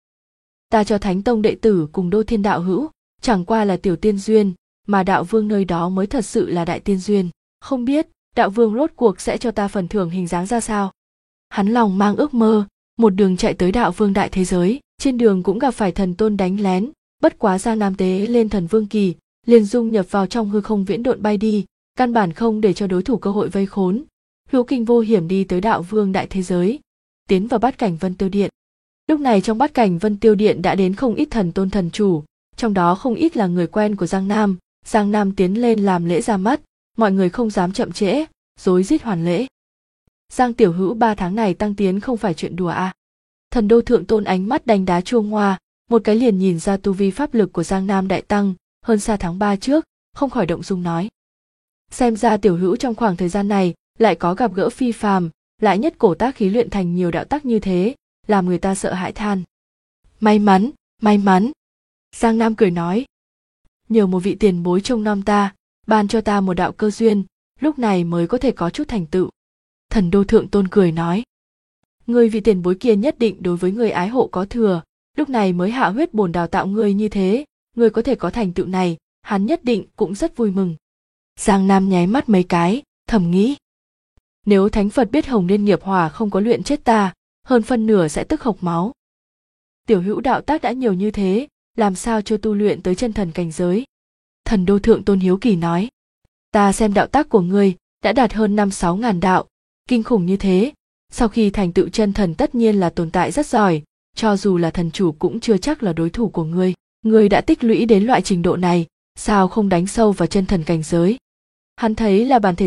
Ta cho Thánh Tông đệ tử cùng Đô Thiên đạo hữu, chẳng qua là tiểu tiên duyên, mà đạo vương nơi đó mới thật sự là đại tiên duyên, không biết đạo vương rốt cuộc sẽ cho ta phần thưởng hình dáng ra sao. Hắn lòng mang ước mơ, một đường chạy tới đạo vương đại thế giới, trên đường cũng gặp phải thần tôn đánh lén, bất quá Giang Nam tế lên thần vương kỳ, liền dung nhập vào trong hư không viễn độn bay đi, căn bản không để cho đối thủ cơ hội vây khốn. Hữu kinh vô hiểm đi tới đạo vương đại thế giới, tiến vào bát cảnh Vân Tiêu Điện. Lúc này trong bát cảnh Vân Tiêu Điện đã đến không ít thần tôn thần chủ, trong đó không ít là người quen của Giang Nam. Giang Nam tiến lên làm lễ ra mắt, mọi người không dám chậm trễ, rối rít hoàn lễ. Giang tiểu hữu 3 tháng này tăng tiến không phải chuyện đùa à? Thần đô thượng tôn ánh mắt đánh đá chuông hoa, một cái liền nhìn ra tu vi pháp lực của Giang Nam đại tăng hơn xa tháng 3 trước, không khỏi động dung nói. Xem ra tiểu hữu trong khoảng thời gian này lại có gặp gỡ phi phàm, lại nhất cổ tác khí luyện thành nhiều đạo tắc như thế, làm người ta sợ hãi than. May mắn, may mắn. Giang Nam cười nói. Nhờ một vị tiền bối trông nom ta, ban cho ta một đạo cơ duyên, lúc này mới có thể có chút thành tựu. Thần đô thượng tôn cười nói. Người vị tiền bối kia nhất định đối với người ái hộ có thừa, lúc này mới hạ huyết bổn đào tạo ngươi như thế, ngươi có thể có thành tựu này, hắn nhất định cũng rất vui mừng. Giang Nam nháy mắt mấy cái, thầm nghĩ. Nếu Thánh Phật biết Hồng Liên nghiệp hỏa không có luyện chết ta, hơn phân nửa sẽ tức hộc máu. Tiểu hữu đạo tác đã nhiều như thế, làm sao chưa tu luyện tới chân thần cảnh giới? Thần đô thượng tôn hiếu kỳ nói. Ta xem đạo tác của ngươi đã đạt hơn 5-6 ngàn đạo, kinh khủng như thế. Sau khi thành tựu chân thần tất nhiên là tồn tại rất giỏi, cho dù là thần chủ cũng chưa chắc là đối thủ của ngươi. Ngươi đã tích lũy đến loại trình độ này, sao không đánh sâu vào chân thần cảnh giới? Hắn thấy là bản thể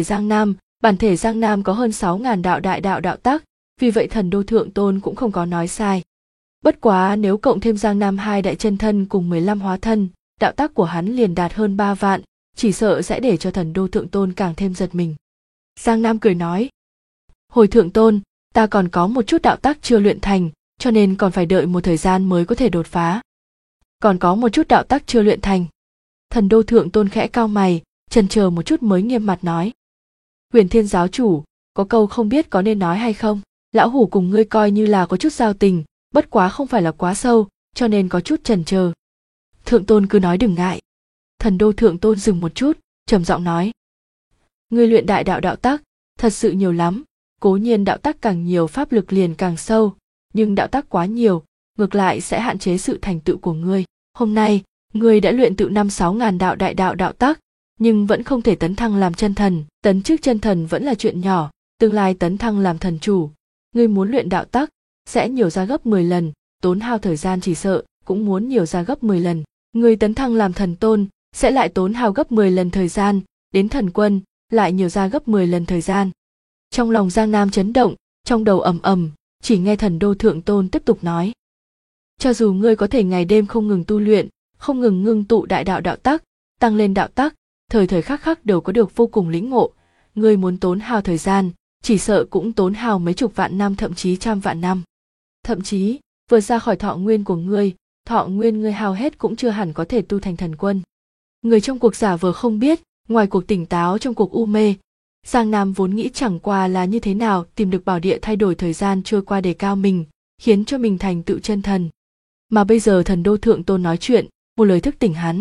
Giang Nam có hơn 6 ngàn đạo đại đạo đạo tác, vì vậy thần đô thượng tôn cũng không có nói sai. Bất quá nếu cộng thêm Giang Nam 2 đại chân thân cùng 15 hóa thân, đạo tác của hắn liền đạt hơn 3 vạn, chỉ sợ sẽ để cho thần đô thượng tôn càng thêm giật mình. Giang Nam cười nói. Hồi thượng tôn, ta còn có một chút đạo tác chưa luyện thành, cho nên còn phải đợi một thời gian mới có thể đột phá. Còn có một chút đạo tác chưa luyện thành. Thần đô thượng tôn khẽ cau mày, chần chờ một chút mới nghiêm mặt nói. Huyền Thiên giáo chủ, có câu không biết có nên nói hay không, lão hủ cùng ngươi coi như là có chút giao tình, bất quá không phải là quá sâu, cho nên có chút chần chờ. Thượng tôn cứ nói đừng ngại. Thần đô thượng tôn dừng một chút, trầm giọng nói. Ngươi luyện đại đạo đạo tác, thật sự nhiều lắm, cố nhiên đạo tác càng nhiều pháp lực liền càng sâu, nhưng đạo tác quá nhiều, ngược lại sẽ hạn chế sự thành tựu của ngươi. Hôm nay, ngươi đã luyện tự 5-6 ngàn đạo đại đạo đạo tác, nhưng vẫn không thể tấn thăng làm chân thần, tấn chức chân thần vẫn là chuyện nhỏ, tương lai tấn thăng làm thần chủ, ngươi muốn luyện đạo tác, sẽ nhiều ra gấp 10 lần, tốn hao thời gian chỉ sợ, cũng muốn nhiều ra gấp 10 lần. Ngươi tấn thăng làm thần tôn, sẽ lại tốn hao gấp 10 lần thời gian, đến thần quân, lại nhiều ra gấp 10 lần thời gian. Trong lòng Giang Nam chấn động, trong đầu ầm ầm, chỉ nghe thần đô thượng tôn tiếp tục nói. Cho dù ngươi có thể ngày đêm không ngừng tu luyện, không ngừng ngưng tụ đại đạo đạo tác, tăng lên đạo tác, thời thời khắc khắc đều có được vô cùng lĩnh ngộ, ngươi muốn tốn hao thời gian, chỉ sợ cũng tốn hao mấy chục vạn năm thậm chí trăm vạn năm. Thậm chí, vừa ra khỏi thọ nguyên của ngươi, thọ nguyên ngươi hao hết cũng chưa hẳn có thể tu thành thần quân. Người trong cuộc giả vờ không biết, ngoài cuộc tỉnh táo trong cuộc u mê, Giang Nam vốn nghĩ chẳng qua là như thế nào tìm được bảo địa thay đổi thời gian trôi qua đề cao mình, khiến cho mình thành tựu chân thần. Mà bây giờ thần đô thượng tôn nói chuyện, một lời thức tỉnh hắn.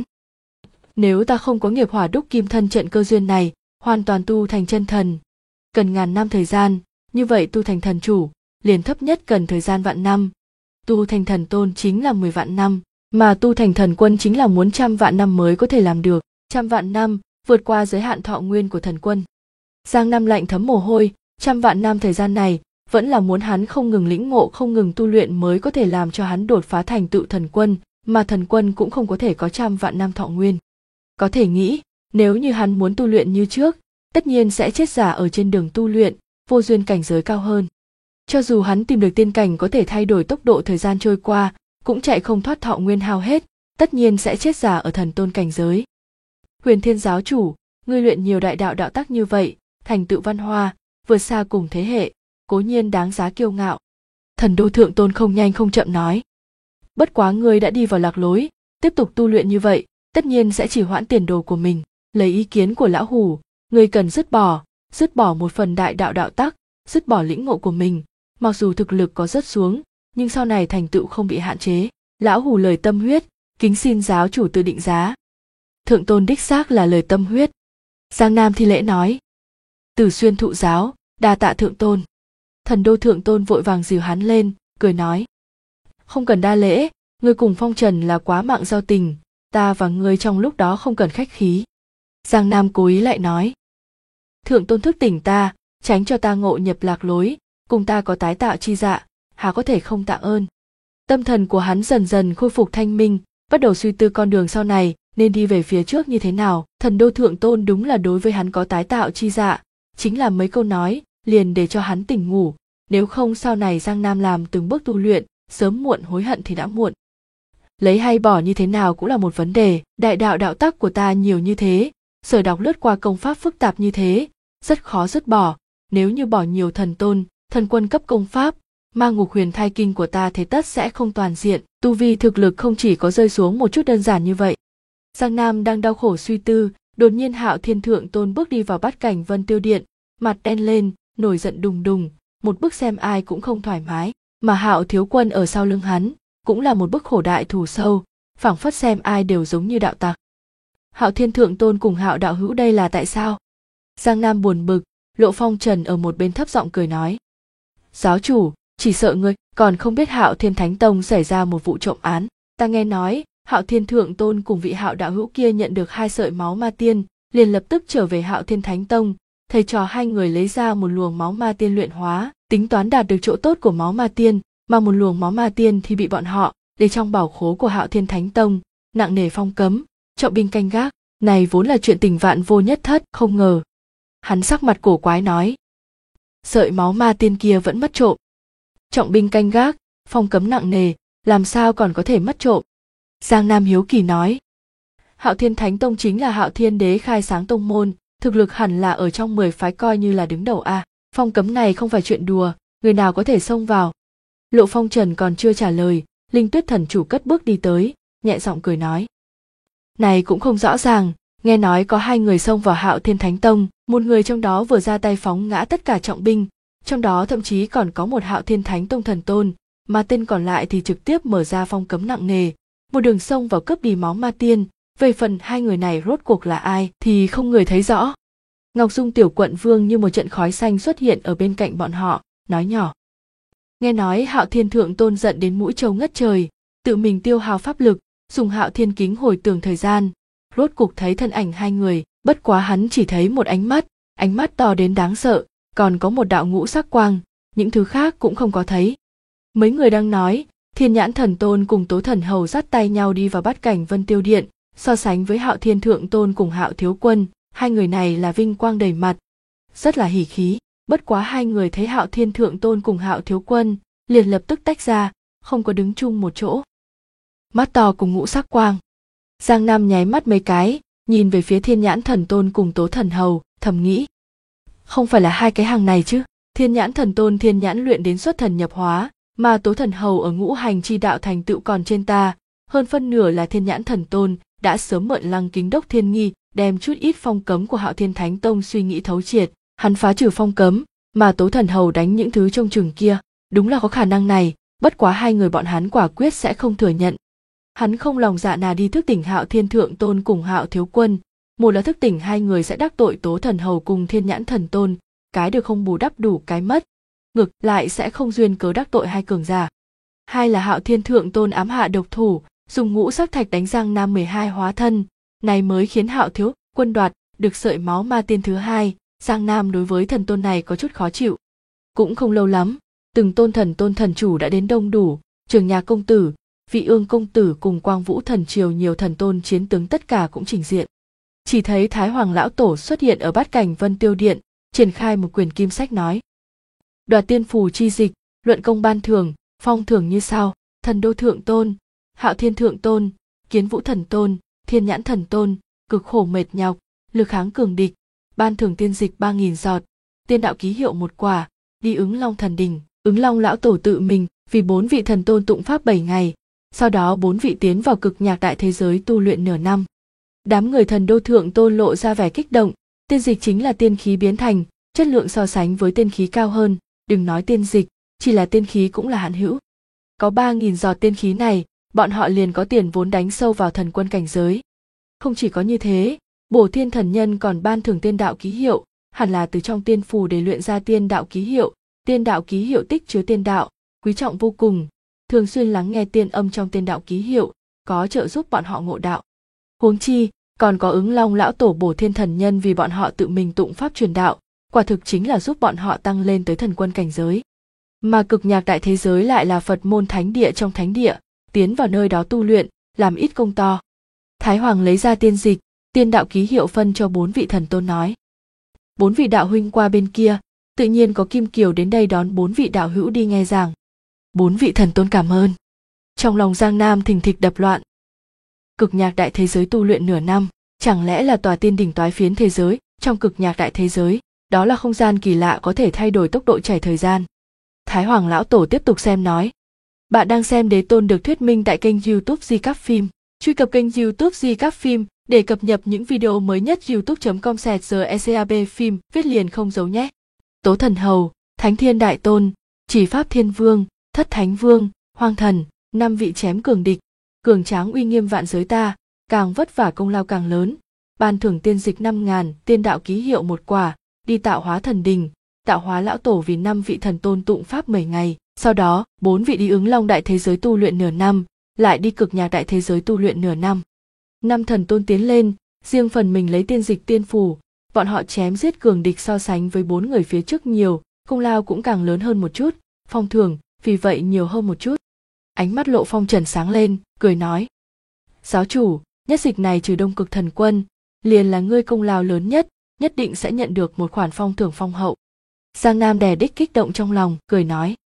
Nếu ta không có nghiệp hỏa đúc kim thân trận cơ duyên này, hoàn toàn tu thành chân thần, cần ngàn năm thời gian, như vậy tu thành thần chủ, liền thấp nhất cần thời gian vạn năm. Tu thành thần tôn chính là 10 vạn năm, mà tu thành thần quân chính là muốn 100 vạn năm mới có thể làm được. 100 vạn năm, vượt qua giới hạn thọ nguyên của thần quân. Giang Nam lạnh thấm mồ hôi, 100 vạn năm thời gian này, vẫn là muốn hắn không ngừng lĩnh ngộ, không ngừng tu luyện mới có thể làm cho hắn đột phá thành tựu thần quân, mà thần quân cũng không có thể có 100 vạn năm thọ nguyên. Có thể nghĩ, nếu như hắn muốn tu luyện như trước, tất nhiên sẽ chết giả ở trên đường tu luyện, vô duyên cảnh giới cao hơn. Cho dù hắn tìm được tiên cảnh có thể thay đổi tốc độ thời gian trôi qua, cũng chạy không thoát thọ nguyên hao hết, tất nhiên sẽ chết giả ở thần tôn cảnh giới. Huyền Thiên giáo chủ, ngươi luyện nhiều đại đạo đạo tác như vậy, thành tựu văn hoa, vượt xa cùng thế hệ, cố nhiên đáng giá kiêu ngạo. Thần đô thượng tôn không nhanh không chậm nói. Bất quá ngươi đã đi vào lạc lối, tiếp tục tu luyện như vậy, tất nhiên sẽ chỉ hoãn tiền đồ của mình. Lấy ý kiến của lão hủ, ngươi cần dứt bỏ một phần đại đạo đạo tác, dứt bỏ lĩnh ngộ của mình. Mặc dù thực lực có rớt xuống, nhưng sau này thành tựu không bị hạn chế. Lão hủ lời tâm huyết, kính xin giáo chủ tự định giá. Thượng tôn đích xác là lời tâm huyết. Giang Nam thi lễ nói. Tử Xuyên thụ giáo, đa tạ thượng tôn. Thần đô thượng tôn vội vàng dìu hắn lên, cười nói. Không cần đa lễ, ngươi cùng Phong Trần là quá mạng giao tình, ta và ngươi trong lúc đó không cần khách khí. Giang Nam cố ý lại nói. Thượng tôn thức tỉnh ta, tránh cho ta ngộ nhập lạc lối, cùng ta có tái tạo chi dạ, há có thể không tạ ơn. Tâm thần của hắn dần dần khôi phục thanh minh, bắt đầu suy tư con đường sau này nên đi về phía trước như thế nào. Thần đô thượng tôn đúng là đối với hắn có tái tạo chi dạ, chính là mấy câu nói liền để cho hắn tỉnh ngủ, nếu không sau này Giang Nam làm từng bước tu luyện, sớm muộn hối hận thì đã muộn. Lấy hay bỏ như thế nào cũng là một vấn đề, đại đạo đạo tắc của ta nhiều như thế, sở đọc lướt qua công pháp phức tạp như thế, rất khó dứt bỏ, nếu như bỏ nhiều thần tôn, thần quân cấp công pháp, ma ngục huyền thai kinh của ta thế tất sẽ không toàn diện, tu vi thực lực không chỉ có rơi xuống một chút đơn giản như vậy. Giang Nam đang đau khổ suy tư, đột nhiên Hạo Thiên thượng tôn bước đi vào bát cảnh Vân Tiêu Điện, mặt đen lên, nổi giận đùng đùng, một bức xem ai cũng không thoải mái, mà Hạo thiếu quân ở sau lưng hắn, cũng là một bức khổ đại thù sâu, phảng phất xem ai đều giống như đạo tặc. Hạo Thiên thượng tôn cùng Hạo đạo hữu đây là tại sao? Giang Nam buồn bực, Lộ Phong Trần ở một bên thấp giọng cười nói. Giáo chủ, chỉ sợ ngươi còn không biết Hạo Thiên Thánh Tông xảy ra một vụ trộm án. Ta nghe nói, Hạo Thiên thượng tôn cùng vị Hạo đạo hữu kia nhận được 2 sợi máu ma tiên, liền lập tức trở về Hạo Thiên Thánh Tông, thầy trò hai người lấy ra một luồng máu ma tiên luyện hóa, tính toán đạt được chỗ tốt của máu ma tiên, mà một luồng máu ma tiên thì bị bọn họ để trong bảo khố của Hạo Thiên Thánh Tông, nặng nề phong cấm, trọng binh canh gác, này vốn là chuyện tình vạn vô nhất thất, không ngờ. Hắn sắc mặt cổ quái nói. Sợi máu ma tiên kia vẫn mất trộm. Trọng binh canh gác, phong cấm nặng nề, làm sao còn có thể mất trộm? Giang Nam hiếu kỳ nói. Hạo Thiên Thánh Tông chính là Hạo Thiên Đế khai sáng tông môn, thực lực hẳn là ở trong 10 phái coi như là đứng đầu a. Phong cấm này không phải chuyện đùa, người nào có thể xông vào? Lộ Phong Trần còn chưa trả lời, Linh Tuyết thần chủ cất bước đi tới, nhẹ giọng cười nói. Này cũng không rõ ràng, nghe nói có 2 người xông vào Hạo Thiên Thánh Tông, một người trong đó vừa ra tay phóng ngã tất cả trọng binh, trong đó thậm chí còn có một Hạo Thiên Thánh Tông thần tôn, mà tên còn lại thì trực tiếp mở ra phong cấm nặng nề, một đường xông vào cướp đi máu ma tiên. Về phần 2 người này rốt cuộc là ai thì không người thấy rõ. Ngọc Dung tiểu quận vương như một trận khói xanh xuất hiện ở bên cạnh bọn họ, nói nhỏ. Nghe nói Hạo Thiên thượng tôn giận đến mũi trâu ngất trời, tự mình tiêu hao pháp lực, dùng Hạo Thiên kính hồi tưởng thời gian, rốt cuộc thấy thân ảnh 2 người, bất quá hắn chỉ thấy một ánh mắt to đến đáng sợ, còn có một đạo ngũ sắc quang, những thứ khác cũng không có thấy. Mấy người đang nói, Thiên Nhãn thần tôn cùng Tố thần hầu dắt tay nhau đi vào bát cảnh Vân Tiêu Điện, so sánh với Hạo Thiên thượng tôn cùng Hạo thiếu quân, 2 người này là vinh quang đầy mặt, rất là hỉ khí. Bất quá 2 người thấy Hạo Thiên thượng tôn cùng Hạo thiếu quân, liền lập tức tách ra, không có đứng chung một chỗ. Mắt to cùng ngũ sắc quang. Giang Nam nháy mắt mấy cái, nhìn về phía Thiên Nhãn thần tôn cùng Tố thần hầu, thầm nghĩ. Không phải là 2 cái hàng này chứ? Thiên Nhãn thần tôn thiên nhãn luyện đến xuất thần nhập hóa, mà Tố thần hầu ở ngũ hành chi đạo thành tựu còn trên ta, hơn phân nửa là Thiên Nhãn thần tôn đã sớm mượn Lăng Kính Đốc Thiên Nghi, đem chút ít phong cấm của Hạo Thiên Thánh Tông suy nghĩ thấu triệt, hắn phá trừ phong cấm, mà Tố thần hầu đánh những thứ trong chừng kia, đúng là có khả năng này, bất quá hai người bọn hắn quả quyết sẽ không thừa nhận. Hắn không lòng dạ nào đi thức tỉnh Hạo Thiên Thượng Tôn cùng Hạo Thiếu Quân, một là thức tỉnh hai người sẽ đắc tội Tố Thần Hầu cùng Thiên Nhãn Thần Tôn, cái được không bù đắp đủ cái mất, ngược lại sẽ không duyên cớ đắc tội hai cường giả. Hai là Hạo Thiên Thượng Tôn ám hạ độc thủ, dùng ngũ sắc thạch đánh Giang Nam 12 hóa thân, này mới khiến Hạo Thiếu Quân đoạt được sợi máu ma tiên thứ hai. Giang Nam đối với thần tôn này có chút khó chịu. Cũng không lâu lắm, từng tôn thần chủ đã đến đông đủ, Trường Nhà công tử, Vị Ương công tử cùng Quang Vũ thần triều nhiều thần tôn chiến tướng tất cả cũng trình diện. Chỉ thấy Thái Hoàng lão tổ xuất hiện ở Bát Cảnh Vân Tiêu Điện, triển khai một quyển kim sách nói: Đoạt tiên phù chi dịch, luận công ban thưởng, phong thưởng như sau: Thần đô thượng tôn, Hạo Thiên Thượng Tôn, Kiến Vũ thần tôn, Thiên Nhãn thần tôn, cực khổ mệt nhọc, lực kháng cường địch, ban thưởng tiên dịch 3.000 giọt, tiên đạo ký hiệu một quả, đi Ứng Long thần đình. Ứng Long lão tổ tự mình vì 4 vị thần tôn tụng pháp 7 ngày, sau đó 4 vị tiến vào cực nhạc đại thế giới tu luyện nửa năm. Đám người thần đô thượng tôn lộ ra vẻ kích động, tiên dịch chính là tiên khí biến thành, chất lượng so sánh với tiên khí cao hơn, đừng nói tiên dịch, chỉ là tiên khí cũng là hạn hữu. Có 3.000 giọt tiên khí này, bọn họ liền có tiền vốn đánh sâu vào thần quân cảnh giới. Không chỉ có như thế, Bổ Thiên thần nhân còn ban thưởng tiên đạo ký hiệu, hẳn là từ trong tiên phù để luyện ra tiên đạo ký hiệu. Tiên đạo ký hiệu tích chứa tiên đạo, quý trọng vô cùng, thường xuyên lắng nghe tiên âm trong tiên đạo ký hiệu, có trợ giúp bọn họ ngộ đạo. Huống chi, còn có Ứng Long lão tổ Bổ Thiên thần nhân vì bọn họ tự mình tụng pháp truyền đạo, quả thực chính là giúp bọn họ tăng lên tới thần quân cảnh giới. Mà cực nhạc đại thế giới lại là Phật môn thánh địa trong thánh địa, tiến vào nơi đó tu luyện, làm ít công to. Thái Hoàng lấy ra tiên dịch, tiên đạo ký hiệu phân cho 4 vị thần tôn nói: 4 vị đạo huynh qua bên kia, tự nhiên có Kim Kiều đến đây đón 4 vị đạo hữu đi nghe giảng. 4 vị thần tôn cảm ơn. Trong lòng Giang Nam thình thịch đập loạn. Cực nhạc đại thế giới tu luyện nửa năm, chẳng lẽ là tòa tiên đỉnh toái phiến thế giới? Trong cực nhạc đại thế giới, đó là không gian kỳ lạ có thể thay đổi tốc độ chảy thời gian. Thái Hoàng lão tổ tiếp tục xem nói: Bạn đang xem Đế Tôn được thuyết minh tại kênh YouTube Di Các Phim. Truy cập kênh YouTube Di Các Phim để cập nhật những video mới nhất. youtube.com/GECAB phim viết liền không giấu nhé. Tố Thần Hầu, Thánh Thiên Đại Tôn, Chỉ Pháp Thiên Vương, Thất Thánh Vương, Hoang Thần, 5 vị chém cường địch, cường tráng uy nghiêm vạn giới ta, càng vất vả công lao càng lớn, ban thưởng tiên dịch 5.000, tiên đạo ký hiệu một quả, đi tạo hóa thần đình, tạo hóa lão tổ vì 5 vị thần tôn tụng pháp 10 ngày, sau đó 4 vị đi Ứng Long đại thế giới tu luyện nửa năm, lại đi cực nhạc đại thế giới tu luyện nửa năm. 5 thần tôn tiến lên, riêng phần mình lấy tiên dịch tiên phù, bọn họ chém giết cường địch so sánh với 4 người phía trước nhiều, công lao cũng càng lớn hơn một chút, phong thưởng vì vậy nhiều hơn một chút. Ánh mắt Lộ Phong Trần sáng lên, cười nói: Giáo chủ, nhất dịch này trừ Đông Cực thần quân, liền là ngươi công lao lớn nhất, nhất định sẽ nhận được một khoản phong thưởng phong hậu. Giang Nam đè đích kích động trong lòng, cười nói: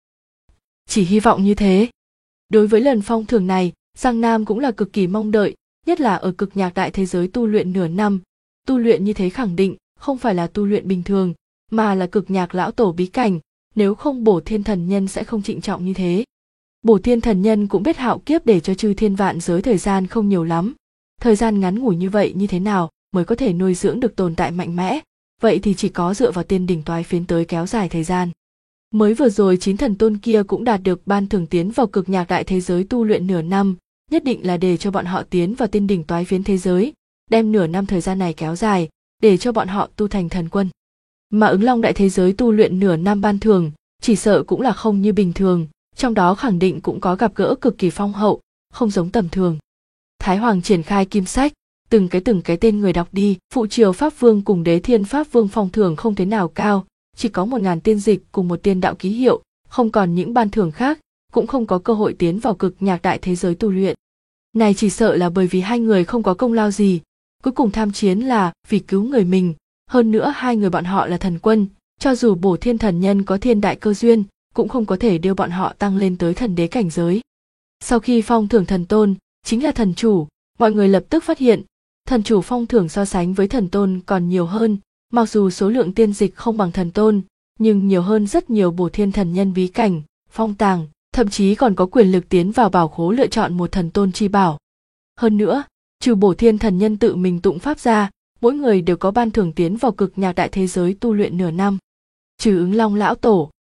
Chỉ hy vọng như thế. Đối với lần phong thưởng này, Giang Nam cũng là cực kỳ mong đợi, nhất là ở cực nhạc đại thế giới tu luyện nửa năm. Tu luyện như thế khẳng định không phải là tu luyện bình thường, mà là cực nhạc lão tổ bí cảnh, nếu không Bổ Thiên thần nhân sẽ không trịnh trọng như thế. Bổ Thiên thần nhân cũng biết hạo kiếp để cho chư thiên vạn giới thời gian không nhiều lắm, thời gian ngắn ngủi như vậy như thế nào mới có thể nuôi dưỡng được tồn tại mạnh mẽ, vậy thì chỉ có dựa vào tiên đỉnh toái phiến tới kéo dài thời gian. Mới vừa rồi 9 thần tôn kia cũng đạt được ban thưởng tiến vào cực nhạc đại thế giới tu luyện nửa năm, nhất định là để cho bọn họ tiến vào tiên đỉnh toái phiến thế giới, đem nửa năm thời gian này kéo dài, để cho bọn họ tu thành thần quân. Mà Ứng Long đại thế giới tu luyện nửa năm ban thưởng, chỉ sợ cũng là không như bình thường, trong đó khẳng định cũng có gặp gỡ cực kỳ phong hậu, không giống tầm thường. Thái Hoàng triển khai kim sách, từng cái tên người đọc đi. Phụ Triều Pháp Vương cùng Đế Thiên Pháp Vương phong thưởng không thế nào cao, chỉ có 1.000 tiên dịch cùng một tiên đạo ký hiệu, không còn những ban thưởng khác, cũng không có cơ hội tiến vào cực nhạc đại thế giới tu luyện. Này chỉ sợ là bởi vì hai người không có công lao gì, cuối cùng tham chiến là vì cứu người mình, hơn nữa hai người bọn họ là thần quân, cho dù Bổ Thiên thần nhân có thiên đại cơ duyên, cũng không có thể đưa bọn họ tăng lên tới thần đế cảnh giới. Sau khi phong thưởng thần tôn, chính là thần chủ, mọi người lập tức phát hiện, thần chủ phong thưởng so sánh với thần tôn còn nhiều hơn, mặc dù số lượng tiên dịch không bằng thần tôn, nhưng nhiều hơn rất nhiều Bổ Thiên thần nhân bí cảnh, phong tàng, thậm chí còn có quyền lực tiến vào bảo khố lựa chọn một thần tôn chi bảo. Hơn nữa, trừ Bổ Thiên thần nhân tự mình tụng pháp ra, mỗi người đều có ban thưởng tiến vào cực nhạc đại thế giới tu luyện nửa năm. Trừ Ứng Long lão tổ,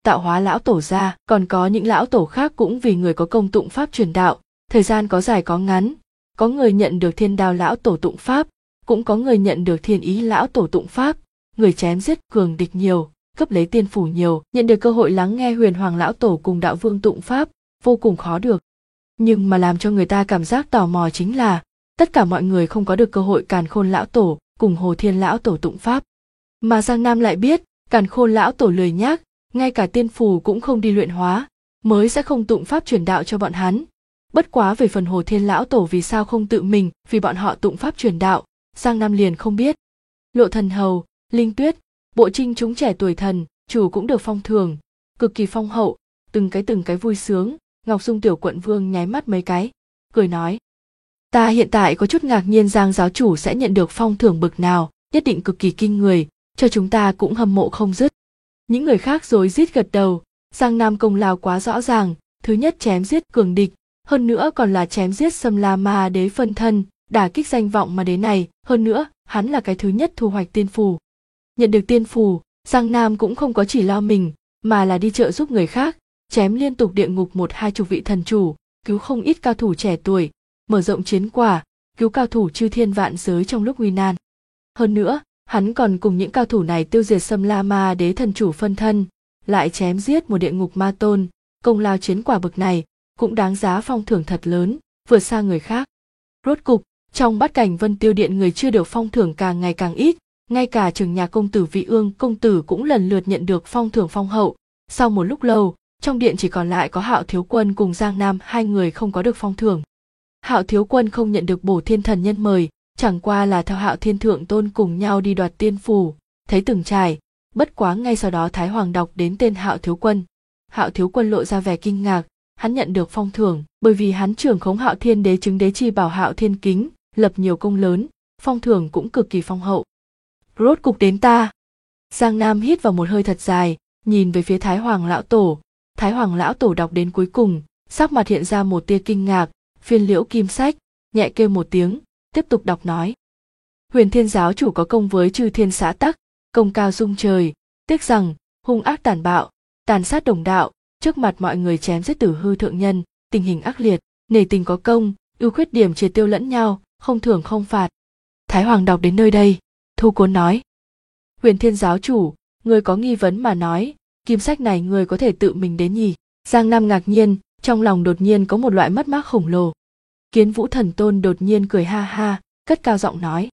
tạo hóa lão tổ ra, còn có những lão tổ khác cũng vì người có công tụng pháp truyền đạo, thời gian có dài có ngắn, có người nhận được thiên đao lão tổ tụng pháp, cũng có người nhận được thiên ý lão tổ tụng pháp, người chém giết cường địch nhiều, cấp lấy tiên phủ nhiều, nhận được cơ hội lắng nghe huyền hoàng lão tổ cùng đạo vương tụng pháp, vô cùng khó được. Nhưng mà làm cho người ta cảm giác tò mò chính là tất cả mọi người không có được cơ hội Càn Khôn lão tổ cùng Hồ Thiên lão tổ tụng pháp. Mà Giang Nam lại biết, Càn Khôn lão tổ lười nhác, ngay cả tiên phù cũng không đi luyện hóa, mới sẽ không tụng pháp truyền đạo cho bọn hắn. Bất quá về phần Hồ Thiên lão tổ vì sao không tự mình vì bọn họ tụng pháp truyền đạo, Giang Nam liền không biết. Lộ Thần Hầu, Linh Tuyết, bộ trinh chúng trẻ tuổi thần, chủ cũng được phong thưởng, cực kỳ phong hậu, từng cái vui sướng. Ngọc Dung tiểu quận vương nháy mắt mấy cái, cười nói: ta hiện tại có chút ngạc nhiên Giang giáo chủ sẽ nhận được phong thưởng bực nào, nhất định cực kỳ kinh người, cho chúng ta cũng hâm mộ không dứt. Những người khác rối rít gật đầu, Giang Nam công lao quá rõ ràng, thứ nhất chém giết cường địch, hơn nữa còn là chém giết Sâm La Ma Đế phân thân, đả kích danh vọng ma đế này, hơn nữa, hắn là cái thứ nhất thu hoạch tiên phù. Nhận được tiên phù, Giang Nam cũng không có chỉ lo mình, mà là đi trợ giúp người khác, chém liên tục địa ngục 1-20 vị thần chủ, cứu không ít cao thủ trẻ tuổi, mở rộng chiến quả, cứu cao thủ chư thiên vạn giới trong lúc nguy nan. Hơn nữa, hắn còn cùng những cao thủ này tiêu diệt Sâm La Ma Đế thần chủ phân thân, lại chém giết một địa ngục ma tôn, công lao chiến quả bậc này cũng đáng giá phong thưởng thật lớn, vượt xa người khác. Rốt cục, trong Bát Cảnh Vân Tiêu Điện người chưa được phong thưởng càng ngày càng ít, ngay cả Trường Nhà công tử Vị Ương công tử cũng lần lượt nhận được phong thưởng phong hậu. Sau một lúc lâu, trong điện chỉ còn lại có Hạo Thiếu Quân cùng Giang Nam, hai người không có được phong thưởng. Hạo Thiếu Quân không nhận được Bổ Thiên Thần Nhân mời, chẳng qua là theo Hạo Thiên Thượng Tôn cùng nhau đi đoạt tiên phù, thấy từng trải. Bất quá ngay sau đó Thái Hoàng đọc đến tên Hạo Thiếu Quân. Hạo Thiếu Quân lộ ra vẻ kinh ngạc, hắn nhận được phong thưởng bởi vì hắn trưởng khống Hạo Thiên Đế chứng đế chi bảo Hạo Thiên Kính, lập nhiều công lớn, phong thưởng cũng cực kỳ phong hậu. Rốt cục đến ta. Giang Nam hít vào một hơi thật dài, nhìn về phía Thái Hoàng lão tổ. Thái Hoàng lão tổ đọc đến cuối cùng, sắc mặt hiện ra một tia kinh ngạc, phiên liễu kim sách, nhẹ kêu một tiếng, tiếp tục đọc nói: Huyền Thiên giáo chủ có công với chư thiên xã tắc, công cao dung trời, tiếc rằng hung ác tàn bạo, tàn sát đồng đạo, trước mặt mọi người chém giết Tử Hư thượng nhân, tình hình ác liệt, nể tình có công, ưu khuyết điểm triệt tiêu lẫn nhau, không thưởng không phạt. Thái Hoàng đọc đến nơi đây, thu cuốn nói: Huyền Thiên giáo chủ, người có nghi vấn mà nói, kim sách này người có thể tự mình đến nhỉ? Giang Nam ngạc nhiên, trong lòng đột nhiên có một loại mất mát khổng lồ. Kiến Vũ Thần Tôn đột nhiên cười ha ha, cất cao giọng nói: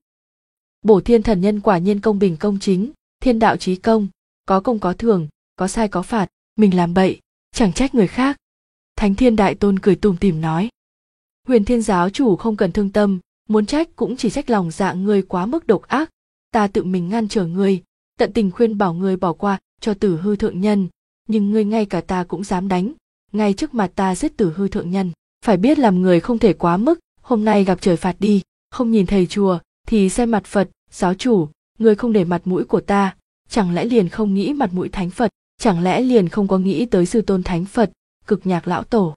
Bổ Thiên Thần Nhân quả nhiên công bình công chính, thiên đạo chí công, có công có thưởng, có sai có phạt, mình làm bậy, chẳng trách người khác. Thánh Thiên Đại Tôn cười tủm tỉm nói: Huyền Thiên giáo chủ không cần thương tâm, muốn trách cũng chỉ trách lòng dạ ngươi quá mức độc ác, ta tự mình ngăn trở ngươi, tận tình khuyên bảo ngươi bỏ qua cho Tử Hư thượng nhân, nhưng ngươi ngay cả ta cũng dám đánh, ngay trước mặt ta giết Tử Hư thượng nhân, phải biết làm người không thể quá mức, hôm nay gặp trời phạt đi, không nhìn thầy chùa thì xem mặt Phật. Giáo chủ, ngươi không để mặt mũi của ta, chẳng lẽ liền không nghĩ mặt mũi thánh Phật, chẳng lẽ liền không có nghĩ tới sư tôn thánh Phật, Cực Nhạc lão tổ?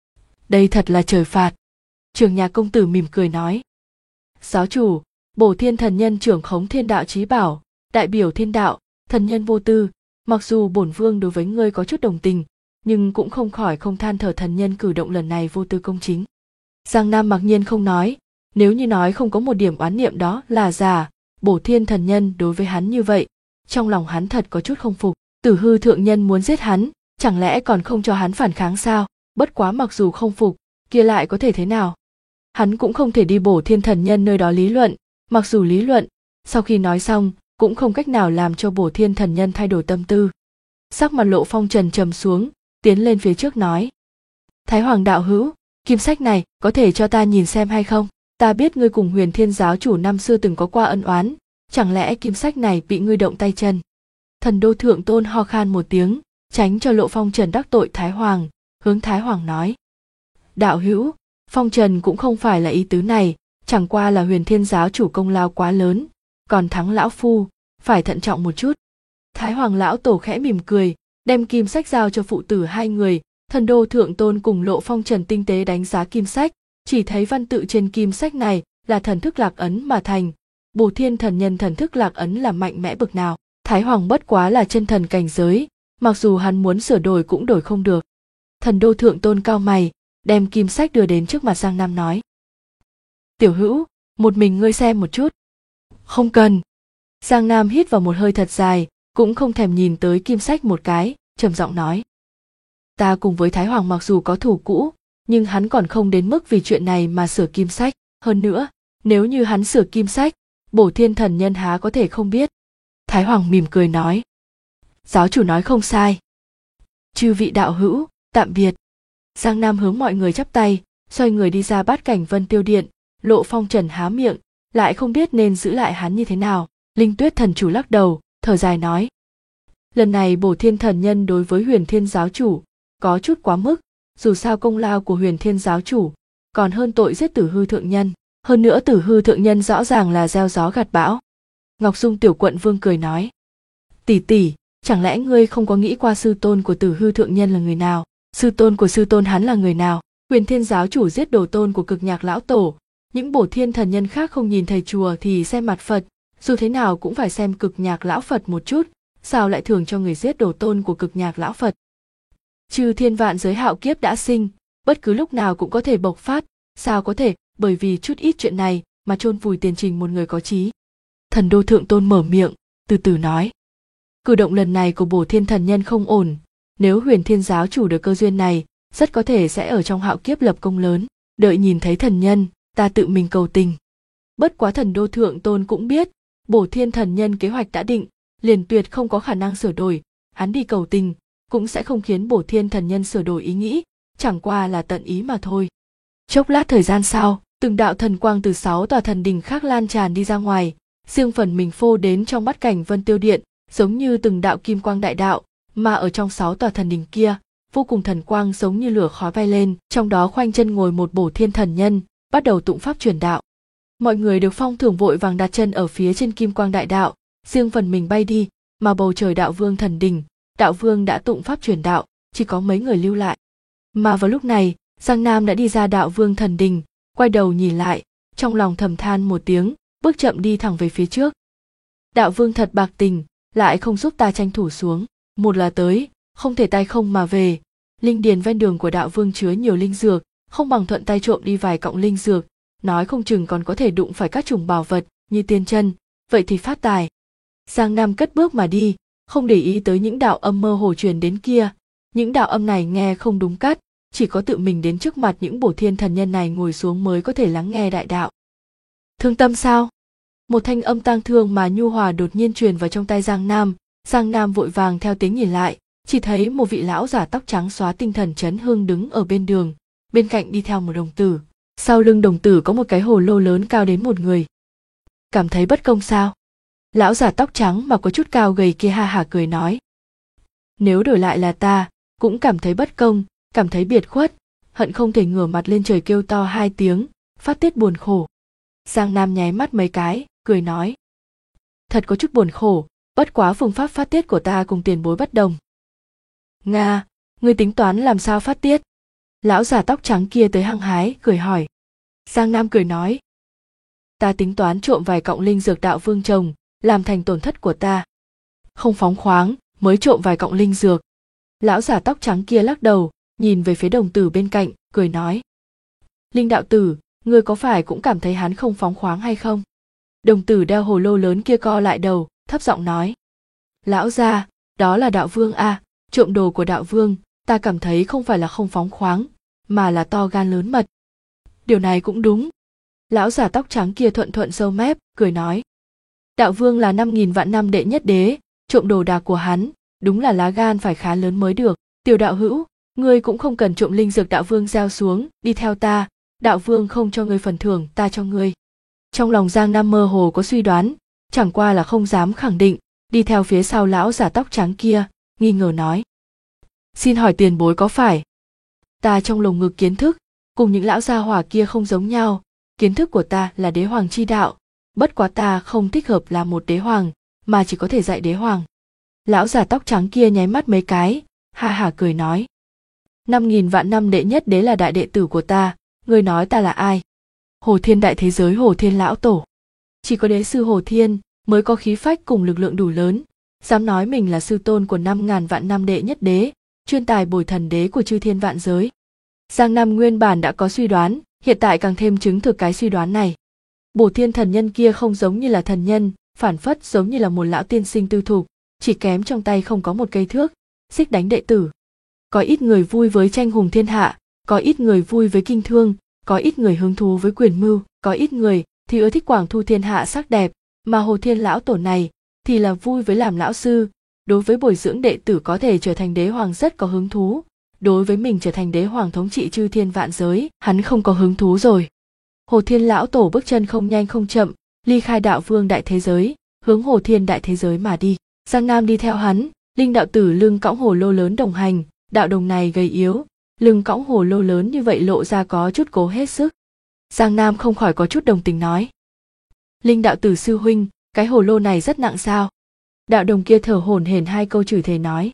Đây thật là trời phạt. Trường Nhà công tử mỉm cười nói: Giáo chủ, Bổ Thiên Thần Nhân trưởng khống thiên đạo chí bảo, đại biểu thiên đạo, thần nhân vô tư, mặc dù bổn vương đối với ngươi có chút đồng tình, nhưng cũng không khỏi không than thở thần nhân cử động lần này vô tư công chính. Giang Nam mặc nhiên không nói, nếu như nói không có một điểm oán niệm đó là giả. Bổ Thiên Thần Nhân đối với hắn như vậy, trong lòng hắn thật có chút không phục. Tử Hư thượng nhân muốn giết hắn, chẳng lẽ còn không cho hắn phản kháng sao? Bất quá mặc dù không phục, kia lại có thể thế nào? Hắn cũng không thể đi Bổ Thiên Thần Nhân nơi đó lý luận, mặc dù lý luận, sau khi nói xong, cũng không cách nào làm cho Bổ Thiên Thần Nhân thay đổi tâm tư. Sắc mặt Lộ Phong trầm trầm xuống, tiến lên phía trước nói: Thái Hoàng đạo hữu, kim sách này có thể cho ta nhìn xem hay không? Ta biết ngươi cùng Huyền Thiên giáo chủ năm xưa từng có qua ân oán, chẳng lẽ kim sách này bị ngươi động tay chân? Thần Đô Thượng Tôn ho khan một tiếng, tránh cho Lộ Phong Trần đắc tội Thái Hoàng, hướng Thái Hoàng nói: Đạo hữu, Phong Trần cũng không phải là ý tứ này, chẳng qua là Huyền Thiên giáo chủ công lao quá lớn, còn thắng lão phu, phải thận trọng một chút. Thái Hoàng lão tổ khẽ mỉm cười, đem kim sách giao cho phụ tử hai người. Thần Đô Thượng Tôn cùng Lộ Phong Trần tinh tế đánh giá kim sách, chỉ thấy văn tự trên kim sách này là thần thức lạc ấn mà thành. Bổ Thiên Thần Nhân thần thức lạc ấn là mạnh mẽ bực nào. Thái Hoàng bất quá là chân thần cảnh giới, mặc dù hắn muốn sửa đổi cũng đổi không được. Thần đô thượng tôn cau mày, đem kim sách đưa đến trước mặt Giang Nam nói. Tiểu hữu, một mình ngươi xem một chút. Không cần. Giang Nam hít vào một hơi thật dài, cũng không thèm nhìn tới kim sách một cái, trầm giọng nói. Ta cùng với Thái Hoàng mặc dù có thù cũ, nhưng hắn còn không đến mức vì chuyện này mà sửa kim sách. Hơn nữa, nếu như hắn sửa kim sách, Bổ Thiên Thần Nhân há có thể không biết. Thái Hoàng mỉm cười nói. Giáo chủ nói không sai. Chư vị đạo hữu, tạm biệt. Giang Nam hướng mọi người chắp tay, xoay người đi ra Bát Cảnh Vân Tiêu Điện. Lộ Phong Trần há miệng, lại không biết nên giữ lại hắn như thế nào. Linh Tuyết thần chủ lắc đầu, thở dài nói. Lần này Bổ Thiên Thần Nhân đối với Huyền Thiên giáo chủ có chút quá mức, dù sao công lao của Huyền Thiên giáo chủ còn hơn tội giết Tử Hư thượng nhân, hơn nữa Tử Hư thượng nhân rõ ràng là gieo gió gặt bão. Ngọc Dung tiểu quận vương cười nói. Tỷ tỷ, chẳng lẽ ngươi không có nghĩ qua sư tôn của Tử Hư thượng nhân là người nào? Sư tôn của sư tôn hắn là người nào? Huyền Thiên giáo chủ giết đồ tôn của Cực Nhạc lão tổ, những Bổ Thiên thần nhân khác không nhìn thầy chùa thì xem mặt Phật, dù thế nào cũng phải xem Cực Nhạc lão Phật một chút, sao lại thưởng cho người giết đồ tôn của Cực Nhạc lão Phật? Chư thiên vạn giới hạo kiếp đã sinh, bất cứ lúc nào cũng có thể bộc phát, sao có thể bởi vì chút ít chuyện này mà chôn vùi tiền trình một người có trí? Thần đô thượng tôn mở miệng, từ từ nói. Cử động lần này của Bổ Thiên thần nhân không ổn, nếu Huyền Thiên giáo chủ được cơ duyên này, rất có thể sẽ ở trong hạo kiếp lập công lớn, đợi nhìn thấy thần nhân, ta tự mình cầu tình. Bất quá thần đô thượng tôn cũng biết, Bổ Thiên thần nhân kế hoạch đã định, liền tuyệt không có khả năng sửa đổi, hắn đi cầu tình, cũng sẽ không khiến Bổ Thiên thần nhân sửa đổi ý nghĩ, chẳng qua là tận ý mà thôi. Chốc lát thời gian sau, từng đạo thần quang từ 6 tòa thần đình khác lan tràn đi ra ngoài, riêng phần mình phô đến trong Bát Cảnh Vân Tiêu Điện, giống như từng đạo kim quang đại đạo, mà ở trong 6 tòa thần đình kia, vô cùng thần quang giống như lửa khói bay lên, trong đó khoanh chân ngồi một Bổ Thiên thần nhân, bắt đầu tụng pháp truyền đạo. Mọi người được phong thưởng vội vàng đặt chân ở phía trên kim quang đại đạo, riêng phần mình bay đi, mà bầu trời đạo vương thần đình, đạo vương đã tụng pháp truyền đạo, chỉ có mấy người lưu lại. Mà vào lúc này, Giang Nam đã đi ra đạo vương thần đình, quay đầu nhìn lại, trong lòng thầm than một tiếng, bước chậm đi thẳng về phía trước. Đạo vương thật bạc tình, lại không giúp ta tranh thủ xuống, một là tới, không thể tay không mà về. Linh điền ven đường của đạo vương chứa nhiều linh dược, không bằng thuận tay trộm đi vài cọng linh dược, nói không chừng còn có thể đụng phải các chủng bảo vật như tiên chân, vậy thì phát tài. Giang Nam cất bước mà đi, không để ý tới những đạo âm mơ hồ truyền đến kia. Những đạo âm này nghe không đúng cắt, chỉ có tự mình đến trước mặt những Bổ Thiên thần nhân này ngồi xuống mới có thể lắng nghe đại đạo. Thương tâm sao? Một thanh âm tang thương mà nhu hòa đột nhiên truyền vào trong tai Giang Nam. Giang Nam vội vàng theo tiếng nhìn lại, chỉ thấy một vị lão giả tóc trắng xóa tinh thần chấn hương đứng ở bên đường, bên cạnh đi theo một đồng tử. Sau lưng đồng tử có một cái hồ lô lớn cao đến một người. Cảm thấy bất công sao? Lão giả tóc trắng mà có chút cao gầy kia ha hả cười nói. Nếu đổi lại là ta, cũng cảm thấy bất công, cảm thấy biệt khuất, hận không thể ngửa mặt lên trời kêu to 2 tiếng, phát tiết buồn khổ. Giang Nam nháy mắt mấy cái, cười nói. Thật có chút buồn khổ, bất quá phương pháp phát tiết của ta cùng tiền bối bất đồng. Nga, ngươi tính toán làm sao phát tiết? Lão già tóc trắng kia tới hăng hái, cười hỏi. Giang Nam cười nói. Ta tính toán trộm vài cọng linh dược đạo vương trồng, làm thành tổn thất của ta. Không phóng khoáng, mới trộm vài cọng linh dược. Lão già tóc trắng kia lắc đầu, nhìn về phía đồng tử bên cạnh, cười nói. Linh đạo tử, ngươi có phải cũng cảm thấy hắn không phóng khoáng hay không? Đồng tử đeo hồ lô lớn kia co lại đầu, thấp giọng nói. Lão gia, đó là đạo vương a, trộm đồ của đạo vương, ta cảm thấy không phải là không phóng khoáng, mà là to gan lớn mật. Điều này cũng đúng. Lão già tóc trắng kia thuận thuận râu mép, cười nói. Đạo vương là 5.000 vạn năm đệ nhất đế, trộm đồ đạc của hắn, đúng là lá gan phải khá lớn mới được. Tiểu đạo hữu, ngươi cũng không cần trộm linh dược đạo vương gieo xuống, đi theo ta, đạo vương không cho ngươi phần thưởng, ta cho ngươi. Trong lòng Giang Nam mơ hồ có suy đoán, chẳng qua là không dám khẳng định, đi theo phía sau lão giả tóc trắng kia, nghi ngờ nói. Xin hỏi tiền bối có phải? Ta trong lồng ngực kiến thức, cùng những lão gia hỏa kia không giống nhau, kiến thức của ta là đế hoàng chi đạo, bất quá ta không thích hợp là một đế hoàng, mà chỉ có thể dạy đế hoàng. Lão già tóc trắng kia nháy mắt mấy cái, ha hả cười nói. 5.000 vạn năm đệ nhất đế là đại đệ tử của ta, ngươi nói ta là ai? Hồ Thiên đại thế giới Hồ Thiên lão tổ. Chỉ có đế sư Hồ Thiên mới có khí phách cùng lực lượng đủ lớn, dám nói mình là sư tôn của 5.000 vạn năm đệ nhất đế, chuyên tài bồi thần đế của chư thiên vạn giới. Giang Nam nguyên bản đã có suy đoán, hiện tại càng thêm chứng thực cái suy đoán này. Bổ thiên thần nhân kia không giống như là thần nhân, phản phất giống như là một lão tiên sinh tư thục, chỉ kém trong tay không có một cây thước, xích đánh đệ tử. Có ít người vui với tranh hùng thiên hạ, có ít người vui với kinh thương, có ít người hứng thú với quyền mưu, có ít người thì ưa thích quảng thu thiên hạ sắc đẹp, mà Hồ Thiên lão tổ này thì là vui với làm lão sư, đối với bồi dưỡng đệ tử có thể trở thành đế hoàng rất có hứng thú. Đối với mình trở thành đế hoàng thống trị chư thiên vạn giới, hắn không có hứng thú rồi. Hồ Thiên lão tổ bước chân không nhanh không chậm, ly khai đạo vương đại thế giới, hướng Hồ Thiên đại thế giới mà đi. Giang Nam đi theo hắn, linh đạo tử lưng cõng hồ lô lớn đồng hành, đạo đồng này gầy yếu, lưng cõng hồ lô lớn như vậy lộ ra có chút cố hết sức. Giang Nam không khỏi có chút đồng tình nói: Linh đạo tử sư huynh, cái hồ lô này rất nặng sao? Đạo đồng kia thở hổn hển hai câu chửi thề nói: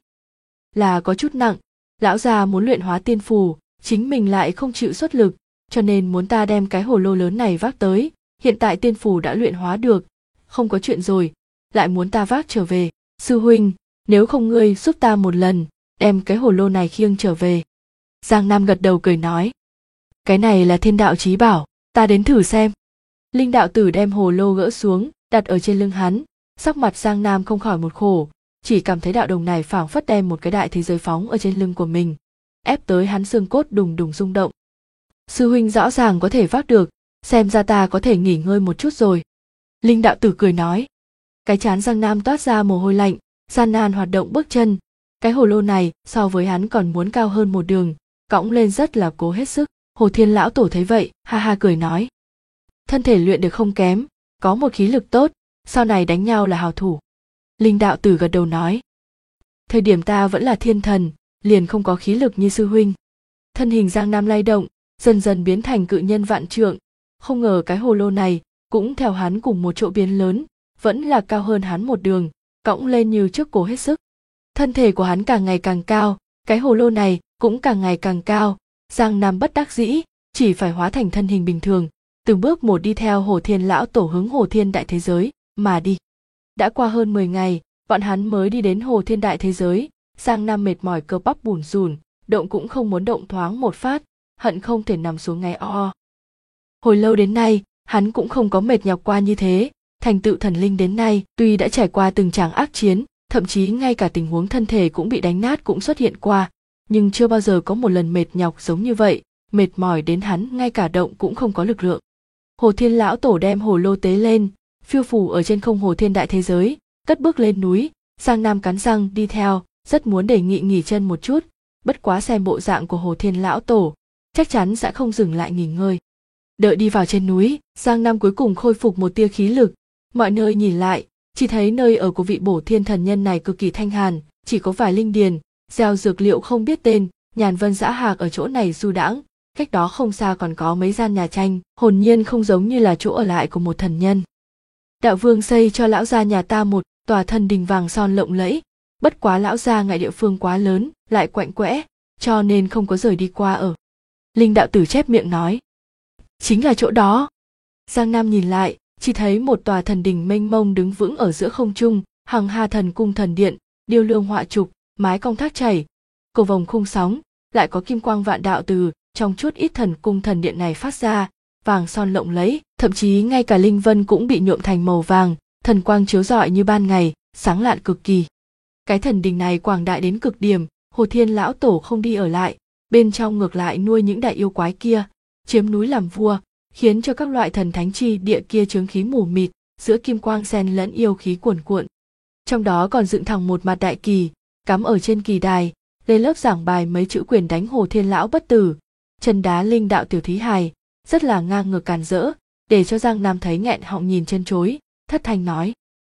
Là có chút nặng, lão già muốn luyện hóa tiên phù, chính mình lại không chịu xuất lực, cho nên muốn ta đem cái hồ lô lớn này vác tới, hiện tại tiên phù đã luyện hóa được, không có chuyện rồi, lại muốn ta vác trở về. Sư huynh, nếu không ngươi giúp ta một lần, đem cái hồ lô này khiêng trở về. Giang Nam gật đầu cười nói: Cái này là thiên đạo chí bảo, ta đến thử xem. Linh đạo tử đem hồ lô gỡ xuống, đặt ở trên lưng hắn, sắc mặt Giang Nam không khỏi một khổ, chỉ cảm thấy đạo đồng này phảng phất đem một cái đại thế giới phóng ở trên lưng của mình, ép tới hắn xương cốt đùng đùng rung động. Sư huynh rõ ràng có thể vác được, xem ra ta có thể nghỉ ngơi một chút rồi. Linh đạo tử cười nói. Cái trán Giang Nam toát ra mồ hôi lạnh, gian nan hoạt động bước chân. Cái hồ lô này so với hắn còn muốn cao hơn một đường, cõng lên rất là cố hết sức. Hồ Thiên lão tổ thấy vậy, ha ha cười nói: Thân thể luyện được không kém, có một khí lực tốt, sau này đánh nhau là hảo thủ. Linh đạo tử gật đầu nói: Thời điểm ta vẫn là thiên thần, liền không có khí lực như sư huynh. Thân hình Giang Nam lay động, dần dần biến thành cự nhân vạn trượng, không ngờ cái hồ lô này cũng theo hắn cùng một chỗ biến lớn, vẫn là cao hơn hắn một đường, cõng lên như trước cố hết sức. Thân thể của hắn càng ngày càng cao, cái hồ lô này cũng càng ngày càng cao, Giang Nam bất đắc dĩ, chỉ phải hóa thành thân hình bình thường, từng bước một đi theo Hồ Thiên lão tổ hướng Hồ Thiên đại thế giới mà đi. Đã qua hơn 10 ngày, bọn hắn mới đi đến Hồ Thiên đại thế giới, Giang Nam mệt mỏi cơ bắp bủn rủn, động cũng không muốn động thoáng một phát, hận không thể nằm xuống ngay o. Hồi lâu đến nay, hắn cũng không có mệt nhọc qua như thế, thành tựu thần linh đến nay, tuy đã trải qua từng tràng ác chiến, thậm chí ngay cả tình huống thân thể cũng bị đánh nát cũng xuất hiện qua, nhưng chưa bao giờ có một lần mệt nhọc giống như vậy, mệt mỏi đến hắn ngay cả động cũng không có lực lượng. Hồ Thiên lão tổ đem hồ lô tế lên, phiêu phù ở trên không Hồ Thiên đại thế giới, cất bước lên núi, Giang Nam cắn răng đi theo, rất muốn đề nghị nghỉ chân một chút, bất quá xem bộ dạng của Hồ Thiên lão tổ, chắc chắn sẽ không dừng lại nghỉ ngơi. Đợi đi vào trên núi, Giang Nam cuối cùng khôi phục một tia khí lực, mọi nơi nhìn lại, chỉ thấy nơi ở của vị bổ thiên thần nhân này cực kỳ thanh hàn, chỉ có vài linh điền, gieo dược liệu không biết tên, nhàn vân dã hạc ở chỗ này du đãng, cách đó không xa còn có mấy gian nhà tranh, hồn nhiên không giống như là chỗ ở lại của một thần nhân. Đạo vương xây cho lão gia nhà ta một tòa thần đình vàng son lộng lẫy, bất quá lão gia ngại địa phương quá lớn, lại quạnh quẽ, cho nên không có rời đi qua ở. Linh đạo tử chép miệng nói. Chính là chỗ đó. Giang Nam nhìn lại, chỉ thấy một tòa thần đình mênh mông đứng vững ở giữa không trung, hằng hà thần cung thần điện, điêu lương họa trục, mái cong thác chảy, cầu vồng khung sóng, lại có kim quang vạn đạo từ trong chút ít thần cung thần điện này phát ra, vàng son lộng lẫy, thậm chí ngay cả linh vân cũng bị nhuộm thành màu vàng, thần quang chiếu rọi như ban ngày, sáng lạn cực kỳ. Cái thần đình này quảng đại đến cực điểm, Hồ Thiên lão tổ không đi ở lại, bên trong ngược lại nuôi những đại yêu quái kia, chiếm núi làm vua, khiến cho các loại thần thánh chi địa kia chướng khí mù mịt, giữa kim quang xen lẫn yêu khí cuồn cuộn. Trong đó còn dựng thẳng một mặt đại kỳ, cắm ở trên kỳ đài, lên lớp giảng bài mấy chữ quyền đánh Hồ Thiên lão bất tử, chân đá linh đạo tiểu thí hài, rất là ngang ngược càn rỡ, để cho Giang Nam thấy nghẹn họng nhìn chân chối, thất thanh nói: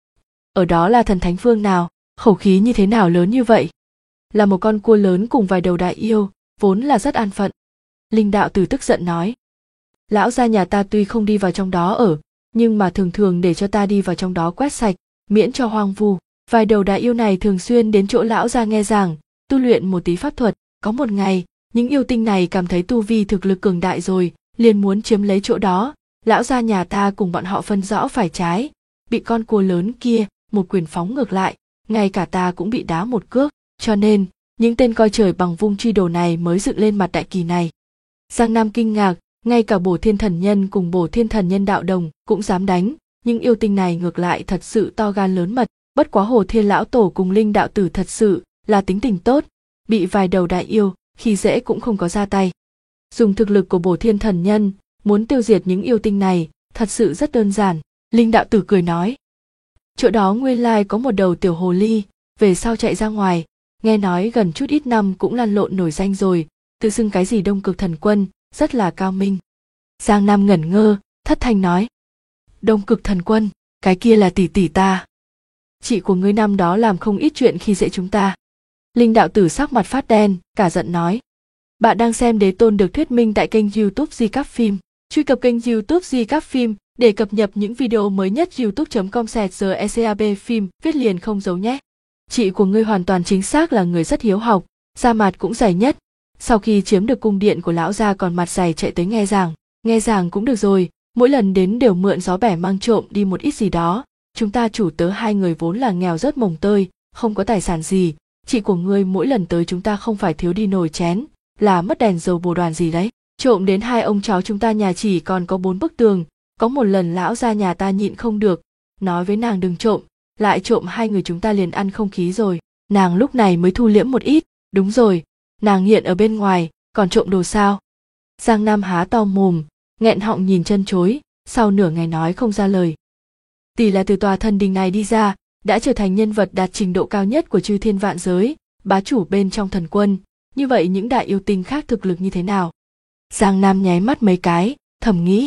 Ở đó là thần thánh phương nào, khẩu khí như thế nào lớn như vậy? Là một con cua lớn cùng vài đầu đại yêu, vốn là rất an phận. Linh đạo tử tức giận nói: Lão gia nhà ta tuy không đi vào trong đó ở, nhưng mà thường thường để cho ta đi vào trong đó quét sạch, miễn cho hoang vu. Vài đầu đại yêu này thường xuyên đến chỗ lão gia nghe giảng, tu luyện một tí pháp thuật. Có một ngày, những yêu tinh này cảm thấy tu vi thực lực cường đại rồi, liền muốn chiếm lấy chỗ đó. Lão gia nhà ta cùng bọn họ phân rõ phải trái, bị con cua lớn kia một quyền phóng ngược lại, ngay cả ta cũng bị đá một cước, cho nên những tên coi trời bằng vung truy đồ này mới dựng lên mặt đại kỳ này. Giang Nam kinh ngạc, ngay cả Bổ Thiên Thần Nhân cùng Bổ Thiên Thần Nhân đạo đồng cũng dám đánh, nhưng yêu tinh này ngược lại thật sự to gan lớn mật. Bất quá Hồ Thiên lão tổ cùng Linh đạo tử thật sự là tính tình tốt, bị vài đầu đại yêu khi dễ cũng không có ra tay. Dùng thực lực của Bổ Thiên Thần Nhân muốn tiêu diệt những yêu tinh này thật sự rất đơn giản. Linh đạo tử cười nói, chỗ đó nguyên lai có một đầu tiểu hồ ly, về sau chạy ra ngoài, nghe nói gần chút ít năm cũng lăn lộn nổi danh rồi, tự xưng cái gì Đông Cực Thần Quân, rất là cao minh. Giang Nam ngẩn ngơ, thất thanh nói, Đông Cực Thần Quân, cái kia là tỷ tỷ ta. Chị của ngươi năm đó làm không ít chuyện khi dễ chúng ta. Linh đạo tử sắc mặt phát đen, cả giận nói, bạn đang xem Đế Tôn được thuyết minh tại kênh YouTube Di Các Phim. Truy cập kênh YouTube Di Các Phim để cập nhật những video mới nhất. youtube.com/GECAB phim viết liền không giấu nhé. Chị của ngươi hoàn toàn chính xác là người rất hiếu học, da mặt cũng dày nhất. Sau khi chiếm được cung điện của lão gia còn mặt dày chạy tới nghe giảng. Nghe giảng cũng được rồi, mỗi lần đến đều mượn gió bẻ mang trộm đi một ít gì đó. Chúng ta chủ tớ hai người vốn là nghèo rớt mồng tơi, không có tài sản gì. Chị của ngươi mỗi lần tới chúng ta không phải thiếu đi nồi chén, là mất đèn dầu bồ đoàn gì đấy. Trộm đến hai ông cháu chúng ta nhà chỉ còn có 4 bức tường. Có một lần lão gia nhà ta nhịn không được, nói với nàng đừng trộm, lại trộm hai người chúng ta liền ăn không khí rồi. Nàng lúc này mới thu liễm một ít. Đúng rồi, nàng hiện ở bên ngoài, còn trộm đồ sao? Giang Nam há to mồm, nghẹn họng nhìn chân chối, sau nửa ngày nói không ra lời. Tỷ là từ tòa thần đình này đi ra, đã trở thành nhân vật đạt trình độ cao nhất của chư thiên vạn giới, bá chủ bên trong thần quân. Như vậy những đại yêu tinh khác thực lực như thế nào? Giang Nam nháy mắt mấy cái, thầm nghĩ.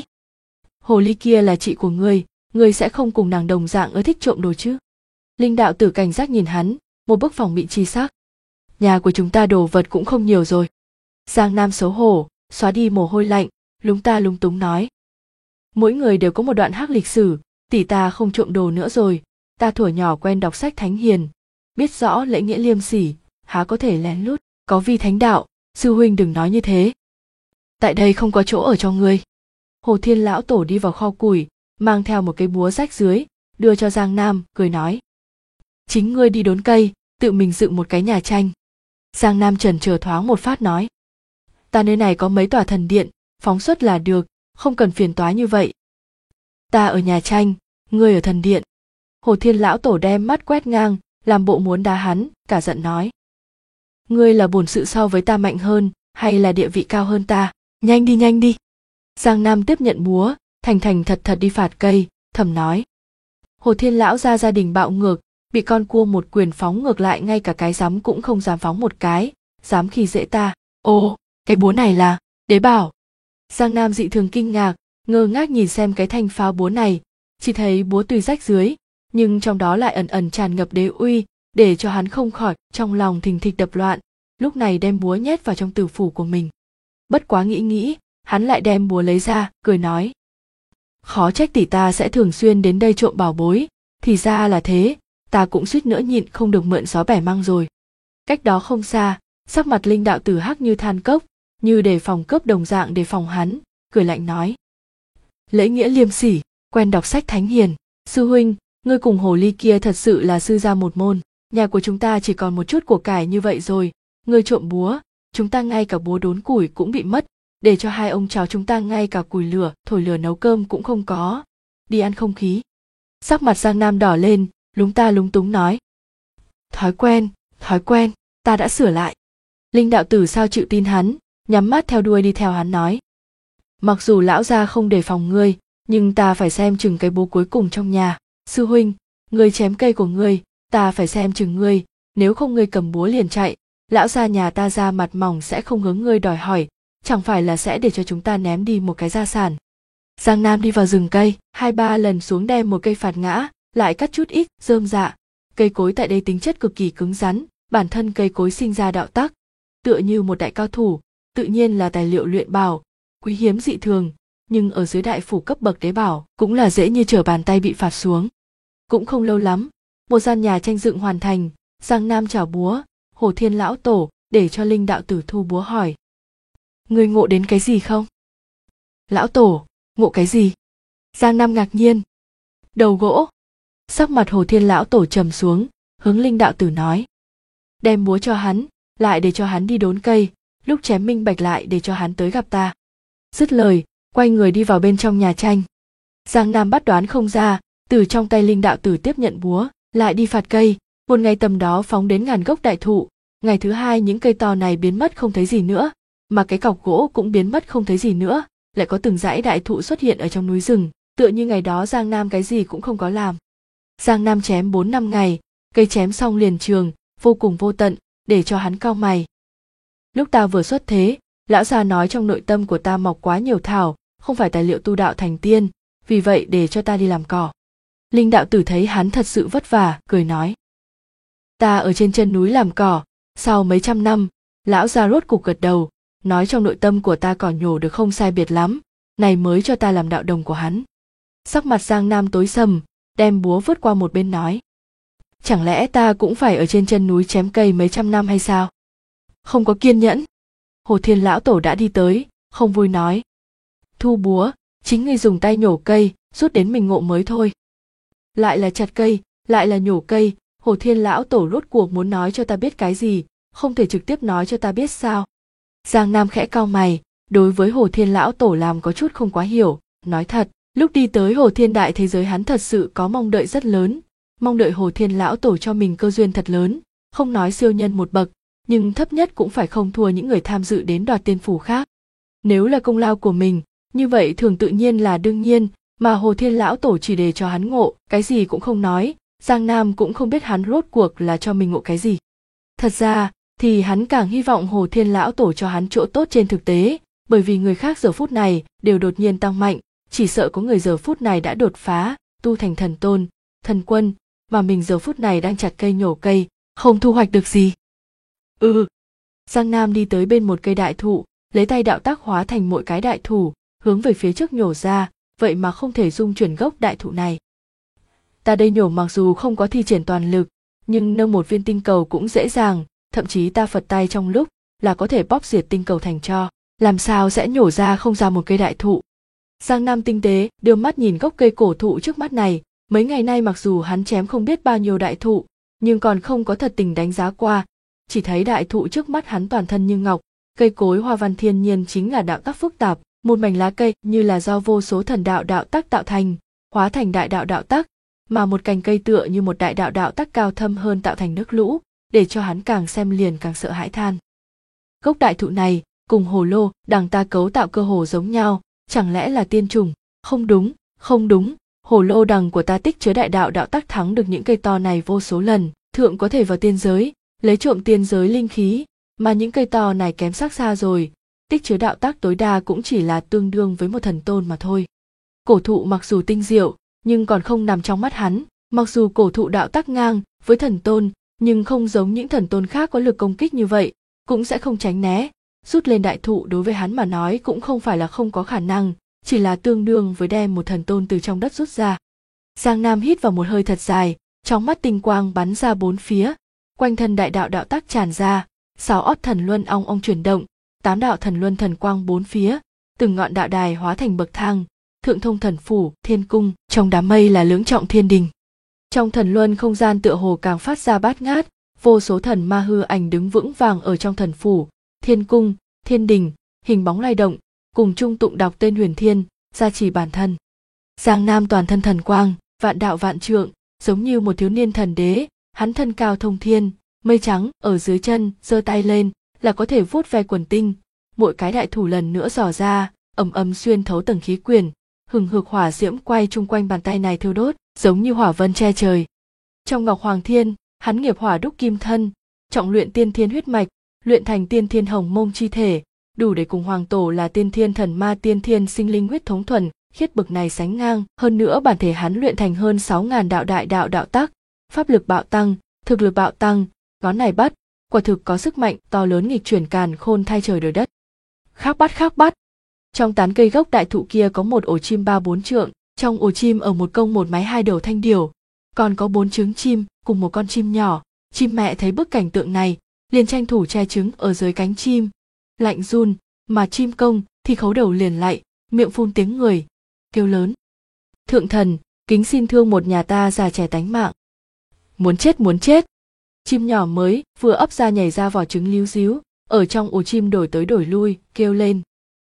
Hồ ly kia là chị của ngươi sẽ không cùng nàng đồng dạng ưa thích trộm đồ chứ? Linh đạo tử cảnh giác nhìn hắn, một bức phòng bị chi sắc. Nhà của chúng ta đồ vật cũng không nhiều rồi. Giang Nam xấu hổ, xóa đi mồ hôi lạnh, lúng ta lúng túng nói. Mỗi người đều có một đoạn hắc lịch sử, tỷ ta không trộm đồ nữa rồi, ta thuở nhỏ quen đọc sách thánh hiền, biết rõ lễ nghĩa liêm sỉ, há có thể lén lút, có vi thánh đạo, sư huynh đừng nói như thế. Tại đây không có chỗ ở cho ngươi. Hồ Thiên lão tổ đi vào kho củi, mang theo một cái búa rách dưới, đưa cho Giang Nam, cười nói. Chính ngươi đi đốn cây, tự mình dựng một cái nhà tranh. Giang Nam chần chờ thoáng một phát nói. Ta nơi này có mấy tòa thần điện, phóng xuất là được, không cần phiền toái như vậy. Ta ở nhà tranh, ngươi ở thần điện. Hồ Thiên lão tổ đem mắt quét ngang, làm bộ muốn đá hắn, cả giận nói. Ngươi là bổn sự so với ta mạnh hơn, hay là địa vị cao hơn ta? Nhanh đi nhanh đi. Giang Nam tiếp nhận búa, thành thành thật thật đi phạt cây, thầm nói. Hồ Thiên lão gia đình bạo ngược, bị con cua một quyền phóng ngược lại, ngay cả cái giám cũng không dám phóng một cái, dám khi dễ ta. Ồ, cái búa này là đế bảo. Giang Nam dị thường kinh ngạc, ngơ ngác nhìn xem cái thanh pháo búa này, chỉ thấy búa tuy rách dưới, nhưng trong đó lại ẩn ẩn tràn ngập đế uy, để cho hắn không khỏi trong lòng thình thịch đập loạn, lúc này đem búa nhét vào trong tử phủ của mình. Bất quá nghĩ, hắn lại đem búa lấy ra, cười nói. Khó trách tỷ ta sẽ thường xuyên đến đây trộm bảo bối, thì ra là thế, ta cũng suýt nữa nhịn không được mượn gió bẻ măng rồi. Cách đó không xa, sắc mặt Linh đạo tử hắc như than cốc, như đề phòng cướp đồng dạng đề phòng hắn, cười lạnh nói. Lễ nghĩa liêm sỉ, quen đọc sách thánh hiền, sư huynh, ngươi cùng hồ ly kia thật sự là sư gia một môn, nhà của chúng ta chỉ còn một chút của cải như vậy rồi, ngươi trộm búa, chúng ta ngay cả búa đốn củi cũng bị mất, để cho hai ông cháu chúng ta ngay cả củi lửa, thổi lửa nấu cơm cũng không có, đi ăn không khí. Sắc mặt Giang Nam đỏ lên, lúng ta lúng túng nói. Thói quen, ta đã sửa lại. Linh đạo tử sao chịu tin hắn, nhắm mắt theo đuôi đi theo hắn nói. Mặc dù lão gia không đề phòng ngươi, nhưng ta phải xem chừng cái búa cuối cùng trong nhà. Sư huynh, ngươi chém cây của ngươi, ta phải xem chừng ngươi, nếu không ngươi cầm búa liền chạy, lão gia nhà ta ra mặt mỏng sẽ không hướng ngươi đòi hỏi, chẳng phải là sẽ để cho chúng ta ném đi một cái gia sản. Giang Nam đi vào rừng cây, 2-3 lần xuống đem một cây phạt ngã, lại cắt chút ít rơm rạ. Cây cối tại đây tính chất cực kỳ cứng rắn, bản thân cây cối sinh ra đạo tắc, tựa như một đại cao thủ, tự nhiên là tài liệu luyện bảo, quý hiếm dị thường, nhưng ở dưới đại phủ cấp bậc đế bảo cũng là dễ như trở bàn tay bị phạt xuống. Cũng không lâu lắm, một gian nhà tranh dựng hoàn thành, Giang Nam chào búa, Hồ Thiên lão tổ để cho Linh đạo tử thu búa hỏi. Ngươi ngộ đến cái gì không? Lão tổ, ngộ cái gì? Giang Nam ngạc nhiên. Đầu gỗ. Sắc mặt Hồ Thiên lão tổ trầm xuống, Hướng Linh đạo tử nói. Đem búa cho hắn, lại để cho hắn đi đốn cây, lúc chém minh bạch lại để cho hắn tới gặp ta. Dứt lời, quay người đi vào bên trong nhà tranh. Giang Nam bắt đoán không ra, từ trong tay Linh đạo tử tiếp nhận búa, lại đi phạt cây. Một ngày tầm đó phóng đến ngàn gốc đại thụ, ngày thứ hai những cây to này biến mất không thấy gì nữa, mà cái cọc gỗ cũng biến mất không thấy gì nữa, lại có từng dãy đại thụ xuất hiện ở trong núi rừng, tựa như ngày đó Giang Nam cái gì cũng không có làm. Giang Nam chém 4-5 ngày, cây chém xong liền trường, vô cùng vô tận, để cho hắn cau mày. Lúc ta vừa xuất thế, lão già nói trong nội tâm của ta mọc quá nhiều thảo, không phải tài liệu tu đạo thành tiên, vì vậy để cho ta đi làm cỏ. Linh đạo tử thấy hắn thật sự vất vả, cười nói. Ta ở trên chân núi làm cỏ, sau mấy trăm năm, lão già rốt cục gật đầu, nói trong nội tâm của ta cỏ nhổ được không sai biệt lắm, này mới cho ta làm đạo đồng của hắn. Sắc mặt Giang Nam tối sầm, đem búa vứt qua một bên nói. Chẳng lẽ ta cũng phải ở trên chân núi chém cây mấy trăm năm hay sao? Không có kiên nhẫn. Hồ Thiên lão tổ đã đi tới, không vui nói. Thu búa, chính ngươi dùng tay nhổ cây, rút đến mình ngộ mới thôi. Lại là chặt cây, lại là nhổ cây, Hồ Thiên lão tổ rốt cuộc muốn nói cho ta biết cái gì, không thể trực tiếp nói cho ta biết sao? Giang Nam khẽ cau mày, đối với Hồ Thiên lão tổ làm có chút không quá hiểu, nói thật, lúc đi tới Hồ Thiên đại thế giới hắn thật sự có mong đợi rất lớn, mong đợi Hồ Thiên lão tổ cho mình cơ duyên thật lớn, không nói siêu nhân một bậc, nhưng thấp nhất cũng phải không thua những người tham dự đến đoạt tiên phủ khác. Nếu là công lao của mình, như vậy thường tự nhiên là đương nhiên, mà Hồ Thiên lão tổ chỉ để cho hắn ngộ, cái gì cũng không nói, Giang Nam cũng không biết hắn rốt cuộc là cho mình ngộ cái gì. Thật ra, thì hắn càng hy vọng Hồ Thiên lão tổ cho hắn chỗ tốt trên thực tế, bởi vì người khác giờ phút này đều đột nhiên tăng mạnh, chỉ sợ có người giờ phút này đã đột phá, tu thành thần tôn, thần quân, mà mình giờ phút này đang chặt cây nhổ cây, không thu hoạch được gì. Giang Nam đi tới bên một cây đại thụ, lấy tay đạo tác hóa thành mỗi cái đại thủ, hướng về phía trước nhổ ra, vậy mà không thể dung chuyển gốc đại thụ này. Ta đây nhổ mặc dù không có thi triển toàn lực, nhưng nâng một viên tinh cầu cũng dễ dàng, thậm chí ta phật tay trong lúc là có thể bóp diệt tinh cầu thành tro, làm sao sẽ nhổ ra không ra một cây đại thụ. Giang Nam tinh tế đưa mắt nhìn gốc cây cổ thụ trước mắt này, mấy ngày nay mặc dù hắn chém không biết bao nhiêu đại thụ, nhưng còn không có thật tình đánh giá qua, chỉ thấy đại thụ trước mắt hắn toàn thân như ngọc, cây cối hoa văn thiên nhiên chính là đạo tác phức tạp, một mảnh lá cây như là do vô số thần đạo đạo tác tạo thành, hóa thành đại đạo đạo tác, mà một cành cây tựa như một đại đạo đạo tác cao thâm hơn tạo thành nước lũ, để cho hắn càng xem liền càng sợ hãi than. Gốc đại thụ này cùng hồ lô đằng ta cấu tạo cơ hồ giống nhau, chẳng lẽ là tiên trùng? Không đúng, hồ lô đằng của ta tích chứa đại đạo đạo tác thắng được những cây to này vô số lần, thượng có thể vào tiên giới, lấy trộm tiên giới linh khí, mà những cây to này kém sắc xa rồi, tích chứa đạo tác tối đa cũng chỉ là tương đương với một thần tôn mà thôi. Cổ thụ mặc dù tinh diệu, nhưng còn không nằm trong mắt hắn, mặc dù cổ thụ đạo tác ngang với thần tôn, nhưng không giống những thần tôn khác có lực công kích như vậy, cũng sẽ không tránh né, rút lên đại thụ đối với hắn mà nói cũng không phải là không có khả năng, chỉ là tương đương với đem một thần tôn từ trong đất rút ra. Giang Nam hít vào một hơi thật dài, trong mắt tinh quang bắn ra bốn phía, quanh thân đại đạo đạo tác tràn ra, 6 ót thần luân ong ong chuyển động, 8 đạo thần luân thần quang bốn phía, từng ngọn đạo đài hóa thành bậc thang, thượng thông thần phủ, thiên cung, trong đám mây là lưỡng trọng thiên đình. Trong thần luân không gian tựa hồ càng phát ra bát ngát, vô số thần ma hư ảnh đứng vững vàng ở trong thần phủ, thiên cung, thiên đình, hình bóng lay động, cùng chung tụng đọc tên huyền thiên, gia trì bản thân. Giang Nam toàn thân thần quang, vạn đạo vạn trượng, giống như một thiếu niên thần đế, hắn thân cao thông thiên, mây trắng ở dưới chân, giơ tay lên là có thể vuốt ve quần tinh, mỗi cái đại thủ lần nữa dò ra, ầm ầm xuyên thấu tầng khí quyển, hừng hực hỏa diễm quay chung quanh bàn tay này thiêu đốt, giống như hỏa vân che trời. Trong Ngọc Hoàng Thiên, hắn nghiệp hỏa đúc kim thân, trọng luyện tiên thiên huyết mạch, luyện thành tiên thiên hồng mông chi thể, đủ để cùng hoàng tổ là tiên thiên thần ma tiên thiên sinh linh huyết thống thuần, khiết bực này sánh ngang, hơn nữa bản thể hắn luyện thành hơn 6.000 đạo đại đạo đạo tác, pháp lực bạo tăng, thực lực bạo tăng, ngón này bắt, quả thực có sức mạnh to lớn nghịch chuyển càn khôn thay trời đổi đất. Khác bắt. Trong tán cây gốc đại thụ kia có một ổ chim 3-4 trượng, trong ổ chim ở một công một máy 2 đầu thanh điểu, còn có 4 trứng chim cùng một con chim nhỏ. Chim mẹ thấy bức cảnh tượng này, liền tranh thủ che trứng ở dưới cánh chim, lạnh run, mà chim công thì khấu đầu liền lại, miệng phun tiếng người, kêu lớn: Thượng thần, kính xin thương một nhà ta già trẻ tánh mạng. Muốn chết. Chim nhỏ mới vừa ấp ra nhảy ra vỏ trứng líu ríu, ở trong ổ chim đổi tới đổi lui, kêu lên.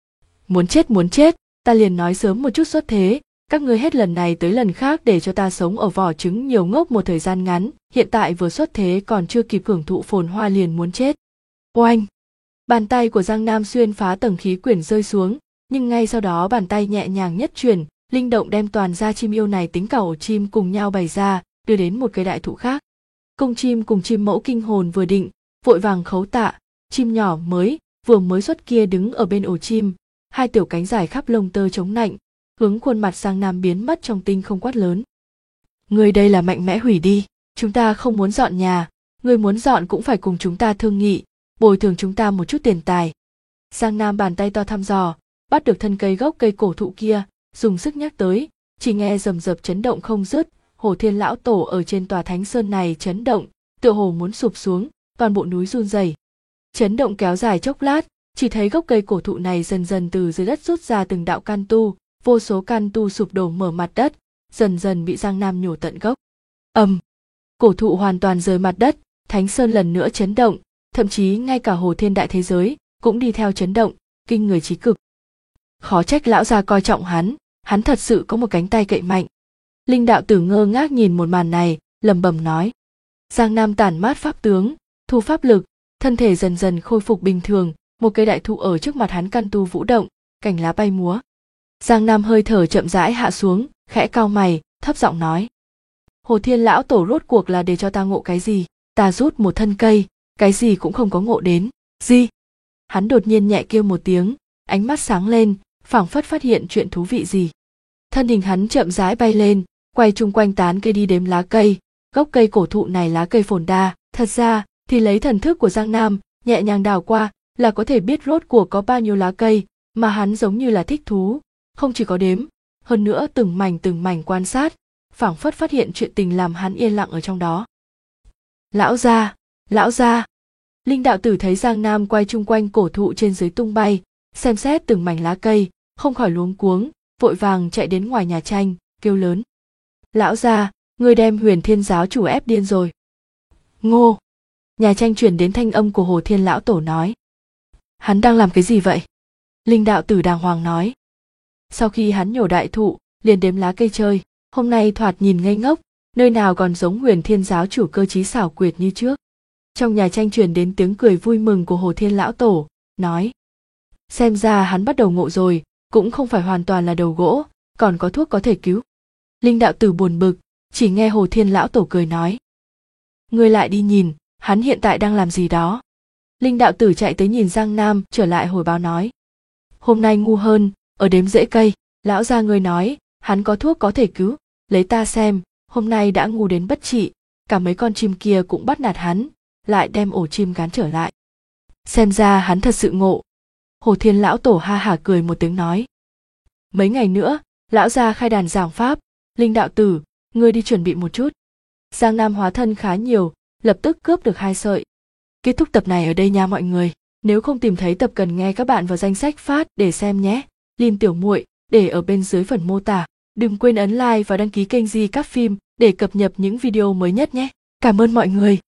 Muốn chết, ta liền nói sớm một chút xuất thế, các ngươi hết lần này tới lần khác để cho ta sống ở vỏ trứng nhiều ngốc một thời gian ngắn, hiện tại vừa xuất thế còn chưa kịp hưởng thụ phồn hoa liền muốn chết. Oanh! Bàn tay của Giang Nam xuyên phá tầng khí quyển rơi xuống, nhưng ngay sau đó bàn tay nhẹ nhàng nhất chuyển, linh động đem toàn da chim yêu này tính cả ổ chim cùng nhau bày ra, đưa đến một cây đại thụ khác. Công chim cùng chim mẫu kinh hồn vừa định, vội vàng khấu tạ, chim nhỏ vừa mới xuất kia đứng ở bên ổ chim, hai tiểu cánh dài khắp lông tơ chống nạnh, hướng khuôn mặt Giang Nam biến mất trong tinh không quát lớn. Người đây là mạnh mẽ hủy đi, chúng ta không muốn dọn nhà, người muốn dọn cũng phải cùng chúng ta thương nghị, bồi thường chúng ta một chút tiền tài. Giang Nam bàn tay to thăm dò, bắt được thân gốc cây cổ thụ kia, dùng sức nhắc tới, chỉ nghe rầm rập chấn động không dứt, Hồ Thiên lão tổ ở trên tòa thánh sơn này chấn động, tựa hồ muốn sụp xuống, toàn bộ núi run rẩy. Chấn động kéo dài chốc lát, chỉ thấy gốc cây cổ thụ này dần dần từ dưới đất rút ra từng đạo can tu, vô số can tu sụp đổ mở mặt đất, dần dần bị Giang Nam nhổ tận gốc. Cổ thụ hoàn toàn rời mặt đất, thánh sơn lần nữa chấn động, thậm chí ngay cả Hồ Thiên đại thế giới cũng đi theo chấn động, kinh người chí cực. Khó trách lão gia coi trọng hắn thật sự có một cánh tay cậy mạnh. Linh đạo tử ngơ ngác nhìn một màn này, lẩm bẩm nói. Giang Nam tản mát pháp tướng, thu pháp lực, thân thể dần dần khôi phục bình thường, một cây đại thụ ở trước mặt hắn can tu vũ động, cành lá bay múa. Giang Nam hơi thở chậm rãi hạ xuống, khẽ cau mày, thấp giọng nói. Hồ Thiên lão tổ rốt cuộc là để cho ta ngộ cái gì? Ta rút một thân cây, cái gì cũng không có ngộ đến. Gì? Hắn đột nhiên nhẹ kêu một tiếng, ánh mắt sáng lên, phảng phất phát hiện chuyện thú vị gì. Thân hình hắn chậm rãi bay lên, quay chung quanh tán cây đi đếm lá cây, gốc cây cổ thụ này lá cây phồn đa, thật ra thì lấy thần thức của Giang Nam nhẹ nhàng đào qua là có thể biết rốt cuộc có bao nhiêu lá cây, mà hắn giống như là thích thú, không chỉ có đếm, hơn nữa từng mảnh quan sát, phảng phất phát hiện chuyện tình làm hắn yên lặng ở trong đó. Lão gia. Linh đạo tử thấy Giang Nam quay chung quanh cổ thụ trên dưới tung bay, xem xét từng mảnh lá cây, không khỏi luống cuống, vội vàng chạy đến ngoài nhà tranh, kêu lớn. Lão gia, người đem Huyền Thiên giáo chủ ép điên rồi. Ngô. Nhà tranh chuyển đến thanh âm của Hồ Thiên lão tổ nói. Hắn đang làm cái gì vậy? Linh đạo tử đàng hoàng nói. Sau khi hắn nhổ đại thụ, liền đếm lá cây chơi, hôm nay thoạt nhìn ngây ngốc, nơi nào còn giống Huyền Thiên giáo chủ cơ trí xảo quyệt như trước. Trong nhà tranh truyền đến tiếng cười vui mừng của Hồ Thiên lão tổ, nói. Xem ra hắn bắt đầu ngộ rồi, cũng không phải hoàn toàn là đầu gỗ, còn có thuốc có thể cứu. Linh đạo tử buồn bực, chỉ nghe Hồ Thiên lão tổ cười nói. Ngươi lại đi nhìn, hắn hiện tại đang làm gì đó. Linh đạo tử chạy tới nhìn Giang Nam trở lại hồi báo nói. Hôm nay ngu hơn, ở đếm rễ cây, lão gia ngươi nói, hắn có thuốc có thể cứu, lấy ta xem, hôm nay đã ngu đến bất trị, cả mấy con chim kia cũng bắt nạt hắn, lại đem ổ chim gán trở lại. Xem ra hắn thật sự ngộ. Hồ Thiên lão tổ ha hả cười một tiếng nói. Mấy ngày nữa, lão gia khai đàn giảng pháp, Linh đạo tử, ngươi đi chuẩn bị một chút. Giang Nam hóa thân khá nhiều, lập tức cướp được 2 sợi. Kết thúc tập này ở đây nha mọi người. Nếu không tìm thấy tập cần nghe các bạn vào danh sách phát để xem nhé. Link tiểu muội để ở bên dưới phần mô tả. Đừng quên ấn like và đăng ký kênh Di Các Phim để cập nhật những video mới nhất nhé. Cảm ơn mọi người.